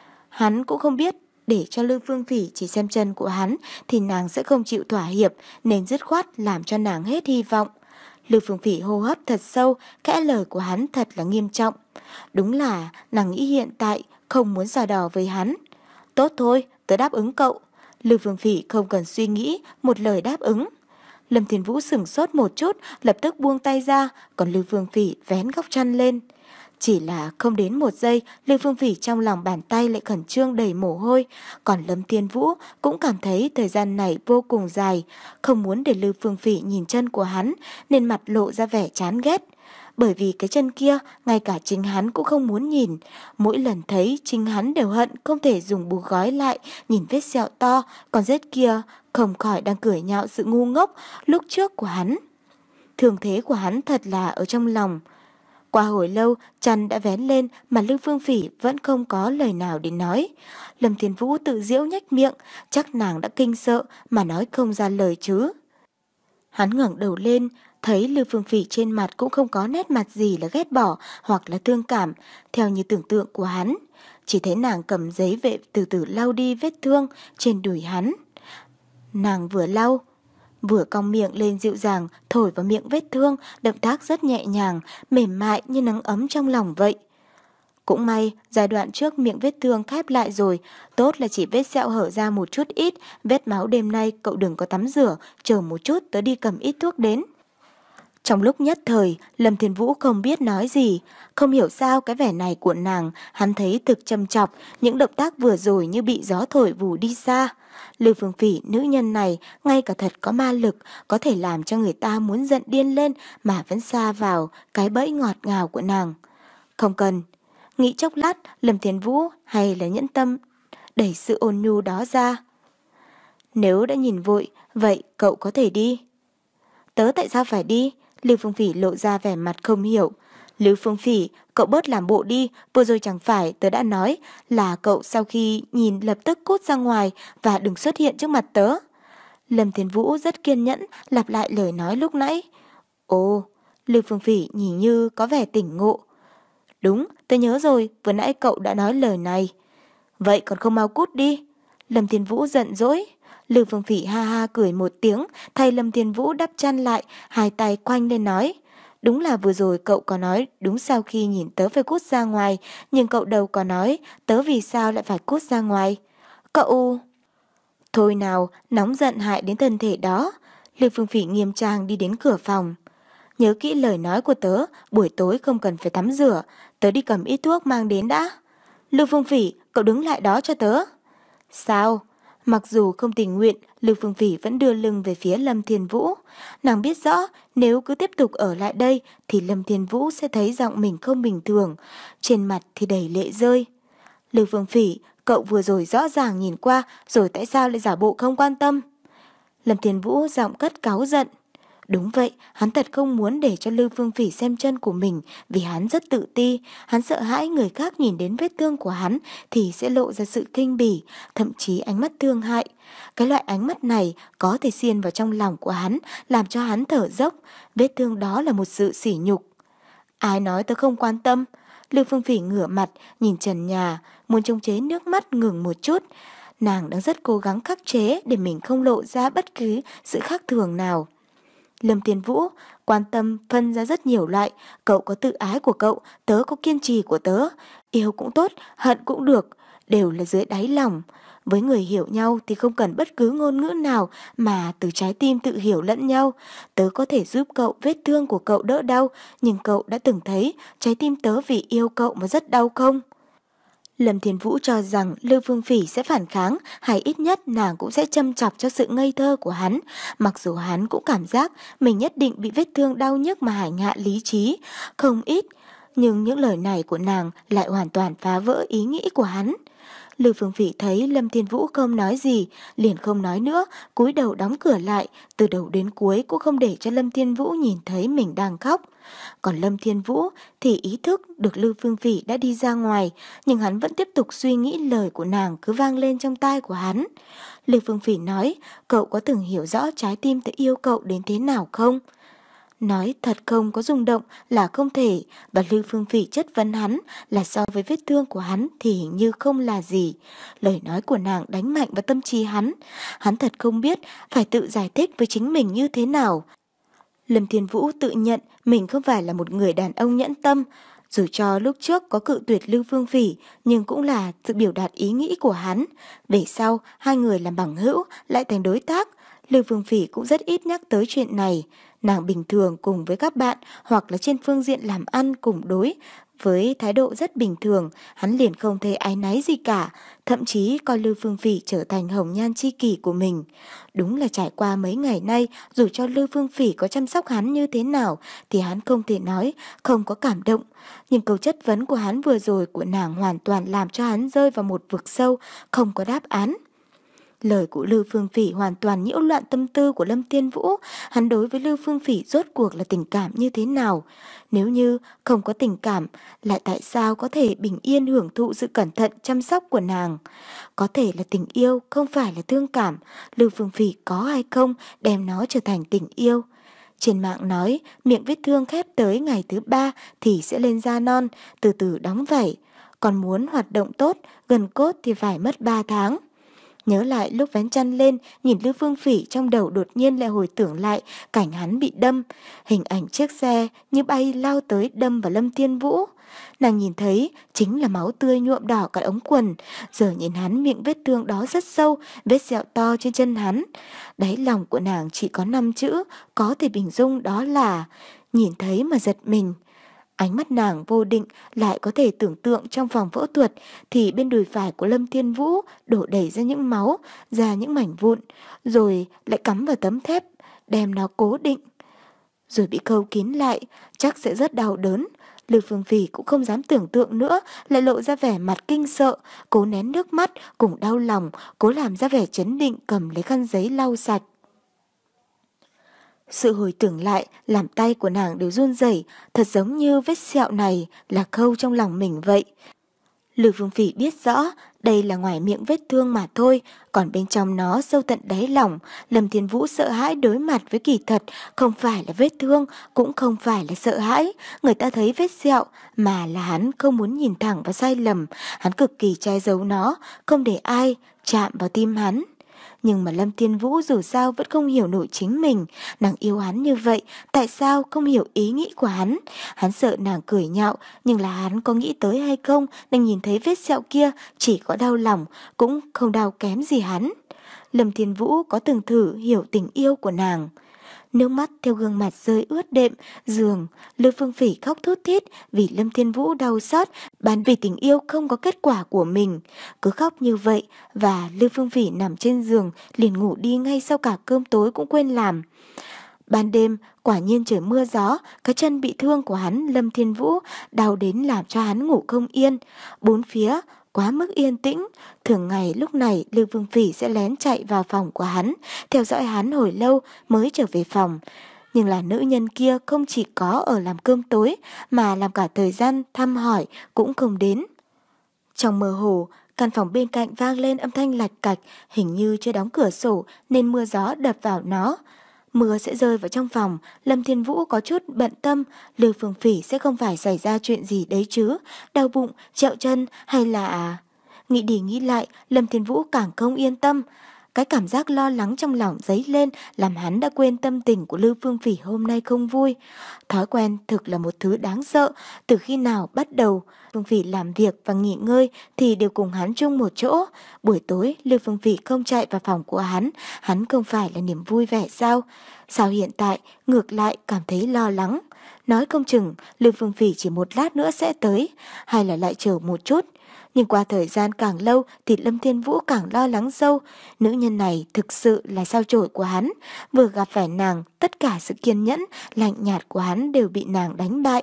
Hắn cũng không biết để cho Lưu Phương Phỉ chỉ xem chân của hắn thì nàng sẽ không chịu thỏa hiệp, nên dứt khoát làm cho nàng hết hy vọng. Lưu Phương Phỉ hô hấp thật sâu, kẽ lời của hắn thật là nghiêm trọng. Đúng là nàng nghĩ hiện tại không muốn xà đò với hắn. Tốt thôi, tớ đáp ứng cậu. Lưu Phương Phỉ không cần suy nghĩ, một lời đáp ứng. Lâm Thiên Vũ sửng sốt một chút, lập tức buông tay ra, còn Lưu Phương Phỉ vén góc chăn lên. Chỉ là không đến một giây, Lưu Phương Phỉ trong lòng bàn tay lại khẩn trương đầy mồ hôi, còn Lâm Thiên Vũ cũng cảm thấy thời gian này vô cùng dài, không muốn để Lưu Phương Phỉ nhìn chân của hắn, nên mặt lộ ra vẻ chán ghét. Bởi vì cái chân kia, ngay cả chính hắn cũng không muốn nhìn. Mỗi lần thấy, chính hắn đều hận không thể dùng bù gói lại, nhìn vết sẹo to, còn vết kia không khỏi đang cười nhạo sự ngu ngốc lúc trước của hắn. Thường thế của hắn thật là ở trong lòng. Qua hồi lâu, chăn đã vén lên mà Lưu Phương Phỉ vẫn không có lời nào để nói. Lâm Thiên Vũ tự giễu nhếch miệng, chắc nàng đã kinh sợ mà nói không ra lời chứ. Hắn ngẩng đầu lên, thấy Lưu Phương Phỉ trên mặt cũng không có nét mặt gì là ghét bỏ hoặc là thương cảm, theo như tưởng tượng của hắn. Chỉ thấy nàng cầm giấy vệ từ từ lau đi vết thương trên đùi hắn. Nàng vừa lau, vừa cong miệng lên dịu dàng, thổi vào miệng vết thương, động tác rất nhẹ nhàng, mềm mại như nắng ấm trong lòng vậy. Cũng may, giai đoạn trước miệng vết thương khép lại rồi, tốt là chỉ vết sẹo hở ra một chút ít, vết máu đêm nay cậu đừng có tắm rửa, chờ một chút tớ đi cầm ít thuốc đến. Trong lúc nhất thời, Lâm Thiên Vũ không biết nói gì, không hiểu sao cái vẻ này của nàng, hắn thấy thực châm chọc, những động tác vừa rồi như bị gió thổi vù đi xa. Lưu Phương Phỉ nữ nhân này ngay cả thật có ma lực, có thể làm cho người ta muốn giận điên lên mà vẫn xa vào cái bẫy ngọt ngào của nàng. Không cần. Nghĩ chốc lát, Lâm Thiên Vũ hay là nhẫn tâm đẩy sự ôn nhu đó ra. Nếu đã nhìn vội, vậy cậu có thể đi. Tớ tại sao phải đi? Lưu Phương Phỉ lộ ra vẻ mặt không hiểu. Lưu Phương Phỉ, cậu bớt làm bộ đi, vừa rồi chẳng phải tớ đã nói là cậu sau khi nhìn lập tức cút ra ngoài và đừng xuất hiện trước mặt tớ. Lâm Thiên Vũ rất kiên nhẫn lặp lại lời nói lúc nãy. Ồ, Lưu Phương Phỉ nhìn như có vẻ tỉnh ngộ. Đúng, tớ nhớ rồi, vừa nãy cậu đã nói lời này. Vậy còn không mau cút đi. Lâm Thiên Vũ giận dỗi. Lưu Phương Phỉ ha ha cười một tiếng, thay Lâm Thiên Vũ đắp chăn lại, hai tay quanh lên nói. Đúng là vừa rồi cậu có nói đúng sau khi nhìn tớ phải cút ra ngoài, nhưng cậu đâu có nói tớ vì sao lại phải cút ra ngoài. Cậu... Thôi nào, nóng giận hại đến thân thể đó. Lưu Phương Phỉ nghiêm trang đi đến cửa phòng. Nhớ kỹ lời nói của tớ, buổi tối không cần phải tắm rửa, tớ đi cầm ít thuốc mang đến đã. Lưu Phương Phỉ, cậu đứng lại đó cho tớ. Sao? Mặc dù không tình nguyện, Lưu Phương Phỉ vẫn đưa lưng về phía Lâm Thiên Vũ. Nàng biết rõ, nếu cứ tiếp tục ở lại đây thì Lâm Thiên Vũ sẽ thấy giọng mình không bình thường, trên mặt thì đầy lệ rơi. Lưu Phương Phỉ, cậu vừa rồi rõ ràng nhìn qua, rồi tại sao lại giả bộ không quan tâm? Lâm Thiên Vũ giọng cất cáu giận. Đúng vậy, hắn thật không muốn để cho Lưu Phương Phỉ xem chân của mình, vì hắn rất tự ti, hắn sợ hãi người khác nhìn đến vết thương của hắn thì sẽ lộ ra sự kinh bỉ, thậm chí ánh mắt thương hại. Cái loại ánh mắt này có thể xiên vào trong lòng của hắn, làm cho hắn thở dốc, vết thương đó là một sự sỉ nhục. Ai nói tớ không quan tâm? Lưu Phương Phỉ ngửa mặt, nhìn trần nhà, muốn chống chế nước mắt ngừng một chút. Nàng đang rất cố gắng khắc chế để mình không lộ ra bất cứ sự khác thường nào. Lâm Thiên Vũ, quan tâm phân ra rất nhiều loại, cậu có tự ái của cậu, tớ có kiên trì của tớ, yêu cũng tốt, hận cũng được, đều là dưới đáy lòng. Với người hiểu nhau thì không cần bất cứ ngôn ngữ nào mà từ trái tim tự hiểu lẫn nhau. Tớ có thể giúp cậu vết thương của cậu đỡ đau, nhưng cậu đã từng thấy trái tim tớ vì yêu cậu mà rất đau không? Lâm Thiên Vũ cho rằng Lưu Phương Phỉ sẽ phản kháng, hay ít nhất nàng cũng sẽ châm chọc cho sự ngây thơ của hắn. Mặc dù hắn cũng cảm giác mình nhất định bị vết thương đau nhức mà hành hạ lý trí, không ít, nhưng những lời này của nàng lại hoàn toàn phá vỡ ý nghĩ của hắn. Lưu Phương Phỉ thấy Lâm Thiên Vũ không nói gì, liền không nói nữa, cúi đầu đóng cửa lại, từ đầu đến cuối cũng không để cho Lâm Thiên Vũ nhìn thấy mình đang khóc. Còn Lâm Thiên Vũ thì ý thức được Lưu Phương Phỉ đã đi ra ngoài, nhưng hắn vẫn tiếp tục suy nghĩ lời của nàng cứ vang lên trong tai của hắn. Lưu Phương Phỉ nói, cậu có từng hiểu rõ trái tim tự yêu cậu đến thế nào không? Nói thật không có rung động là không thể, và Lưu Phương Phỉ chất vấn hắn là so với vết thương của hắn thì hình như không là gì. Lời nói của nàng đánh mạnh vào tâm trí hắn, hắn thật không biết phải tự giải thích với chính mình như thế nào. Lâm Thiên Vũ tự nhận mình không phải là một người đàn ông nhẫn tâm, dù cho lúc trước có cự tuyệt Lưu Phương Phỉ, nhưng cũng là sự biểu đạt ý nghĩ của hắn. Về sau, hai người làm bằng hữu, lại thành đối tác. Lưu Phương Phỉ cũng rất ít nhắc tới chuyện này. Nàng bình thường cùng với các bạn hoặc là trên phương diện làm ăn cùng đối, với thái độ rất bình thường, hắn liền không thấy áy náy gì cả, thậm chí coi Lưu Phương Phỉ trở thành hồng nhan chi kỷ của mình. Đúng là trải qua mấy ngày nay, dù cho Lưu Phương Phỉ có chăm sóc hắn như thế nào, thì hắn không thể nói, không có cảm động. Nhưng câu chất vấn của hắn vừa rồi của nàng hoàn toàn làm cho hắn rơi vào một vực sâu, không có đáp án. Lời của Lưu Phương Phỉ hoàn toàn nhiễu loạn tâm tư của Lâm Thiên Vũ, hắn đối với Lưu Phương Phỉ rốt cuộc là tình cảm như thế nào? Nếu như không có tình cảm, lại tại sao có thể bình yên hưởng thụ sự cẩn thận chăm sóc của nàng? Có thể là tình yêu, không phải là thương cảm. Lưu Phương Phỉ có hay không đem nó trở thành tình yêu? Trên mạng nói, miệng vết thương khép tới ngày thứ ba thì sẽ lên da non, từ từ đóng vảy. Còn muốn hoạt động tốt, gần cốt thì phải mất ba tháng. Nhớ lại lúc vén chăn lên, nhìn Lưu Phương Phỉ trong đầu đột nhiên lại hồi tưởng lại cảnh hắn bị đâm. Hình ảnh chiếc xe như bay lao tới đâm vào Lâm Thiên Vũ. Nàng nhìn thấy chính là máu tươi nhuộm đỏ cả ống quần. Giờ nhìn hắn miệng vết thương đó rất sâu, vết sẹo to trên chân hắn. Đáy lòng của nàng chỉ có năm chữ, có thể hình dung đó là nhìn thấy mà giật mình. Ánh mắt nàng vô định lại có thể tưởng tượng trong phòng phẫu thuật thì bên đùi phải của Lâm Thiên Vũ đổ đầy ra những máu, ra những mảnh vụn, rồi lại cắm vào tấm thép, đem nó cố định. Rồi bị khâu kín lại, chắc sẽ rất đau đớn. Lưu Phương Phỉ cũng không dám tưởng tượng nữa, lại lộ ra vẻ mặt kinh sợ, cố nén nước mắt, cùng đau lòng, cố làm ra vẻ chấn định cầm lấy khăn giấy lau sạch. Sự hồi tưởng lại làm tay của nàng đều run rẩy, thật giống như vết sẹo này là khâu trong lòng mình vậy. Lưu Phương Phỉ biết rõ, đây là ngoài miệng vết thương mà thôi, còn bên trong nó sâu tận đáy lòng. Lâm Thiên Vũ sợ hãi đối mặt với kỳ thật, không phải là vết thương, cũng không phải là sợ hãi. Người ta thấy vết sẹo, mà là hắn không muốn nhìn thẳng vào sai lầm. Hắn cực kỳ che giấu nó, không để ai chạm vào tim hắn. Nhưng mà Lâm Thiên Vũ dù sao vẫn không hiểu nổi chính mình. Nàng yêu hắn như vậy, tại sao không hiểu ý nghĩ của hắn? Hắn sợ nàng cười nhạo, nhưng là hắn có nghĩ tới hay không? Nàng nhìn thấy vết sẹo kia, chỉ có đau lòng, cũng không đau kém gì hắn. Lâm Thiên Vũ có từng thử hiểu tình yêu của nàng. Nước mắt theo gương mặt rơi ướt đệm, giường, Lưu Phương Phỉ khóc thút thít vì Lâm Thiên Vũ đau xót, bán vì tình yêu không có kết quả của mình. Cứ khóc như vậy, và Lưu Phương Phỉ nằm trên giường, liền ngủ đi ngay sau cả cơm tối cũng quên làm. Ban đêm, quả nhiên trời mưa gió, cái chân bị thương của hắn Lâm Thiên Vũ đau đến làm cho hắn ngủ không yên. Bốn phía quá mức yên tĩnh, thường ngày lúc này Lưu Phương Phỉ sẽ lén chạy vào phòng của hắn, theo dõi hắn hồi lâu mới trở về phòng. Nhưng là nữ nhân kia không chỉ có ở làm cơm tối, mà làm cả thời gian thăm hỏi cũng không đến. Trong mơ hồ, căn phòng bên cạnh vang lên âm thanh lạch cạch, hình như chưa đóng cửa sổ nên mưa gió đập vào nó. Mưa sẽ rơi vào trong phòng, Lâm Thiên Vũ có chút bận tâm, Lưu Phương Phỉ sẽ không phải xảy ra chuyện gì đấy chứ, đau bụng, trẹo chân hay là... Nghĩ đi nghĩ lại, Lâm Thiên Vũ càng không yên tâm. Cái cảm giác lo lắng trong lòng dấy lên làm hắn đã quên tâm tình của Lưu Phương Phỉ hôm nay không vui. Thói quen thực là một thứ đáng sợ, từ khi nào bắt đầu Phương Phỉ làm việc và nghỉ ngơi thì đều cùng hắn chung một chỗ. Buổi tối Lưu Phương Phỉ không chạy vào phòng của hắn, hắn không phải là niềm vui vẻ sao? Sao hiện tại ngược lại cảm thấy lo lắng? Nói không chừng Lưu Phương Phỉ chỉ một lát nữa sẽ tới, hay là lại chờ một chút. Nhưng qua thời gian càng lâu thì Lâm Thiên Vũ càng lo lắng sâu. Nữ nhân này thực sự là sao chổi của hắn. Vừa gặp phải nàng, tất cả sự kiên nhẫn, lạnh nhạt của hắn đều bị nàng đánh bại.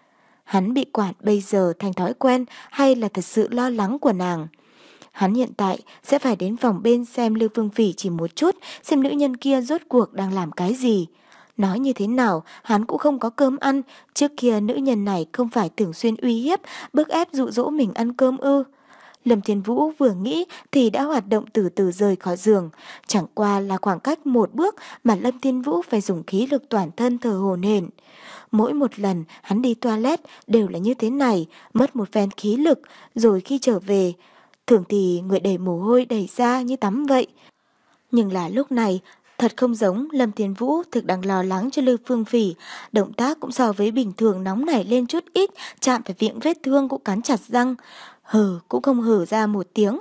Hắn bị quản bây giờ thành thói quen hay là thật sự lo lắng của nàng? Hắn hiện tại sẽ phải đến phòng bên xem Lưu Phương Phỉ chỉ một chút, xem nữ nhân kia rốt cuộc đang làm cái gì. Nói như thế nào, hắn cũng không có cơm ăn, trước kia nữ nhân này không phải thường xuyên uy hiếp, bức ép dụ dỗ mình ăn cơm ư. Lâm Thiên Vũ vừa nghĩ thì đã hoạt động từ từ rời khỏi giường, chẳng qua là khoảng cách một bước mà Lâm Thiên Vũ phải dùng khí lực toàn thân thở hổn hển. Mỗi một lần hắn đi toilet đều là như thế này, mất một phen khí lực, rồi khi trở về, thường thì người đầy mồ hôi đầy ra như tắm vậy. Nhưng là lúc này, thật không giống Lâm Thiên Vũ thực đang lo lắng cho Lưu Phương Phỉ, động tác cũng so với bình thường nóng nảy lên chút ít, chạm phải miệng vết thương cũng cắn chặt răng, hừ cũng không hừ ra một tiếng.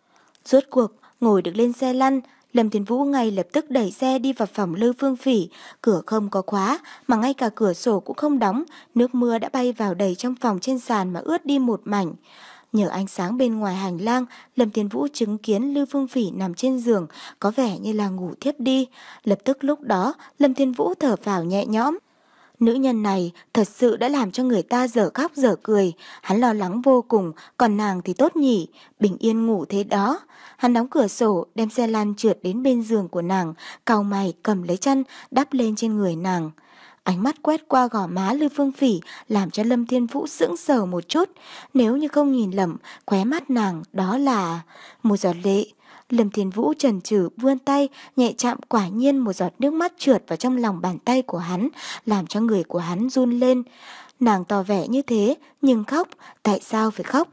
Rốt cuộc ngồi được lên xe lăn, Lâm Thiên Vũ ngay lập tức đẩy xe đi vào phòng Lưu Phương Phỉ, cửa không có khóa mà ngay cả cửa sổ cũng không đóng, nước mưa đã bay vào đầy trong phòng trên sàn mà ướt đi một mảnh. Nhờ ánh sáng bên ngoài hành lang, Lâm Thiên Vũ chứng kiến Lưu Phương Phỉ nằm trên giường, có vẻ như là ngủ thiếp đi. Lập tức lúc đó, Lâm Thiên Vũ thở phào nhẹ nhõm. Nữ nhân này thật sự đã làm cho người ta dở khóc dở cười. Hắn lo lắng vô cùng, còn nàng thì tốt nhỉ, bình yên ngủ thế đó. Hắn đóng cửa sổ, đem xe lăn trượt đến bên giường của nàng, cau mày cầm lấy chăn, đắp lên trên người nàng. Ánh mắt quét qua gò má Lưu Phương Phỉ làm cho Lâm Thiên Vũ sững sờ một chút. Nếu như không nhìn lầm, khóe mắt nàng đó là một giọt lệ. Lâm Thiên Vũ chần chừ vươn tay, nhẹ chạm, quả nhiên một giọt nước mắt trượt vào trong lòng bàn tay của hắn, làm cho người của hắn run lên. Nàng tỏ vẻ như thế, nhưng khóc, tại sao phải khóc?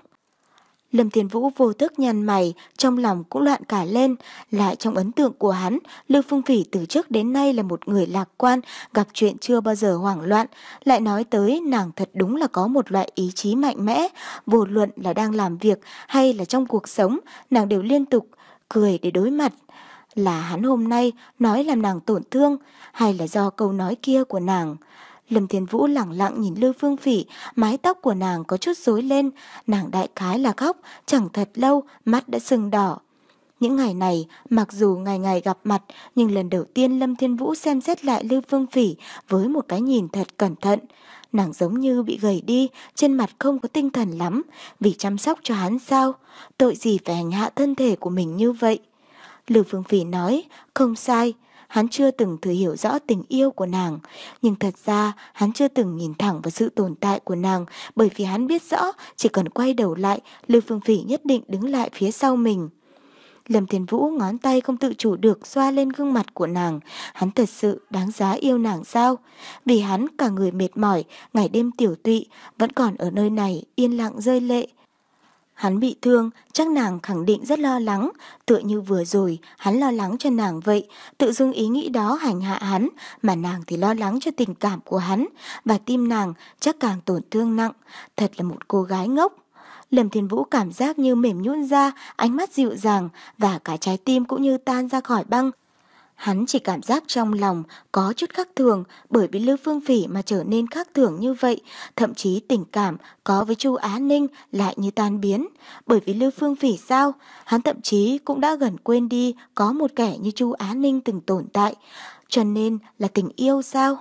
Lâm Thiên Vũ vô thức nhăn mày, trong lòng cũng loạn cả lên. Lại trong ấn tượng của hắn, Lưu Phương Phỉ từ trước đến nay là một người lạc quan, gặp chuyện chưa bao giờ hoảng loạn. Lại nói tới nàng thật đúng là có một loại ý chí mạnh mẽ, vô luận là đang làm việc hay là trong cuộc sống, nàng đều liên tục cười để đối mặt. Là hắn hôm nay nói làm nàng tổn thương, hay là do câu nói kia của nàng? Lâm Thiên Vũ lẳng lặng nhìn Lưu Phương Phỉ, mái tóc của nàng có chút rối lên, nàng đại khái là khóc, chẳng thật lâu, mắt đã sưng đỏ. Những ngày này, mặc dù ngày ngày gặp mặt, nhưng lần đầu tiên Lâm Thiên Vũ xem xét lại Lưu Phương Phỉ với một cái nhìn thật cẩn thận. Nàng giống như bị gầy đi, trên mặt không có tinh thần lắm, vì chăm sóc cho hắn sao? Tội gì phải hành hạ thân thể của mình như vậy? Lưu Phương Phỉ nói, không sai, hắn chưa từng thử hiểu rõ tình yêu của nàng. Nhưng thật ra, hắn chưa từng nhìn thẳng vào sự tồn tại của nàng, bởi vì hắn biết rõ, chỉ cần quay đầu lại, Lưu Phương Phỉ nhất định đứng lại phía sau mình. Lâm Thiên Vũ ngón tay không tự chủ được xoa lên gương mặt của nàng. Hắn thật sự đáng giá yêu nàng sao? Vì hắn cả người mệt mỏi, ngày đêm tiểu tụy, vẫn còn ở nơi này yên lặng rơi lệ. Hắn bị thương, chắc nàng khẳng định rất lo lắng, tựa như vừa rồi hắn lo lắng cho nàng vậy, tự dưng ý nghĩ đó hành hạ hắn, mà nàng thì lo lắng cho tình cảm của hắn, và tim nàng chắc càng tổn thương nặng, thật là một cô gái ngốc. Lâm Thiên Vũ cảm giác như mềm nhũn ra, ánh mắt dịu dàng và cả trái tim cũng như tan ra khỏi băng. Hắn chỉ cảm giác trong lòng có chút khác thường bởi vì Lưu Phương Phỉ mà trở nên khác thường như vậy, thậm chí tình cảm có với Chu Á Ninh lại như tan biến. Bởi vì Lưu Phương Phỉ sao? Hắn thậm chí cũng đã gần quên đi có một kẻ như Chu Á Ninh từng tồn tại. Cho nên là tình yêu sao?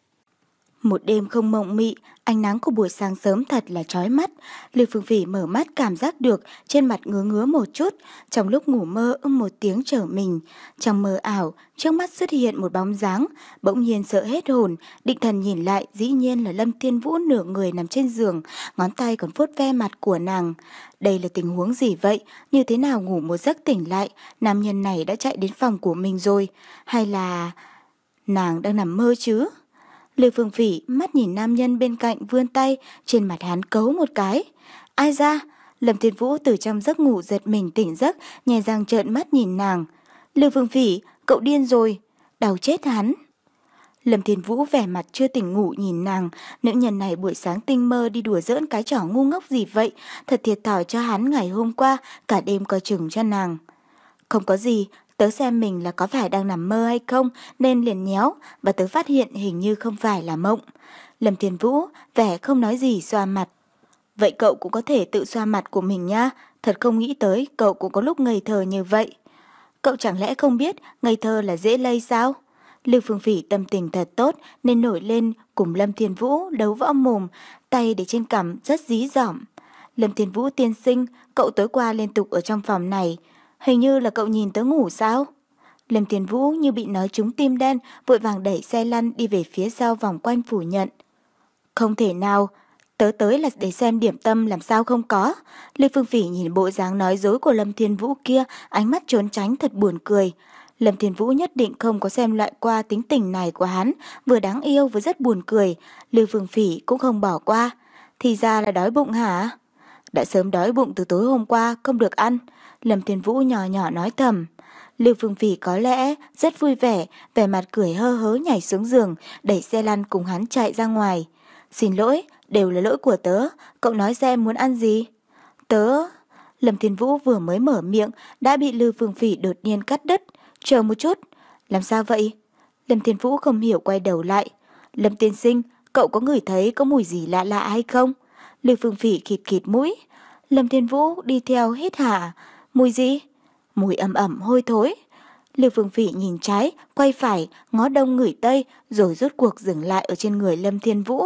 Một đêm không mộng mị, ánh nắng của buổi sáng sớm thật là chói mắt. Lưu Phương Phỉ mở mắt cảm giác được trên mặt ngứa ngứa một chút, trong lúc ngủ mơ ưm một tiếng trở mình. Trong mơ ảo, trước mắt xuất hiện một bóng dáng, bỗng nhiên sợ hết hồn, định thần nhìn lại dĩ nhiên là Lâm Thiên Vũ nửa người nằm trên giường, ngón tay còn vuốt ve mặt của nàng. Đây là tình huống gì vậy? Như thế nào ngủ một giấc tỉnh lại, nam nhân này đã chạy đến phòng của mình rồi? Hay là nàng đang nằm mơ chứ? Lưu Phương Phỉ mắt nhìn nam nhân bên cạnh vươn tay, trên mặt hắn cấu một cái. Ai ra? Lâm Thiên Vũ từ trong giấc ngủ giật mình tỉnh giấc, nhè răng trợn mắt nhìn nàng. Lưu Phương Phỉ, cậu điên rồi, đau chết hắn. Lâm Thiên Vũ vẻ mặt chưa tỉnh ngủ nhìn nàng, nữ nhân này buổi sáng tinh mơ đi đùa giỡn cái trò ngu ngốc gì vậy, thật thiệt thòi cho hắn ngày hôm qua, cả đêm coi chừng cho nàng. Không có gì, tớ xem mình là có phải đang nằm mơ hay không nên liền nhéo và tớ phát hiện hình như không phải là mộng. Lâm Thiên Vũ vẻ không nói gì xoa mặt. Vậy cậu cũng có thể tự xoa mặt của mình nha, thật không nghĩ tới cậu cũng có lúc ngây thơ như vậy. Cậu chẳng lẽ không biết ngây thơ là dễ lây sao? Lưu Phương Phỉ tâm tình thật tốt nên nổi lên cùng Lâm Thiên Vũ đấu võ mồm, tay để trên cằm rất dí dỏm. Lâm Thiên Vũ tiên sinh, cậu tối qua liên tục ở trong phòng này, hình như là cậu nhìn tớ ngủ sao? Lâm Thiên Vũ như bị nói trúng tim đen, vội vàng đẩy xe lăn đi về phía sau vòng quanh phủ nhận. Không thể nào, tớ tới là để xem điểm tâm làm sao không có. Lưu Phương Phỉ nhìn bộ dáng nói dối của Lâm Thiên Vũ kia, ánh mắt trốn tránh thật buồn cười. Lâm Thiên Vũ nhất định không có xem loại qua tính tình này của hắn, vừa đáng yêu vừa rất buồn cười. Lưu Phương Phỉ cũng không bỏ qua. Thì ra là đói bụng hả? Đã sớm đói bụng từ tối hôm qua, không được ăn. Lâm Thiên Vũ nhỏ nhỏ nói thầm. Lưu Phương Phỉ có lẽ rất vui vẻ, vẻ mặt cười hơ hớ nhảy xuống giường, đẩy xe lăn cùng hắn chạy ra ngoài. Xin lỗi, đều là lỗi của tớ, cậu nói xem muốn ăn gì? Tớ... Lâm Thiên Vũ vừa mới mở miệng, đã bị Lưu Phương Phỉ đột nhiên cắt đứt. Chờ một chút, làm sao vậy? Lâm Thiên Vũ không hiểu quay đầu lại. Lâm tiên sinh, cậu có ngửi thấy có mùi gì lạ lạ hay không? Lưu Phương Phỉ khịt khịt mũi. Lâm Thiên Vũ đi theo hít hả. Mùi gì? Mùi ẩm ẩm hôi thối. Lưu Phương Phỉ nhìn trái, quay phải, ngó đông ngửi tây, rồi rốt cuộc dừng lại ở trên người Lâm Thiên Vũ.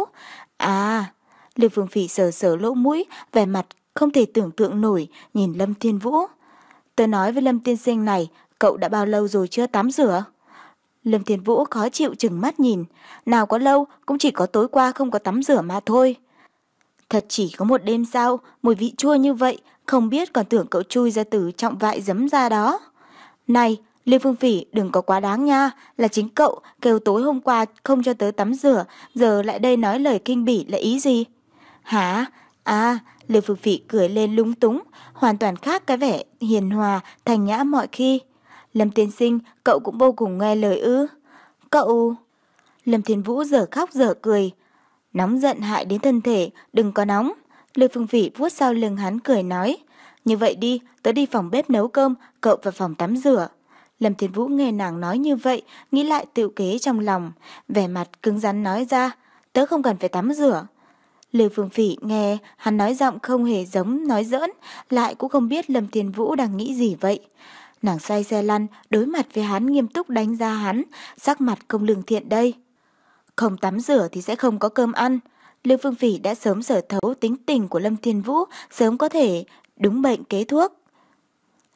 À, Lưu Phương Phỉ sờ sờ lỗ mũi, vẻ mặt không thể tưởng tượng nổi, nhìn Lâm Thiên Vũ. Tớ nói với Lâm tiên sinh này, cậu đã bao lâu rồi chưa tắm rửa? Lâm Thiên Vũ khó chịu chừng mắt nhìn. Nào có lâu, cũng chỉ có tối qua không có tắm rửa mà thôi. Thật chỉ có một đêm sao, mùi vị chua như vậy, không biết còn tưởng cậu chui ra từ trọng vại giấm ra đó. Này, Lưu Phương Phỉ đừng có quá đáng nha, là chính cậu kêu tối hôm qua không cho tớ tắm rửa, giờ lại đây nói lời kinh bỉ là ý gì? Hả? À, Lưu Phương Phỉ cười lên lúng túng, hoàn toàn khác cái vẻ hiền hòa, thành nhã mọi khi. Lâm tiên sinh, cậu cũng vô cùng nghe lời ư? Cậu... Lâm Thiên Vũ giờ khóc giờ cười. Nóng giận hại đến thân thể, đừng có nóng. Lưu Phương Phỉ vuốt sau lưng hắn cười nói. Như vậy đi, tớ đi phòng bếp nấu cơm, cậu vào phòng tắm rửa. Lâm Thiên Vũ nghe nàng nói như vậy, nghĩ lại tự kế trong lòng, vẻ mặt cứng rắn nói ra, tớ không cần phải tắm rửa. Lưu Phương Phỉ nghe hắn nói giọng không hề giống nói giỡn, lại cũng không biết Lâm Thiên Vũ đang nghĩ gì vậy. Nàng xoay xe lăn, đối mặt với hắn nghiêm túc đánh giá hắn, sắc mặt không lương thiện đây. Không tắm rửa thì sẽ không có cơm ăn. Lưu Phương Phỉ đã sớm sở thấu tính tình của Lâm Thiên Vũ, sớm có thể đúng bệnh kế thuốc.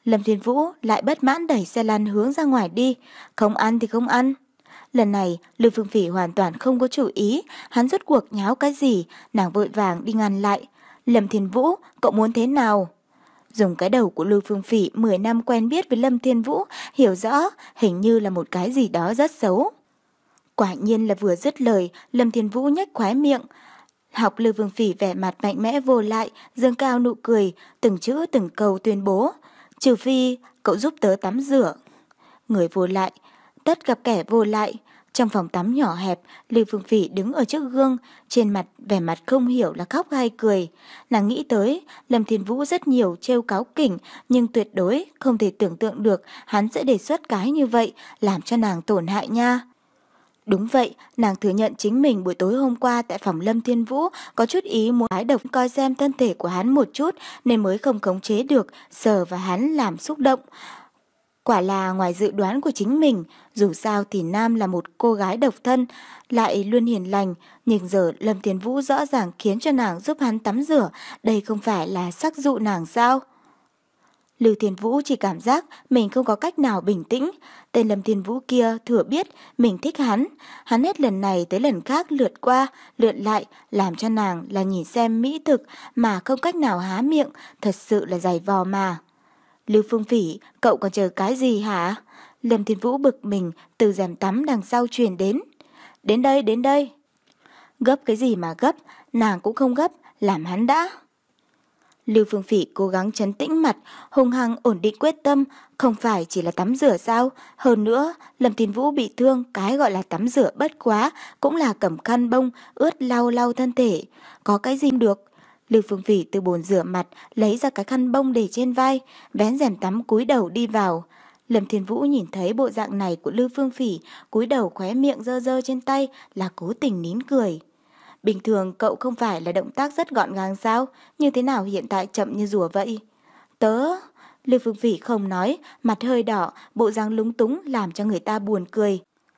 Lâm Thiên Vũ lại bất mãn đẩy xe lăn hướng ra ngoài đi. Không ăn thì không ăn. Lần này, Lưu Phương Phỉ hoàn toàn không có chủ ý, hắn rốt cuộc nháo cái gì, nàng vội vàng đi ngăn lại. Lâm Thiên Vũ, cậu muốn thế nào? Dùng cái đầu của Lưu Phương Phỉ mười năm quen biết với Lâm Thiên Vũ, hiểu rõ, hình như là một cái gì đó rất xấu. Quả nhiên là vừa dứt lời, Lâm Thiên Vũ nhếch khóe miệng. Học Lưu Phương Phỉ vẻ mặt mạnh mẽ vô lại, dương cao nụ cười, từng chữ từng câu tuyên bố. Trừ phi, cậu giúp tớ tắm rửa. Người vô lại, tất gặp kẻ vô lại. Trong phòng tắm nhỏ hẹp, Lưu Phương Phỉ đứng ở trước gương, trên mặt vẻ mặt không hiểu là khóc hay cười. Nàng nghĩ tới, Lâm Thiên Vũ rất nhiều trêu cáo kỉnh, nhưng tuyệt đối không thể tưởng tượng được hắn sẽ đề xuất cái như vậy, làm cho nàng tổn hại nha. Đúng vậy, nàng thừa nhận chính mình buổi tối hôm qua tại phòng Lâm Thiên Vũ có chút ý muốn ái độc coi xem thân thể của hắn một chút nên mới không khống chế được, sờ và hắn làm xúc động. Quả là ngoài dự đoán của chính mình, dù sao thì Nam là một cô gái độc thân, lại luôn hiền lành, nhưng giờ Lâm Thiên Vũ rõ ràng khiến cho nàng giúp hắn tắm rửa, đây không phải là sắc dụ nàng sao? Lưu Thiên Vũ chỉ cảm giác mình không có cách nào bình tĩnh, tên Lâm Thiên Vũ kia thừa biết mình thích hắn, hắn hết lần này tới lần khác lượt qua, lượt lại, làm cho nàng là nhìn xem mỹ thực mà không cách nào há miệng, thật sự là dày vò mà. Lưu Phương Phỉ, cậu còn chờ cái gì hả? Lâm Thiên Vũ bực mình từ rèm tắm đằng sau truyền đến. Đến đây, đến đây. Gấp cái gì mà gấp, nàng cũng không gấp, làm hắn đã. Lưu Phương Phỉ cố gắng trấn tĩnh mặt, hung hăng ổn định quyết tâm, không phải chỉ là tắm rửa sao? Hơn nữa, Lâm Thiên Vũ bị thương, cái gọi là tắm rửa bất quá, cũng là cầm khăn bông, ướt lau lau thân thể. Có cái gì được? Lưu Phương Phỉ từ bồn rửa mặt, lấy ra cái khăn bông để trên vai, vén rèm tắm cúi đầu đi vào. Lâm Thiên Vũ nhìn thấy bộ dạng này của Lưu Phương Phỉ, cúi đầu khóe miệng dơ dơ trên tay là cố tình nín cười. Bình thường cậu không phải là động tác rất gọn gàng sao? Như thế nào hiện tại chậm như rùa vậy? Tớ... Lưu Phương Phỉ không nói, mặt hơi đỏ, bộ dáng lúng túng làm cho người ta buồn cười.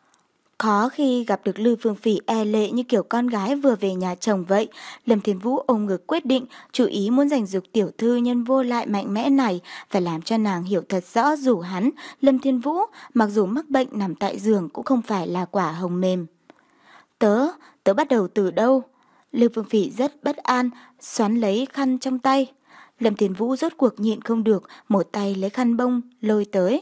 Khó khi gặp được Lưu Phương Phỉ e lệ như kiểu con gái vừa về nhà chồng vậy. Lâm Thiên Vũ ôm ngực quyết định, chú ý muốn giành giật tiểu thư nhân vô lại mạnh mẽ này, phải làm cho nàng hiểu thật rõ dù hắn, Lâm Thiên Vũ, mặc dù mắc bệnh nằm tại giường cũng không phải là quả hồng mềm. Tớ, tớ bắt đầu từ đâu? Lưu Phương Phỉ rất bất an, xoắn lấy khăn trong tay. Lâm Thiên Vũ rốt cuộc nhịn không được, một tay lấy khăn bông, lôi tới.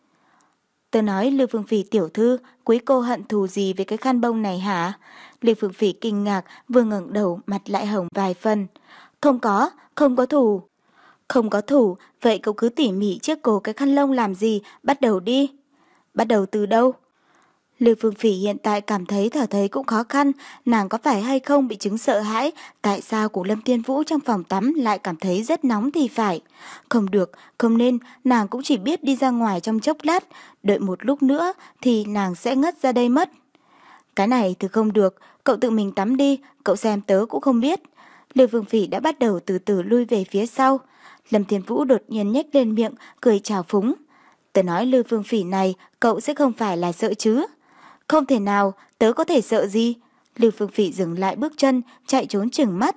Tớ nói Lưu Phương Phỉ tiểu thư, quý cô hận thù gì với cái khăn bông này hả? Lưu Phương Phỉ kinh ngạc, vừa ngẩng đầu, mặt lại hồng vài phần. Không có, không có thù. Không có thù, vậy cậu cứ tỉ mỉ chiếc cổ cái khăn lông làm gì, bắt đầu đi. Bắt đầu từ đâu? Lưu Phương Phỉ hiện tại cảm thấy thở thấy cũng khó khăn, nàng có phải hay không bị chứng sợ hãi, tại sao của Lâm Thiên Vũ trong phòng tắm lại cảm thấy rất nóng thì phải. Không được, không nên, nàng cũng chỉ biết đi ra ngoài trong chốc lát, đợi một lúc nữa thì nàng sẽ ngất ra đây mất. Cái này thì không được, cậu tự mình tắm đi, cậu xem tớ cũng không biết. Lưu Phương Phỉ đã bắt đầu từ từ lui về phía sau. Lâm Thiên Vũ đột nhiên nhếch lên miệng, cười chào phúng. Tớ nói Lưu Phương Phỉ này, cậu sẽ không phải là sợ chứ? Không thể nào, tớ có thể sợ gì? Lưu Phương Phỉ dừng lại bước chân, chạy trốn chừng mắt.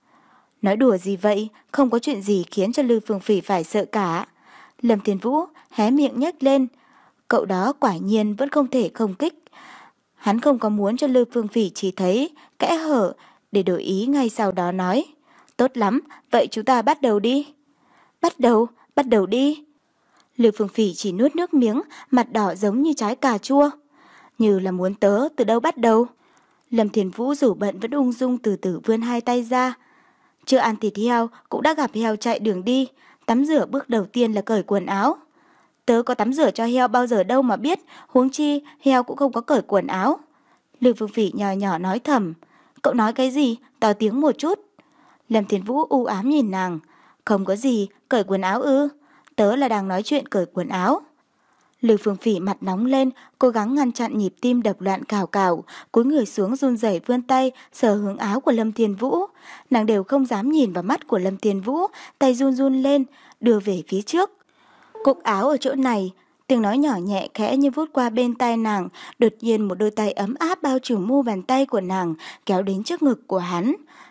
Nói đùa gì vậy, không có chuyện gì khiến cho Lưu Phương Phỉ phải sợ cả. Lâm Thiên Vũ hé miệng nhếch lên. Cậu đó quả nhiên vẫn không thể không kích. Hắn không có muốn cho Lưu Phương Phỉ chỉ thấy kẽ hở, để đổi ý ngay sau đó nói. Tốt lắm, vậy chúng ta bắt đầu đi. Bắt đầu, bắt đầu đi. Lưu Phương Phỉ chỉ nuốt nước miếng, mặt đỏ giống như trái cà chua. Như là muốn tớ từ đâu bắt đầu. Lâm Thiên Vũ dù bận vẫn ung dung từ từ vươn hai tay ra. Chưa ăn thịt heo cũng đã gặp heo chạy đường đi. Tắm rửa bước đầu tiên là cởi quần áo. Tớ có tắm rửa cho heo bao giờ đâu mà biết, huống chi heo cũng không có cởi quần áo. Lưu Phương Phỉ nhỏ nhỏ nói thầm. Cậu nói cái gì? To tiếng một chút. Lâm Thiên Vũ u ám nhìn nàng. Không có gì, cởi quần áo ư? Tớ là đang nói chuyện cởi quần áo. Lưu Phương Phỉ mặt nóng lên, cố gắng ngăn chặn nhịp tim đập loạn cào cào, cúi người xuống run rẩy vươn tay sờ hướng áo của Lâm Thiên Vũ. Nàng đều không dám nhìn vào mắt của Lâm Thiên Vũ, tay run run lên, đưa về phía trước. Cúc áo ở chỗ này, tiếng nói nhỏ nhẹ khẽ như vút qua bên tai nàng, đột nhiên một đôi tay ấm áp bao trùm mu bàn tay của nàng, kéo đến trước ngực của hắn.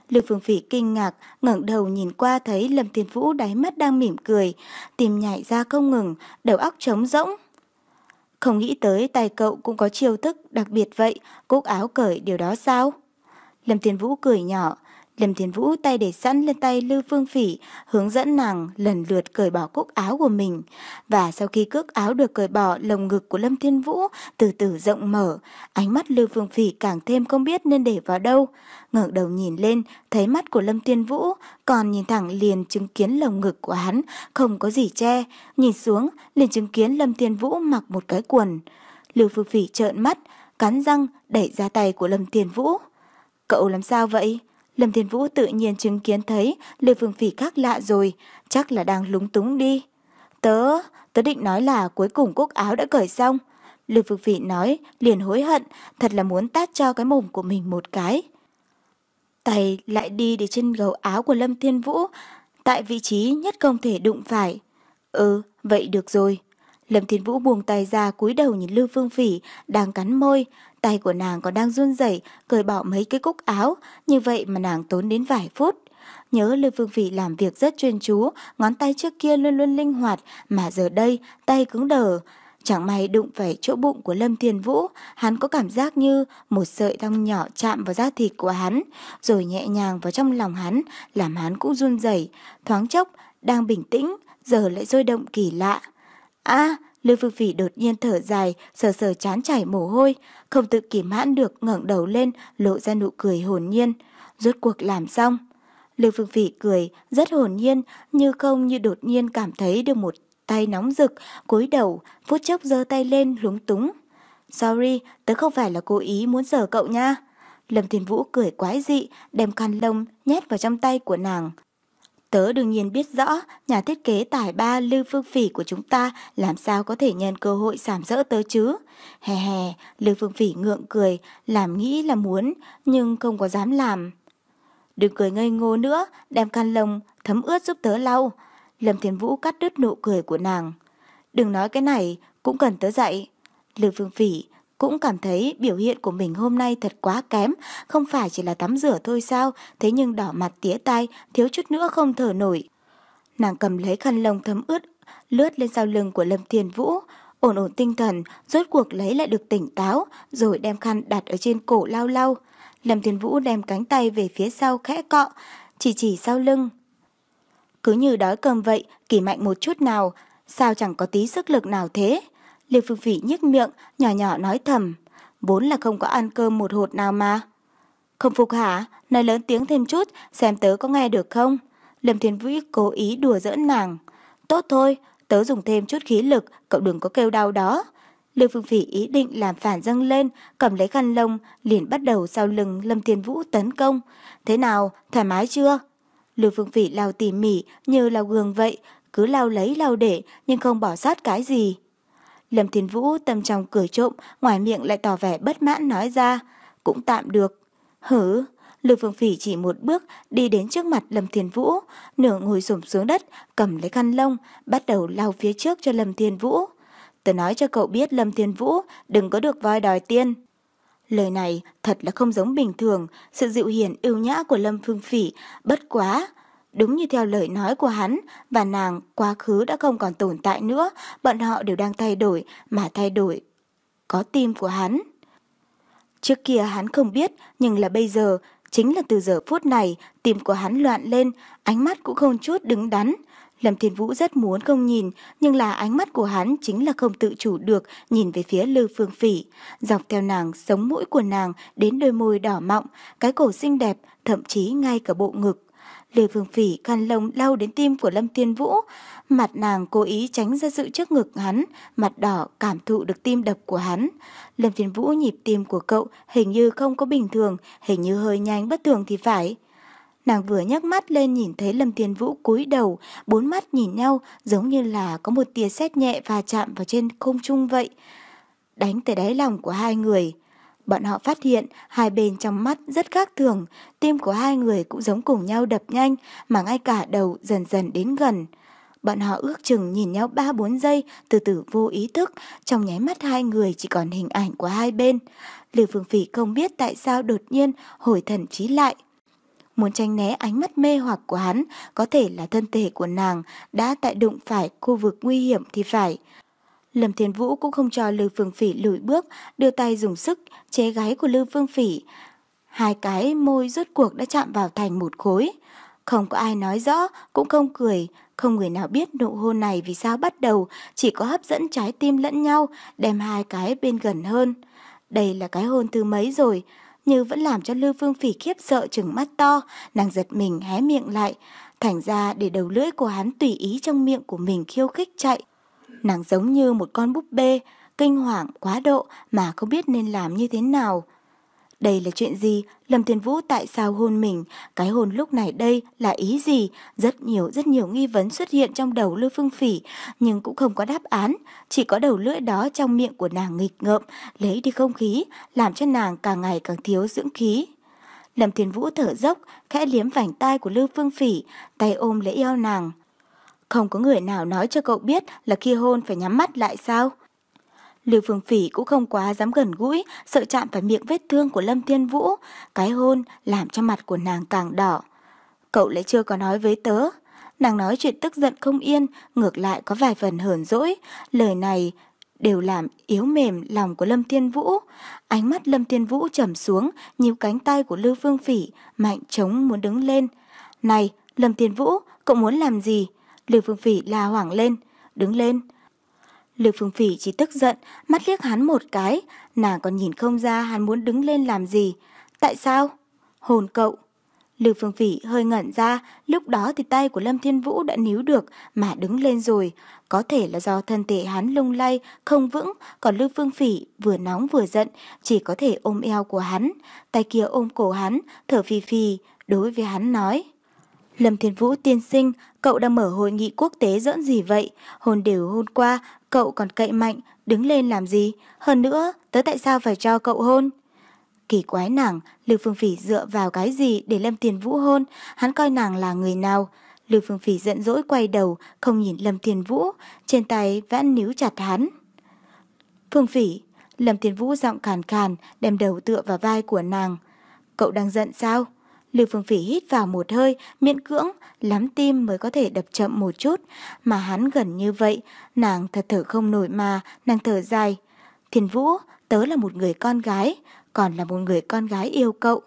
Lưu Phương Phỉ kinh ngạc, ngẩng đầu nhìn qua thấy Lâm Thiên Vũ đáy mắt đang mỉm cười, tim nhảy ra không ngừng, đầu óc trống rỗng. Không nghĩ tới tay cậu cũng có chiêu thức đặc biệt vậy, cúc áo cởi điều đó sao? Lâm Thiên Vũ cười nhỏ. Lâm Thiên Vũ tay để sẵn lên tay Lưu Phương Phỉ, hướng dẫn nàng lần lượt cởi bỏ cúc áo của mình. Và sau khi cúc áo được cởi bỏ, lồng ngực của Lâm Thiên Vũ từ từ rộng mở. Ánh mắt Lưu Phương Phỉ càng thêm không biết nên để vào đâu. Ngẩng đầu nhìn lên, thấy mắt của Lâm Thiên Vũ, còn nhìn thẳng liền chứng kiến lồng ngực của hắn không có gì che. Nhìn xuống, liền chứng kiến Lâm Thiên Vũ mặc một cái quần. Lưu Phương Phỉ trợn mắt, cắn răng đẩy ra tay của Lâm Thiên Vũ. Cậu làm sao vậy? Lâm Thiên Vũ tự nhiên chứng kiến thấy Lưu Phương Phỉ khác lạ rồi, chắc là đang lúng túng đi. Tớ, tớ định nói là cuối cùng cúc áo đã cởi xong. Lưu Phương Phỉ nói, liền hối hận, thật là muốn tát cho cái mồm của mình một cái. Tay lại đi để trên gấu áo của Lâm Thiên Vũ, tại vị trí nhất không thể đụng phải. Ừ, vậy được rồi. Lâm Thiên Vũ buông tay ra cúi đầu nhìn Lưu Phương Phỉ đang cắn môi, tay của nàng còn đang run rẩy cởi bỏ mấy cái cúc áo, như vậy mà nàng tốn đến vài phút. Nhớ Lưu Phương Phỉ làm việc rất chuyên chú, ngón tay trước kia luôn luôn linh hoạt, mà giờ đây tay cứng đờ. Chẳng may đụng phải chỗ bụng của Lâm Thiên Vũ, hắn có cảm giác như một sợi tóc nhỏ chạm vào da thịt của hắn, rồi nhẹ nhàng vào trong lòng hắn, làm hắn cũng run rẩy. Thoáng chốc đang bình tĩnh, giờ lại sôi động kỳ lạ. A, Lưu Phương Phỉ đột nhiên thở dài, sờ sờ trán chảy mồ hôi, không tự kìm hãn được ngẩng đầu lên, lộ ra nụ cười hồn nhiên. Rốt cuộc làm xong. Lưu Phương Phỉ cười rất hồn nhiên, như không như đột nhiên cảm thấy được một tay nóng rực, cúi đầu, phút chốc giơ tay lên lúng túng. Sorry, tớ không phải là cố ý muốn sờ cậu nha. Lâm Thiên Vũ cười quái dị, đem khăn lông nhét vào trong tay của nàng. Tớ đương nhiên biết rõ, nhà thiết kế tài ba Lưu Phương Phỉ của chúng ta làm sao có thể nhân cơ hội sàm sỡ tớ chứ. Hè hè, Lưu Phương Phỉ ngượng cười, làm nghĩ là muốn, nhưng không có dám làm. Đừng cười ngây ngô nữa, đem khăn lông thấm ướt giúp tớ lau. Lâm Thiên Vũ cắt đứt nụ cười của nàng. Đừng nói cái này, cũng cần tớ dạy. Lưu Phương Phỉ cũng cảm thấy biểu hiện của mình hôm nay thật quá kém, không phải chỉ là tắm rửa thôi sao, thế nhưng đỏ mặt tía tai, thiếu chút nữa không thở nổi. Nàng cầm lấy khăn lông thấm ướt, lướt lên sau lưng của Lâm Thiên Vũ, ổn ổn tinh thần, rốt cuộc lấy lại được tỉnh táo, rồi đem khăn đặt ở trên cổ lau lau. Lâm Thiên Vũ đem cánh tay về phía sau khẽ cọ, chỉ chỉ sau lưng. Cứ như đói cơm vậy, kỳ mạnh một chút nào, sao chẳng có tí sức lực nào thế? Lưu Phương Phỉ nhếch miệng, nhỏ nhỏ nói thầm, vốn là không có ăn cơm một hột nào mà. Không phục hả? Nói lớn tiếng thêm chút, xem tớ có nghe được không? Lâm Thiên Vũ cố ý đùa giỡn nàng. Tốt thôi, tớ dùng thêm chút khí lực, cậu đừng có kêu đau đó. Lưu Phương Phỉ ý định làm phản dâng lên, cầm lấy khăn lông, liền bắt đầu sau lưng Lâm Thiên Vũ tấn công. Thế nào, thoải mái chưa? Lưu Phương Phỉ lau tỉ mỉ như lau gương vậy, cứ lau lấy lau để nhưng không bỏ sót cái gì. Lâm Thiên Vũ tâm trong cười trộm, ngoài miệng lại tỏ vẻ bất mãn nói ra, cũng tạm được. Hử? Lưu Phương Phỉ chỉ một bước đi đến trước mặt Lâm Thiên Vũ, nửa ngồi xổm xuống đất, cầm lấy khăn lông, bắt đầu lau phía trước cho Lâm Thiên Vũ. Tớ nói cho cậu biết Lâm Thiên Vũ, đừng có được voi đòi tiên. Lời này thật là không giống bình thường, sự dịu hiền ưu nhã của Lâm Phương Phỉ, bất quá. Đúng như theo lời nói của hắn, và nàng quá khứ đã không còn tồn tại nữa, bọn họ đều đang thay đổi, mà thay đổi có tim của hắn. Trước kia hắn không biết, nhưng là bây giờ, chính là từ giờ phút này, tim của hắn loạn lên, ánh mắt cũng không chút đứng đắn. Lâm Thiên Vũ rất muốn không nhìn, nhưng là ánh mắt của hắn chính là không tự chủ được nhìn về phía Lưu Phương Phỉ, dọc theo nàng sống mũi của nàng đến đôi môi đỏ mọng, cái cổ xinh đẹp, thậm chí ngay cả bộ ngực. Lưu Phương Phỉ khăn lông lau đến tim của Lâm Thiên Vũ, mặt nàng cố ý tránh ra sự trước ngực hắn, mặt đỏ cảm thụ được tim đập của hắn. Lâm Thiên Vũ nhịp tim của cậu hình như không có bình thường, hình như hơi nhanh bất thường thì phải. Nàng vừa nhấc mắt lên nhìn thấy Lâm Thiên Vũ cúi đầu, bốn mắt nhìn nhau giống như là có một tia sét nhẹ va chạm vào trên không trung vậy, đánh tới đáy lòng của hai người. Bọn họ phát hiện hai bên trong mắt rất khác thường, tim của hai người cũng giống cùng nhau đập nhanh, mà ngay cả đầu dần dần đến gần. Bọn họ ước chừng nhìn nhau ba bốn giây, từ từ vô ý thức, trong nháy mắt hai người chỉ còn hình ảnh của hai bên. Lưu Phương Phỉ không biết tại sao đột nhiên hồi thần trí lại. muốn tránh né ánh mắt mê hoặc của hắn, có thể là thân thể của nàng đã tại đụng phải khu vực nguy hiểm thì phải. Lâm Thiên Vũ cũng không cho Lư Phương Phỉ lùi bước, đưa tay dùng sức chế gáy của Lư Phương Phỉ. Hai cái môi rốt cuộc đã chạm vào thành một khối. Không có ai nói rõ, cũng không cười, không người nào biết nụ hôn này vì sao bắt đầu, chỉ có hấp dẫn trái tim lẫn nhau, đem hai cái bên gần hơn. Đây là cái hôn thứ mấy rồi, nhưng vẫn làm cho Lư Phương Phỉ khiếp sợ trừng mắt to, nàng giật mình hé miệng lại, thành ra để đầu lưỡi của hắn tùy ý trong miệng của mình khiêu khích chạy. Nàng giống như một con búp bê, kinh hoàng quá độ mà không biết nên làm như thế nào. Đây là chuyện gì? Lâm Thiên Vũ tại sao hôn mình? Cái hôn lúc này đây là ý gì? Rất nhiều rất nhiều nghi vấn xuất hiện trong đầu Lư Phương Phỉ, nhưng cũng không có đáp án, chỉ có đầu lưỡi đó trong miệng của nàng nghịch ngợm, lấy đi không khí, làm cho nàng càng ngày càng thiếu dưỡng khí. Lâm Thiên Vũ thở dốc, khẽ liếm vành tai của Lư Phương Phỉ, tay ôm lấy eo nàng. Không có người nào nói cho cậu biết là khi hôn phải nhắm mắt lại sao? Lư Phương Phỉ cũng không quá dám gần gũi, sợ chạm phải miệng vết thương của Lâm Thiên Vũ. Cái hôn làm cho mặt của nàng càng đỏ. Cậu lại chưa có nói với tớ. Nàng nói chuyện tức giận không yên, ngược lại có vài phần hờn dỗi. Lời này đều làm yếu mềm lòng của Lâm Thiên Vũ. Ánh mắt Lâm Thiên Vũ trầm xuống, nhíu cánh tay của Lư Phương Phỉ, mạnh trống muốn đứng lên. Này, Lâm Thiên Vũ, cậu muốn làm gì? Lư Phương Phỉ la hoảng lên. Đứng lên. Lư Phương Phỉ chỉ tức giận, mắt liếc hắn một cái, nàng còn nhìn không ra hắn muốn đứng lên làm gì. Tại sao? Hôn cậu. Lư Phương Phỉ hơi ngẩn ra, lúc đó thì tay của Lâm Thiên Vũ đã níu được mà đứng lên rồi. Có thể là do thân thể hắn lung lay, không vững, còn Lư Phương Phỉ vừa nóng vừa giận, chỉ có thể ôm eo của hắn. Tay kia ôm cổ hắn, thở phì phì, đối với hắn nói. Lâm Thiên Vũ tiên sinh, cậu đang mở hội nghị quốc tế giỡn gì vậy? Hôn đều hôn qua, cậu còn cậy mạnh, đứng lên làm gì? Hơn nữa, tớ tại sao phải cho cậu hôn? Kỳ quái nàng, Lư Phương Phỉ dựa vào cái gì để Lâm Thiên Vũ hôn? Hắn coi nàng là người nào? Lư Phương Phỉ giận dỗi quay đầu, không nhìn Lâm Thiên Vũ, trên tay vẫn níu chặt hắn. Phương Phỉ, Lâm Thiên Vũ giọng khàn khàn, đem đầu tựa vào vai của nàng. Cậu đang giận sao? Lư Phương Phỉ hít vào một hơi, miễn cưỡng, lắm tim mới có thể đập chậm một chút, mà hắn gần như vậy, nàng thật thở không nổi mà, nàng thở dài. Thiên Vũ, tớ là một người con gái, còn là một người con gái yêu cậu.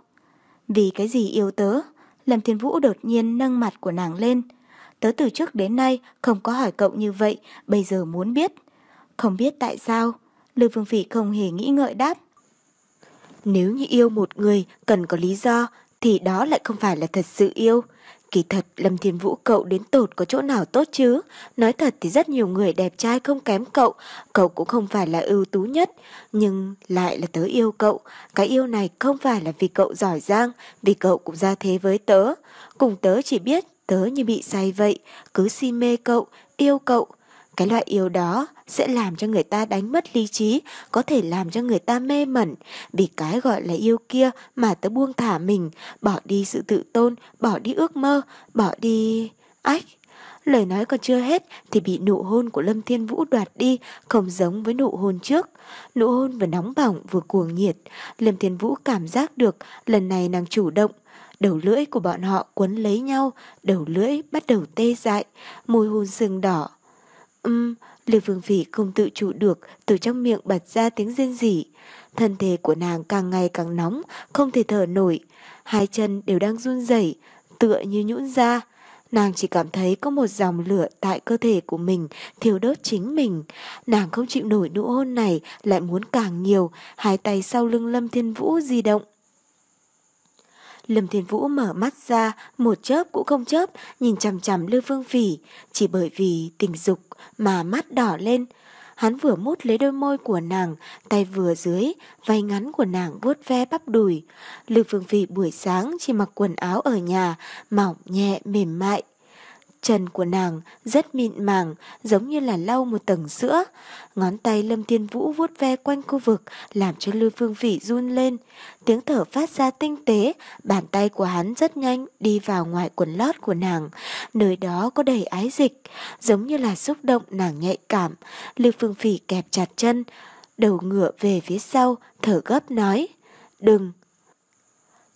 Vì cái gì yêu tớ? Lâm Thiên Vũ đột nhiên nâng mặt của nàng lên. Tớ từ trước đến nay không có hỏi cậu như vậy, bây giờ muốn biết. Không biết tại sao? Lư Phương Phỉ không hề nghĩ ngợi đáp. Nếu như yêu một người cần có lý do, thì đó lại không phải là thật sự yêu. Kỳ thật Lâm Thiên Vũ cậu đến tột có chỗ nào tốt chứ? Nói thật thì rất nhiều người đẹp trai không kém cậu, cậu cũng không phải là ưu tú nhất, nhưng lại là tớ yêu cậu. Cái yêu này không phải là vì cậu giỏi giang, vì cậu cũng ra thế với tớ. Cùng tớ chỉ biết tớ như bị say vậy, cứ si mê cậu, yêu cậu. Cái loại yêu đó sẽ làm cho người ta đánh mất lý trí, có thể làm cho người ta mê mẩn. Vì cái gọi là yêu kia mà tớ buông thả mình, bỏ đi sự tự tôn, bỏ đi ước mơ, bỏ đi... Ách! Lời nói còn chưa hết thì bị nụ hôn của Lâm Thiên Vũ đoạt đi, không giống với nụ hôn trước. Nụ hôn vừa nóng bỏng vừa cuồng nhiệt. Lâm Thiên Vũ cảm giác được lần này nàng chủ động. Đầu lưỡi của bọn họ quấn lấy nhau, đầu lưỡi bắt đầu tê dại, môi hôn sưng đỏ. Ừm, Lư Phương Phỉ không tự chủ được, từ trong miệng bật ra tiếng rên rỉ. Thân thể của nàng càng ngày càng nóng, không thể thở nổi. Hai chân đều đang run rẩy, tựa như nhũn ra. Nàng chỉ cảm thấy có một dòng lửa tại cơ thể của mình thiêu đốt chính mình. Nàng không chịu nổi nụ hôn này, lại muốn càng nhiều. Hai tay sau lưng Lâm Thiên Vũ di động. Lâm Thiên Vũ mở mắt ra, một chớp cũng không chớp, nhìn chằm chằm Lư Phương Phỉ, chỉ bởi vì tình dục mà mắt đỏ lên. Hắn vừa mút lấy đôi môi của nàng, tay vừa dưới, váy ngắn của nàng vuốt ve bắp đùi. Lư Phương Phỉ buổi sáng chỉ mặc quần áo ở nhà, mỏng nhẹ mềm mại. Chân của nàng rất mịn màng, giống như là lau một tầng sữa. Ngón tay Lâm Thiên Vũ vuốt ve quanh khu vực, làm cho Lư Phương Phỉ run lên. Tiếng thở phát ra tinh tế, bàn tay của hắn rất nhanh đi vào ngoài quần lót của nàng. Nơi đó có đầy ái dịch, giống như là xúc động nàng nhạy cảm. Lư Phương Phỉ kẹp chặt chân, đầu ngửa về phía sau, thở gấp nói. Đừng!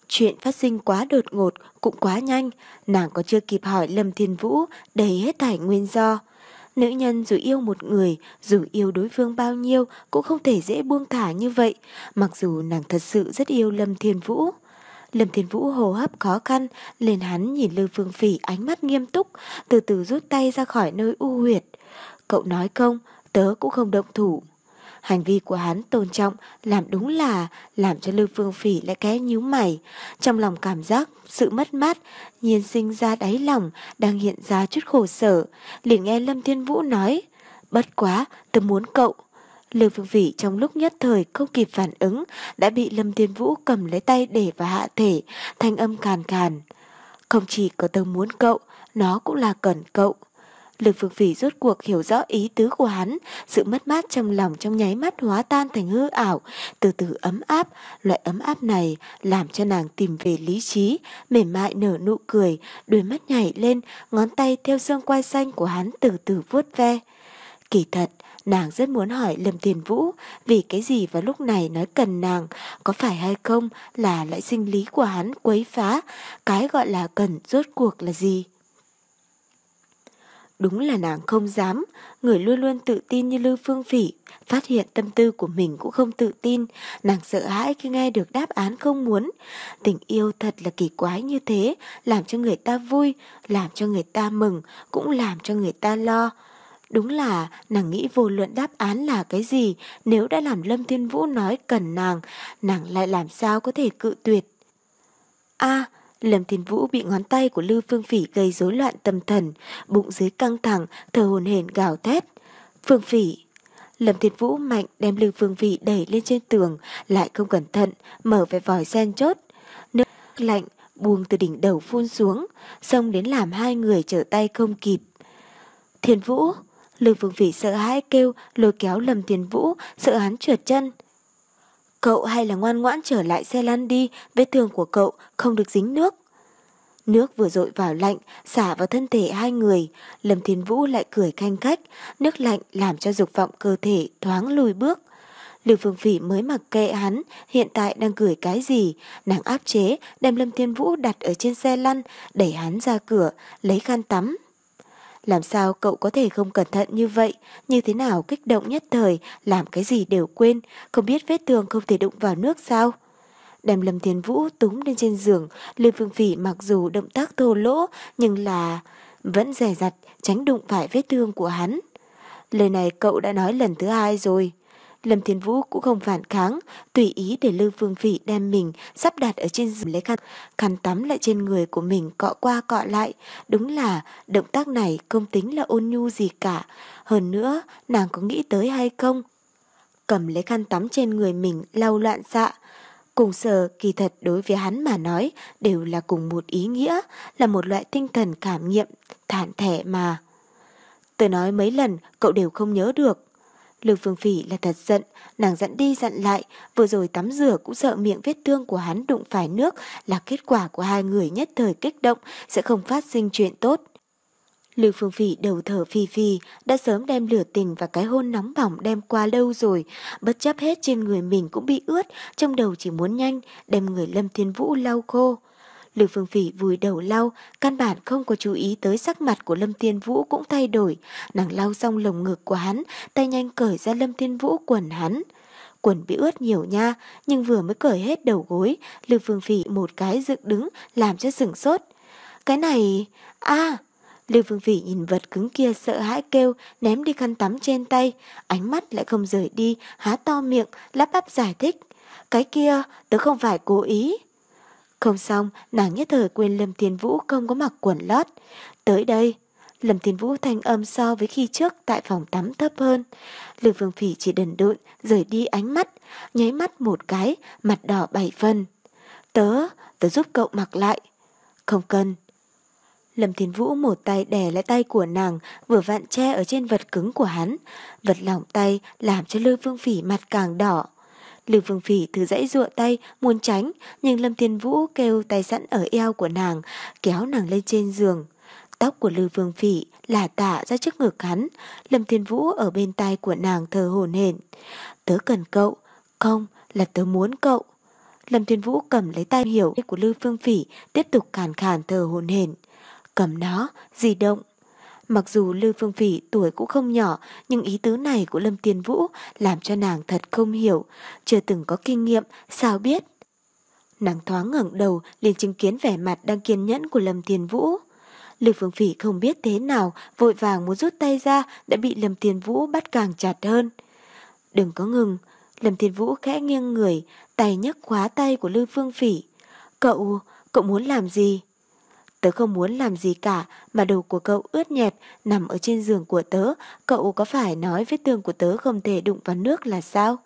Chuyện phát sinh quá đột ngột, cũng quá nhanh, nàng còn chưa kịp hỏi Lâm Thiên Vũ đầy hết thảy nguyên do. Nữ nhân dù yêu một người, dù yêu đối phương bao nhiêu cũng không thể dễ buông thả như vậy, mặc dù nàng thật sự rất yêu Lâm Thiên Vũ. Lâm Thiên Vũ hô hấp khó khăn, lên hắn nhìn Lư Phương Phỉ ánh mắt nghiêm túc, từ từ rút tay ra khỏi nơi u huyệt. Cậu nói không, tớ cũng không động thủ. Hành vi của hắn tôn trọng, làm đúng là làm cho Lư Phương Phỉ lại cái nhíu mày. Trong lòng cảm giác sự mất mát, nhiên sinh ra đáy lòng, đang hiện ra chút khổ sở. Liền nghe Lâm Thiên Vũ nói, bất quá, tớ muốn cậu. Lư Phương Phỉ trong lúc nhất thời không kịp phản ứng, đã bị Lâm Thiên Vũ cầm lấy tay để vào hạ thể, thanh âm khàn khàn. Không chỉ có tớ muốn cậu, nó cũng là cần cậu. Lư Phương Phỉ rốt cuộc hiểu rõ ý tứ của hắn, sự mất mát trong lòng trong nháy mắt hóa tan thành hư ảo, từ từ ấm áp. Loại ấm áp này làm cho nàng tìm về lý trí, mềm mại nở nụ cười, đôi mắt nhảy lên, ngón tay theo xương quai xanh của hắn từ từ vuốt ve. Kỳ thật, nàng rất muốn hỏi Lâm Thiên Vũ vì cái gì vào lúc này nói cần nàng, có phải hay không là lại sinh lý của hắn quấy phá, cái gọi là cần rốt cuộc là gì? Đúng là nàng không dám, người luôn luôn tự tin như Lư Phương Phỉ, phát hiện tâm tư của mình cũng không tự tin, nàng sợ hãi khi nghe được đáp án không muốn. Tình yêu thật là kỳ quái như thế, làm cho người ta vui, làm cho người ta mừng, cũng làm cho người ta lo. Đúng là nàng nghĩ vô luận đáp án là cái gì, nếu đã làm Lâm Thiên Vũ nói cần nàng, nàng lại làm sao có thể cự tuyệt. A, Lâm Thiên Vũ bị ngón tay của Lư Phương Phỉ gây rối loạn tâm thần, bụng dưới căng thẳng, thở hổn hển gào thét. Phương Phỉ. Lâm Thiên Vũ mạnh đem Lư Phương Phỉ đẩy lên trên tường, lại không cẩn thận mở vài vòi sen chốt. Nước lạnh buông từ đỉnh đầu phun xuống, xông đến làm hai người trở tay không kịp. Thiên Vũ. Lư Phương Phỉ sợ hãi kêu, lôi kéo Lâm Thiên Vũ, sợ hắn trượt chân. Cậu hay là ngoan ngoãn trở lại xe lăn đi, vết thương của cậu không được dính nước. Nước vừa dội vào lạnh, xả vào thân thể hai người, Lâm Thiên Vũ lại cười khanh khách, nước lạnh làm cho dục vọng cơ thể thoáng lùi bước. Lư Phương Phỉ mới mặc kệ hắn, hiện tại đang cười cái gì, nàng áp chế, đem Lâm Thiên Vũ đặt ở trên xe lăn, đẩy hắn ra cửa, lấy khăn tắm. Làm sao cậu có thể không cẩn thận như vậy, như thế nào kích động nhất thời, làm cái gì đều quên, không biết vết thương không thể đụng vào nước sao? Đem Lâm Thiên Vũ túm lên trên giường, Lư Phương Phỉ mặc dù động tác thô lỗ, nhưng là vẫn dè dặt tránh đụng phải vết thương của hắn. Lời này cậu đã nói lần thứ hai rồi. Lâm Thiên Vũ cũng không phản kháng, tùy ý để Lư Phương Phỉ đem mình sắp đặt ở trên giường lấy khăn, khăn tắm lại trên người của mình cọ qua cọ lại. Đúng là động tác này không tính là ôn nhu gì cả. Hơn nữa, nàng có nghĩ tới hay không? Cầm lấy khăn tắm trên người mình lau loạn xạ. Cùng sờ kỳ thật đối với hắn mà nói đều là cùng một ý nghĩa, là một loại tinh thần cảm nghiệm, thản thẻ mà. Tôi nói mấy lần cậu đều không nhớ được. Lư Phương Phỉ là thật giận, nàng dặn đi dặn lại, vừa rồi tắm rửa cũng sợ miệng vết thương của hắn đụng phải nước, là kết quả của hai người nhất thời kích động sẽ không phát sinh chuyện tốt. Lư Phương Phỉ đầu thở phì phì, đã sớm đem lửa tình và cái hôn nóng bỏng đem qua lâu rồi, bất chấp hết trên người mình cũng bị ướt, trong đầu chỉ muốn nhanh đem người Lâm Thiên Vũ lau khô. Lư Phương Phỉ vùi đầu lau, căn bản không có chú ý tới sắc mặt của Lâm Thiên Vũ cũng thay đổi. Nàng lau xong lồng ngực của hắn, tay nhanh cởi ra Lâm Thiên Vũ quần hắn. Quần bị ướt nhiều nha, nhưng vừa mới cởi hết đầu gối, Lư Phương Phỉ một cái dựng đứng làm cho sửng sốt. Cái này... a Lư Phương Phỉ nhìn vật cứng kia sợ hãi kêu, ném đi khăn tắm trên tay, ánh mắt lại không rời đi, há to miệng, lắp bắp giải thích. Cái kia, tớ không phải cố ý. Không xong, nàng nhất thời quên Lâm Thiên Vũ không có mặc quần lót. Tới đây, Lâm Thiên Vũ thanh âm so với khi trước tại phòng tắm thấp hơn. Lư Phương Phỉ chỉ đần độn, rời đi ánh mắt, nháy mắt một cái, mặt đỏ bảy phân. Tớ, tớ giúp cậu mặc lại. Không cần. Lâm Thiên Vũ một tay đè lại tay của nàng, vừa vặn che ở trên vật cứng của hắn. Vật lỏng tay làm cho Lư Phương Phỉ mặt càng đỏ. Lư Phương Phỉ thử dãy dụa tay, muốn tránh, nhưng Lâm Thiên Vũ kêu tay sẵn ở eo của nàng, kéo nàng lên trên giường. Tóc của Lư Phương Phỉ là tả ra trước ngực hắn, Lâm Thiên Vũ ở bên tai của nàng thở hổn hển. Tớ cần cậu, không, là tớ muốn cậu. Lâm Thiên Vũ cầm lấy tay hiểu của Lư Phương Phỉ, tiếp tục khàn khàn thở hổn hển. Cầm nó, di động. Mặc dù Lư Phương Phỉ tuổi cũng không nhỏ, nhưng ý tứ này của Lâm Thiên Vũ làm cho nàng thật không hiểu, chưa từng có kinh nghiệm, sao biết. Nàng thoáng ngẩng đầu liền chứng kiến vẻ mặt đang kiên nhẫn của Lâm Thiên Vũ. Lư Phương Phỉ không biết thế nào, vội vàng muốn rút tay ra, đã bị Lâm Thiên Vũ bắt càng chặt hơn. Đừng có ngừng. Lâm Thiên Vũ khẽ nghiêng người, tay nhấc khóa tay của Lư Phương Phỉ. Cậu, cậu muốn làm gì? Tớ không muốn làm gì cả, mà đầu của cậu ướt nhẹp, nằm ở trên giường của tớ, cậu có phải nói vết thương của tớ không thể đụng vào nước là sao?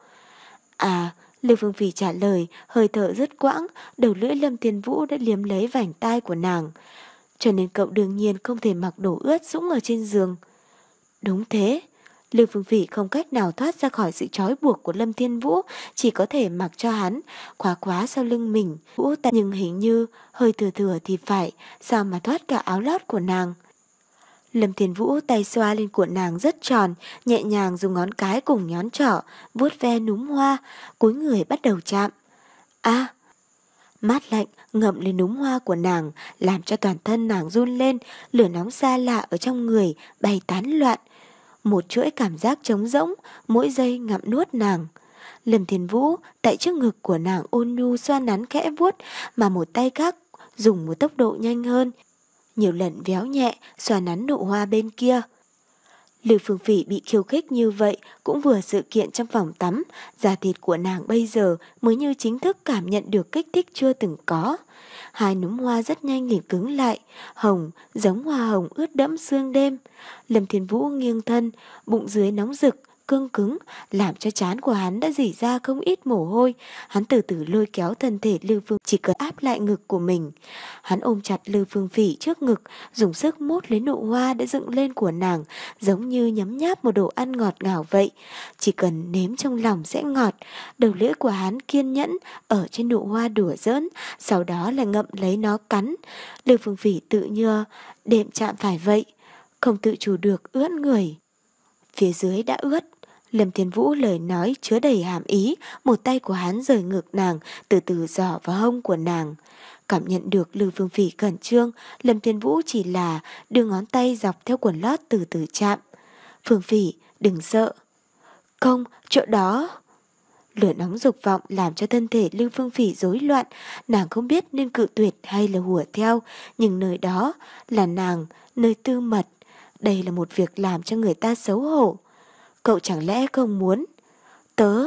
À, Lư Phương Phỉ trả lời, hơi thở rất quãng, đầu lưỡi Lâm Thiên Vũ đã liếm lấy vành tai của nàng. Cho nên cậu đương nhiên không thể mặc đồ ướt sũng ở trên giường. Đúng thế. Lư Phương Phỉ không cách nào thoát ra khỏi sự trói buộc của Lâm Thiên Vũ, chỉ có thể mặc cho hắn khóa khóa sau lưng mình. Vũ tay nhưng hình như hơi thừa thừa thì phải, sao mà thoát cả áo lót của nàng. Lâm Thiên Vũ tay xoa lên của nàng rất tròn, nhẹ nhàng dùng ngón cái cùng ngón trỏ vuốt ve núm hoa, cúi người bắt đầu chạm. A, mát lạnh ngậm lên núm hoa của nàng, làm cho toàn thân nàng run lên, lửa nóng xa lạ ở trong người bay tán loạn. Một chuỗi cảm giác trống rỗng, mỗi giây ngậm nuốt nàng. Lâm Thiên Vũ tại trước ngực của nàng ôn nhu xoa nắn khẽ vuốt, mà một tay khác dùng một tốc độ nhanh hơn, nhiều lần véo nhẹ xoa nắn nụ hoa bên kia. Lư Phương Phỉ bị khiêu khích như vậy cũng vừa sự kiện trong phòng tắm, da thịt của nàng bây giờ mới như chính thức cảm nhận được kích thích chưa từng có. Hai núm hoa rất nhanh liền cứng lại, hồng giống hoa hồng ướt đẫm sương đêm. Lâm Thiên Vũ nghiêng thân, bụng dưới nóng rực, cương cứng, làm cho trán của hắn đã rỉ ra không ít mồ hôi. Hắn từ từ lôi kéo thân thể Lư Phương, chỉ cần áp lại ngực của mình. Hắn ôm chặt Lư Phương Phỉ trước ngực, dùng sức mút lấy nụ hoa đã dựng lên của nàng, giống như nhấm nháp một đồ ăn ngọt ngào vậy. Chỉ cần nếm trong lòng sẽ ngọt. Đầu lưỡi của hắn kiên nhẫn ở trên nụ hoa đùa giỡn, sau đó là ngậm lấy nó cắn. Lư Phương Phỉ tự như đệm chạm phải vậy, không tự chủ được ướt người. Phía dưới đã ướt. Lâm Thiên Vũ lời nói chứa đầy hàm ý, một tay của hắn rời ngược nàng, từ từ dò vào hông của nàng. Cảm nhận được Lư Phương Phỉ khẩn trương, Lâm Thiên Vũ chỉ là đưa ngón tay dọc theo quần lót từ từ chạm. Phương Phỉ, đừng sợ. Không, chỗ đó. Lửa nóng dục vọng làm cho thân thể Lư Phương Phỉ rối loạn, nàng không biết nên cự tuyệt hay là hùa theo, nhưng nơi đó là nàng, nơi tư mật. Đây là một việc làm cho người ta xấu hổ. Cậu chẳng lẽ không muốn? Tớ...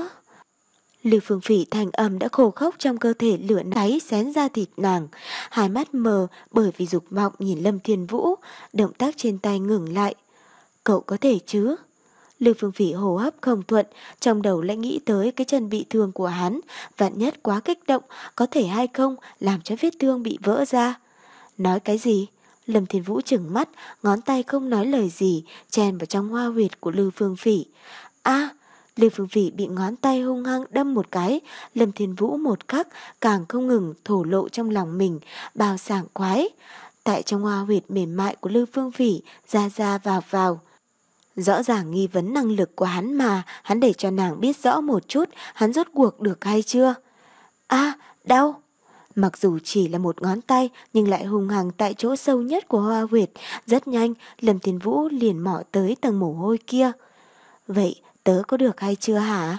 Lư Phương Phỉ thành âm đã khô khốc trong cơ thể, lửa cháy xén ra thịt nàng. Hai mắt mờ bởi vì dục vọng nhìn Lâm Thiên Vũ, động tác trên tay ngừng lại. Cậu có thể chứ? Lư Phương Phỉ hô hấp không thuận, trong đầu lại nghĩ tới cái chân bị thương của hắn, vạn nhất quá kích động, có thể hay không làm cho vết thương bị vỡ ra. Nói cái gì? Lâm Thiên Vũ trừng mắt, ngón tay không nói lời gì, chèn vào trong hoa huyệt của Lư Phương Phỉ. A, Lư Phương Phỉ bị ngón tay hung hăng đâm một cái, Lâm Thiên Vũ một khắc càng không ngừng thổ lộ trong lòng mình, bao sảng khoái. Tại trong hoa huyệt mềm mại của Lư Phương Phỉ, ra ra vào vào. Rõ ràng nghi vấn năng lực của hắn mà, hắn để cho nàng biết rõ một chút, hắn rốt cuộc được hay chưa? A, đau! Mặc dù chỉ là một ngón tay nhưng lại hung hăng tại chỗ sâu nhất của hoa huyệt, rất nhanh Lâm Thiên Vũ liền mò tới tầng mồ hôi kia. Vậy tớ có được hay chưa hả?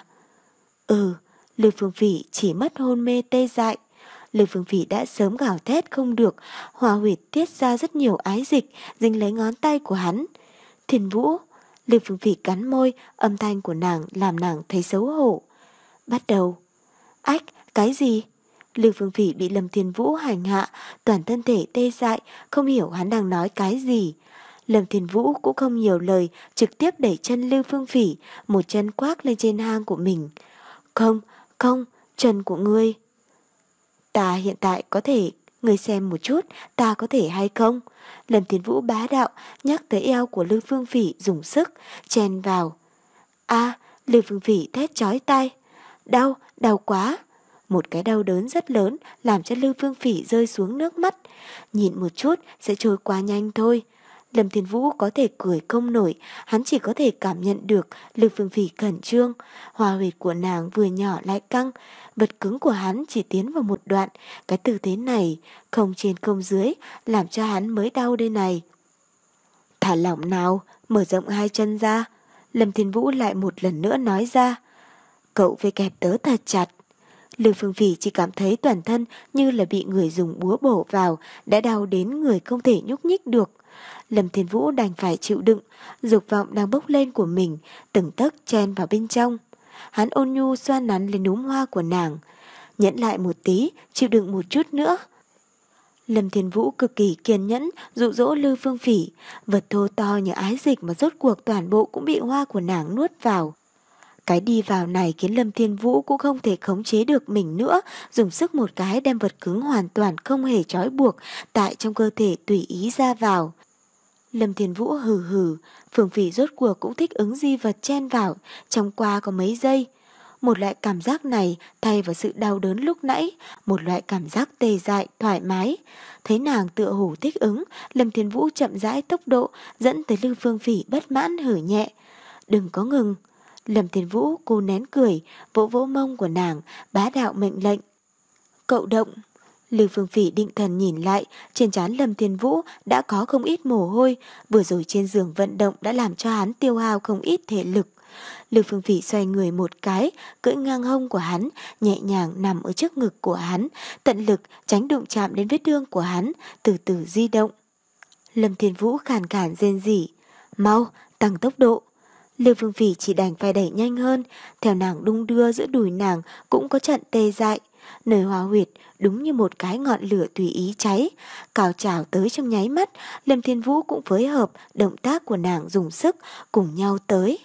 Ừ, Lư Phương Phỉ chỉ mất hôn mê tê dại. Lư Phương Phỉ đã sớm gào thét không được, hoa huyệt tiết ra rất nhiều ái dịch, dính lấy ngón tay của hắn. Thiên Vũ, Lư Phương Phỉ cắn môi, âm thanh của nàng làm nàng thấy xấu hổ. Bắt đầu. Ách, cái gì? Lư Phương Phỉ bị Lâm Thiên Vũ hành hạ, toàn thân thể tê dại, không hiểu hắn đang nói cái gì. Lâm Thiên Vũ cũng không nhiều lời, trực tiếp đẩy chân Lư Phương Phỉ, một chân quác lên trên hang của mình. Không, không, chân của ngươi. Ta hiện tại có thể, ngươi xem một chút, ta có thể hay không? Lâm Thiên Vũ bá đạo, nhắc tới eo của Lư Phương Phỉ dùng sức, chen vào. A, Lư Phương Phỉ thét chói tai. Đau, đau quá. Một cái đau đớn rất lớn làm cho Lư Phương Phỉ rơi xuống nước mắt. Nhìn một chút sẽ trôi qua nhanh thôi. Lâm Thiên Vũ có thể cười không nổi, hắn chỉ có thể cảm nhận được Lưu Phương Phỉ khẩn trương. Hoa huyệt của nàng vừa nhỏ lại căng, vật cứng của hắn chỉ tiến vào một đoạn. Cái tư thế này, không trên không dưới, làm cho hắn mới đau đây này. Thả lỏng nào, mở rộng hai chân ra. Lâm Thiên Vũ lại một lần nữa nói ra. Cậu phải kẹp tớ thật chặt. Lưu Phương Phỉ chỉ cảm thấy toàn thân như là bị người dùng búa bổ vào, đã đau đến người không thể nhúc nhích được. Lâm Thiên Vũ đành phải chịu đựng, dục vọng đang bốc lên của mình, từng tấc chen vào bên trong. Hắn ôn nhu xoa nắn lên núm hoa của nàng. Nhẫn lại một tí, chịu đựng một chút nữa. Lâm Thiên Vũ cực kỳ kiên nhẫn dụ dỗ Lưu Phương Phỉ, vật thô to như ái dịch mà rốt cuộc toàn bộ cũng bị hoa của nàng nuốt vào. Cái đi vào này khiến Lâm Thiên Vũ cũng không thể khống chế được mình nữa, dùng sức một cái đem vật cứng hoàn toàn không hề trói buộc tại trong cơ thể tùy ý ra vào. Lâm Thiên Vũ hừ hừ, Phương Phỉ rốt cuộc cũng thích ứng di vật chen vào, trong qua có mấy giây. Một loại cảm giác này thay vào sự đau đớn lúc nãy, một loại cảm giác tê dại, thoải mái. Thấy nàng tựa hồ thích ứng, Lâm Thiên Vũ chậm rãi tốc độ dẫn tới Lưu Phương Phỉ bất mãn hử nhẹ. Đừng có ngừng. Lâm Thiên Vũ cô nén cười, vỗ vỗ mông của nàng, bá đạo mệnh lệnh. Cậu động. Lưu Phương Phỉ định thần nhìn lại, trên trán Lâm Thiên Vũ đã có không ít mồ hôi, vừa rồi trên giường vận động đã làm cho hắn tiêu hao không ít thể lực. Lưu Phương Phỉ xoay người một cái, cưỡi ngang hông của hắn, nhẹ nhàng nằm ở trước ngực của hắn, tận lực tránh đụng chạm đến vết thương của hắn, từ từ di động. Lâm Thiên Vũ khàn khàn rên rỉ, mau, tăng tốc độ. Lưu Phương Phỉ chỉ đành phải đẩy nhanh hơn, theo nàng đung đưa giữa đùi nàng cũng có trận tê dại. Nơi hoa huyệt đúng như một cái ngọn lửa tùy ý cháy, cào trào tới trong nháy mắt. Lâm Thiên Vũ cũng phối hợp động tác của nàng dùng sức cùng nhau tới.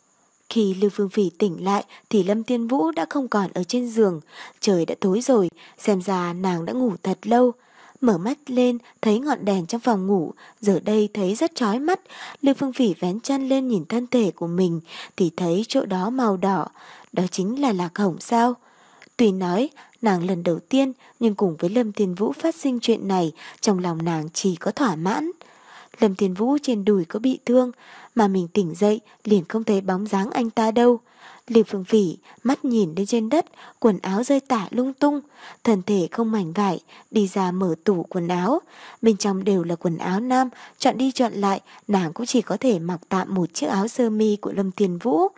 Khi Lưu Phương Phỉ tỉnh lại thì Lâm Thiên Vũ đã không còn ở trên giường, trời đã tối rồi, xem ra nàng đã ngủ thật lâu. Mở mắt lên thấy ngọn đèn trong phòng ngủ, giờ đây thấy rất chói mắt. Lưu Phương Phỉ vén chân lên nhìn thân thể của mình thì thấy chỗ đó màu đỏ, đó chính là lạc hồng sao. Tuy nói nàng lần đầu tiên, nhưng cùng với Lâm Thiên Vũ phát sinh chuyện này, trong lòng nàng chỉ có thỏa mãn. Lâm Thiên Vũ trên đùi có bị thương, mà mình tỉnh dậy liền không thấy bóng dáng anh ta đâu. Lưu Phương Phỉ mắt nhìn lên trên đất, quần áo rơi tả lung tung, thân thể không mảnh vải, đi ra mở tủ quần áo. Bên trong đều là quần áo nam, chọn đi chọn lại, nàng cũng chỉ có thể mặc tạm một chiếc áo sơ mi của Lâm Thiên Vũ.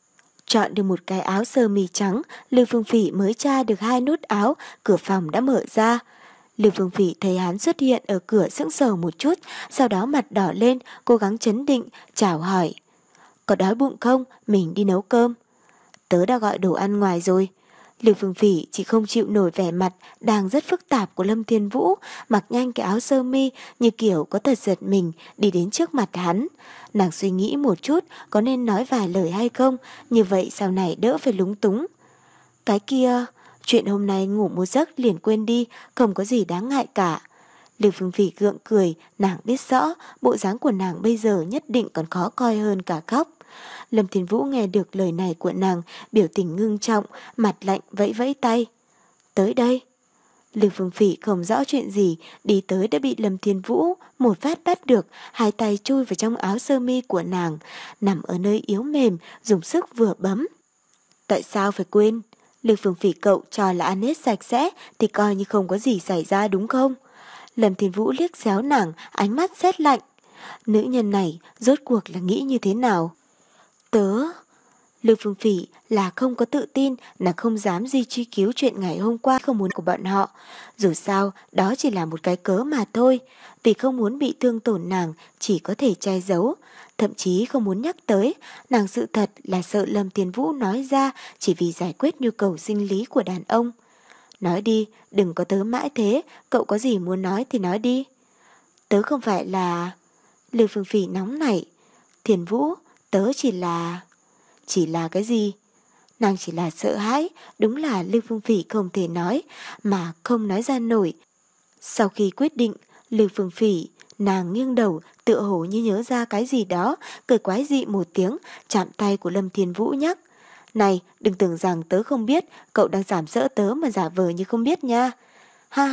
Chọn được một cái áo sơ mi trắng, Lưu Phương Phỉ mới tra được hai nút áo, cửa phòng đã mở ra. Lưu Phương Phỉ thấy hắn xuất hiện ở cửa sững sờ một chút, sau đó mặt đỏ lên, cố gắng trấn định, chào hỏi. Có đói bụng không? Mình đi nấu cơm. Tớ đã gọi đồ ăn ngoài rồi. Lưu Phương Phỉ chỉ không chịu nổi vẻ mặt đang rất phức tạp của Lâm Thiên Vũ, mặc nhanh cái áo sơ mi như kiểu có tật giật mình, đi đến trước mặt hắn. Nàng suy nghĩ một chút có nên nói vài lời hay không, như vậy sau này đỡ phải lúng túng. Cái kia, chuyện hôm nay ngủ một giấc liền quên đi, không có gì đáng ngại cả. Lưu Phương Phỉ gượng cười, nàng biết rõ bộ dáng của nàng bây giờ nhất định còn khó coi hơn cả khóc. Lâm Thiên Vũ nghe được lời này của nàng, biểu tình ngưng trọng, mặt lạnh vẫy vẫy tay. Tới đây. Lưu Phương Phỉ không rõ chuyện gì, đi tới đã bị Lâm Thiên Vũ một phát bắt được, hai tay chui vào trong áo sơ mi của nàng, nằm ở nơi yếu mềm, dùng sức vừa bấm. Tại sao phải quên? Lưu Phương Phỉ cậu cho là ăn hết sạch sẽ thì coi như không có gì xảy ra đúng không? Lâm Thiên Vũ liếc xéo nàng, ánh mắt rét lạnh. Nữ nhân này rốt cuộc là nghĩ như thế nào? Tớ... Lưu Phương Phỉ là không có tự tin, là không dám di truy cứu chuyện ngày hôm qua không muốn của bọn họ. Dù sao, đó chỉ là một cái cớ mà thôi. Vì không muốn bị thương tổn nàng, chỉ có thể che giấu. Thậm chí không muốn nhắc tới, nàng sự thật là sợ Lâm Thiên Vũ nói ra chỉ vì giải quyết nhu cầu sinh lý của đàn ông. Nói đi, đừng có tớ mãi thế, cậu có gì muốn nói thì nói đi. Tớ không phải là... Lưu Phương Phỉ nóng nảy. Thiên Vũ, tớ chỉ là... Chỉ là cái gì? Nàng chỉ là sợ hãi, đúng là Lưu Phương Phỉ không thể nói, mà không nói ra nổi. Sau khi quyết định, Lưu Phương Phỉ, nàng nghiêng đầu, tựa hồ như nhớ ra cái gì đó, cười quái dị một tiếng, chạm tay của Lâm Thiên Vũ nhắc. Này, đừng tưởng rằng tớ không biết, cậu đang giảm sỡ tớ mà giả vờ như không biết nha. Ha ha,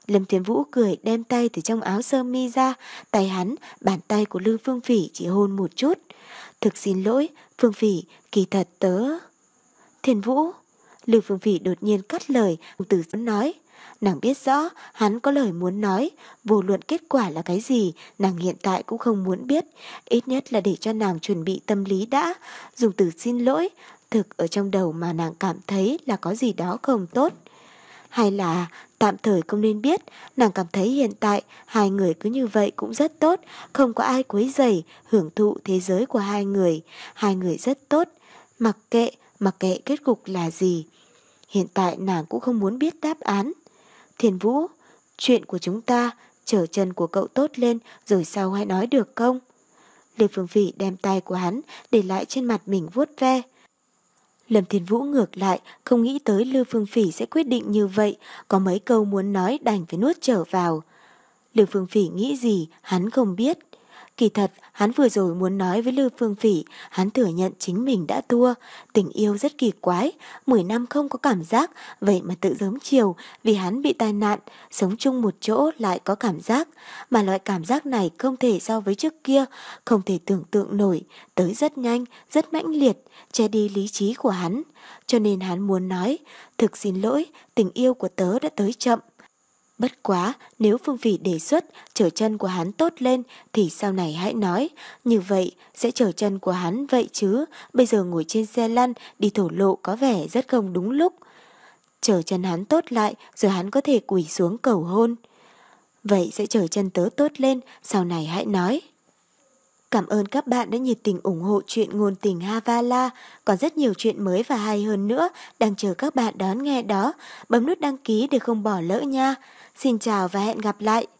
Lâm Thiến Vũ cười đem tay từ trong áo sơ mi ra, tay hắn, bàn tay của Lư Phương Phỉ chỉ hôn một chút. Thực xin lỗi, Phương Phỉ, kỳ thật tớ... Thiền Vũ, Lư Phương Phỉ đột nhiên cắt lời, từ nói. Nàng biết rõ hắn có lời muốn nói, vô luận kết quả là cái gì, nàng hiện tại cũng không muốn biết, ít nhất là để cho nàng chuẩn bị tâm lý đã. Dùng từ xin lỗi, thực ở trong đầu mà nàng cảm thấy là có gì đó không tốt. Hay là tạm thời không nên biết, nàng cảm thấy hiện tại hai người cứ như vậy cũng rất tốt, không có ai quấy rầy, hưởng thụ thế giới của hai người, hai người rất tốt, mặc kệ, mặc kệ kết cục là gì. Hiện tại nàng cũng không muốn biết đáp án. Thiền Vũ, chuyện của chúng ta, trở chân của cậu tốt lên rồi sau hãy nói được không? Lê Phương Phỉ đem tay của hắn để lại trên mặt mình vuốt ve. Lâm Thiên Vũ ngược lại, không nghĩ tới Lư Phương Phỉ sẽ quyết định như vậy, có mấy câu muốn nói đành phải nuốt trở vào. Lư Phương Phỉ nghĩ gì, hắn không biết. Kỳ thật, hắn vừa rồi muốn nói với Lư Phương Phỉ, hắn thừa nhận chính mình đã thua, tình yêu rất kỳ quái, mười năm không có cảm giác, vậy mà tự giớm chiều, vì hắn bị tai nạn, sống chung một chỗ lại có cảm giác, mà loại cảm giác này không thể so với trước kia, không thể tưởng tượng nổi, tới rất nhanh, rất mãnh liệt, che đi lý trí của hắn, cho nên hắn muốn nói, thực xin lỗi, tình yêu của tớ đã tới chậm. Bất quá, nếu Phương Phỉ đề xuất trở chân của hắn tốt lên thì sau này hãy nói, như vậy sẽ trở chân của hắn vậy chứ, bây giờ ngồi trên xe lăn đi thổ lộ có vẻ rất không đúng lúc. Trở chân hắn tốt lại rồi hắn có thể quỳ xuống cầu hôn. Vậy sẽ trở chân tớ tốt lên, sau này hãy nói. Cảm ơn các bạn đã nhiệt tình ủng hộ chuyện ngôn tình Havala. Còn rất nhiều chuyện mới và hay hơn nữa đang chờ các bạn đón nghe đó. Bấm nút đăng ký để không bỏ lỡ nha. Xin chào và hẹn gặp lại.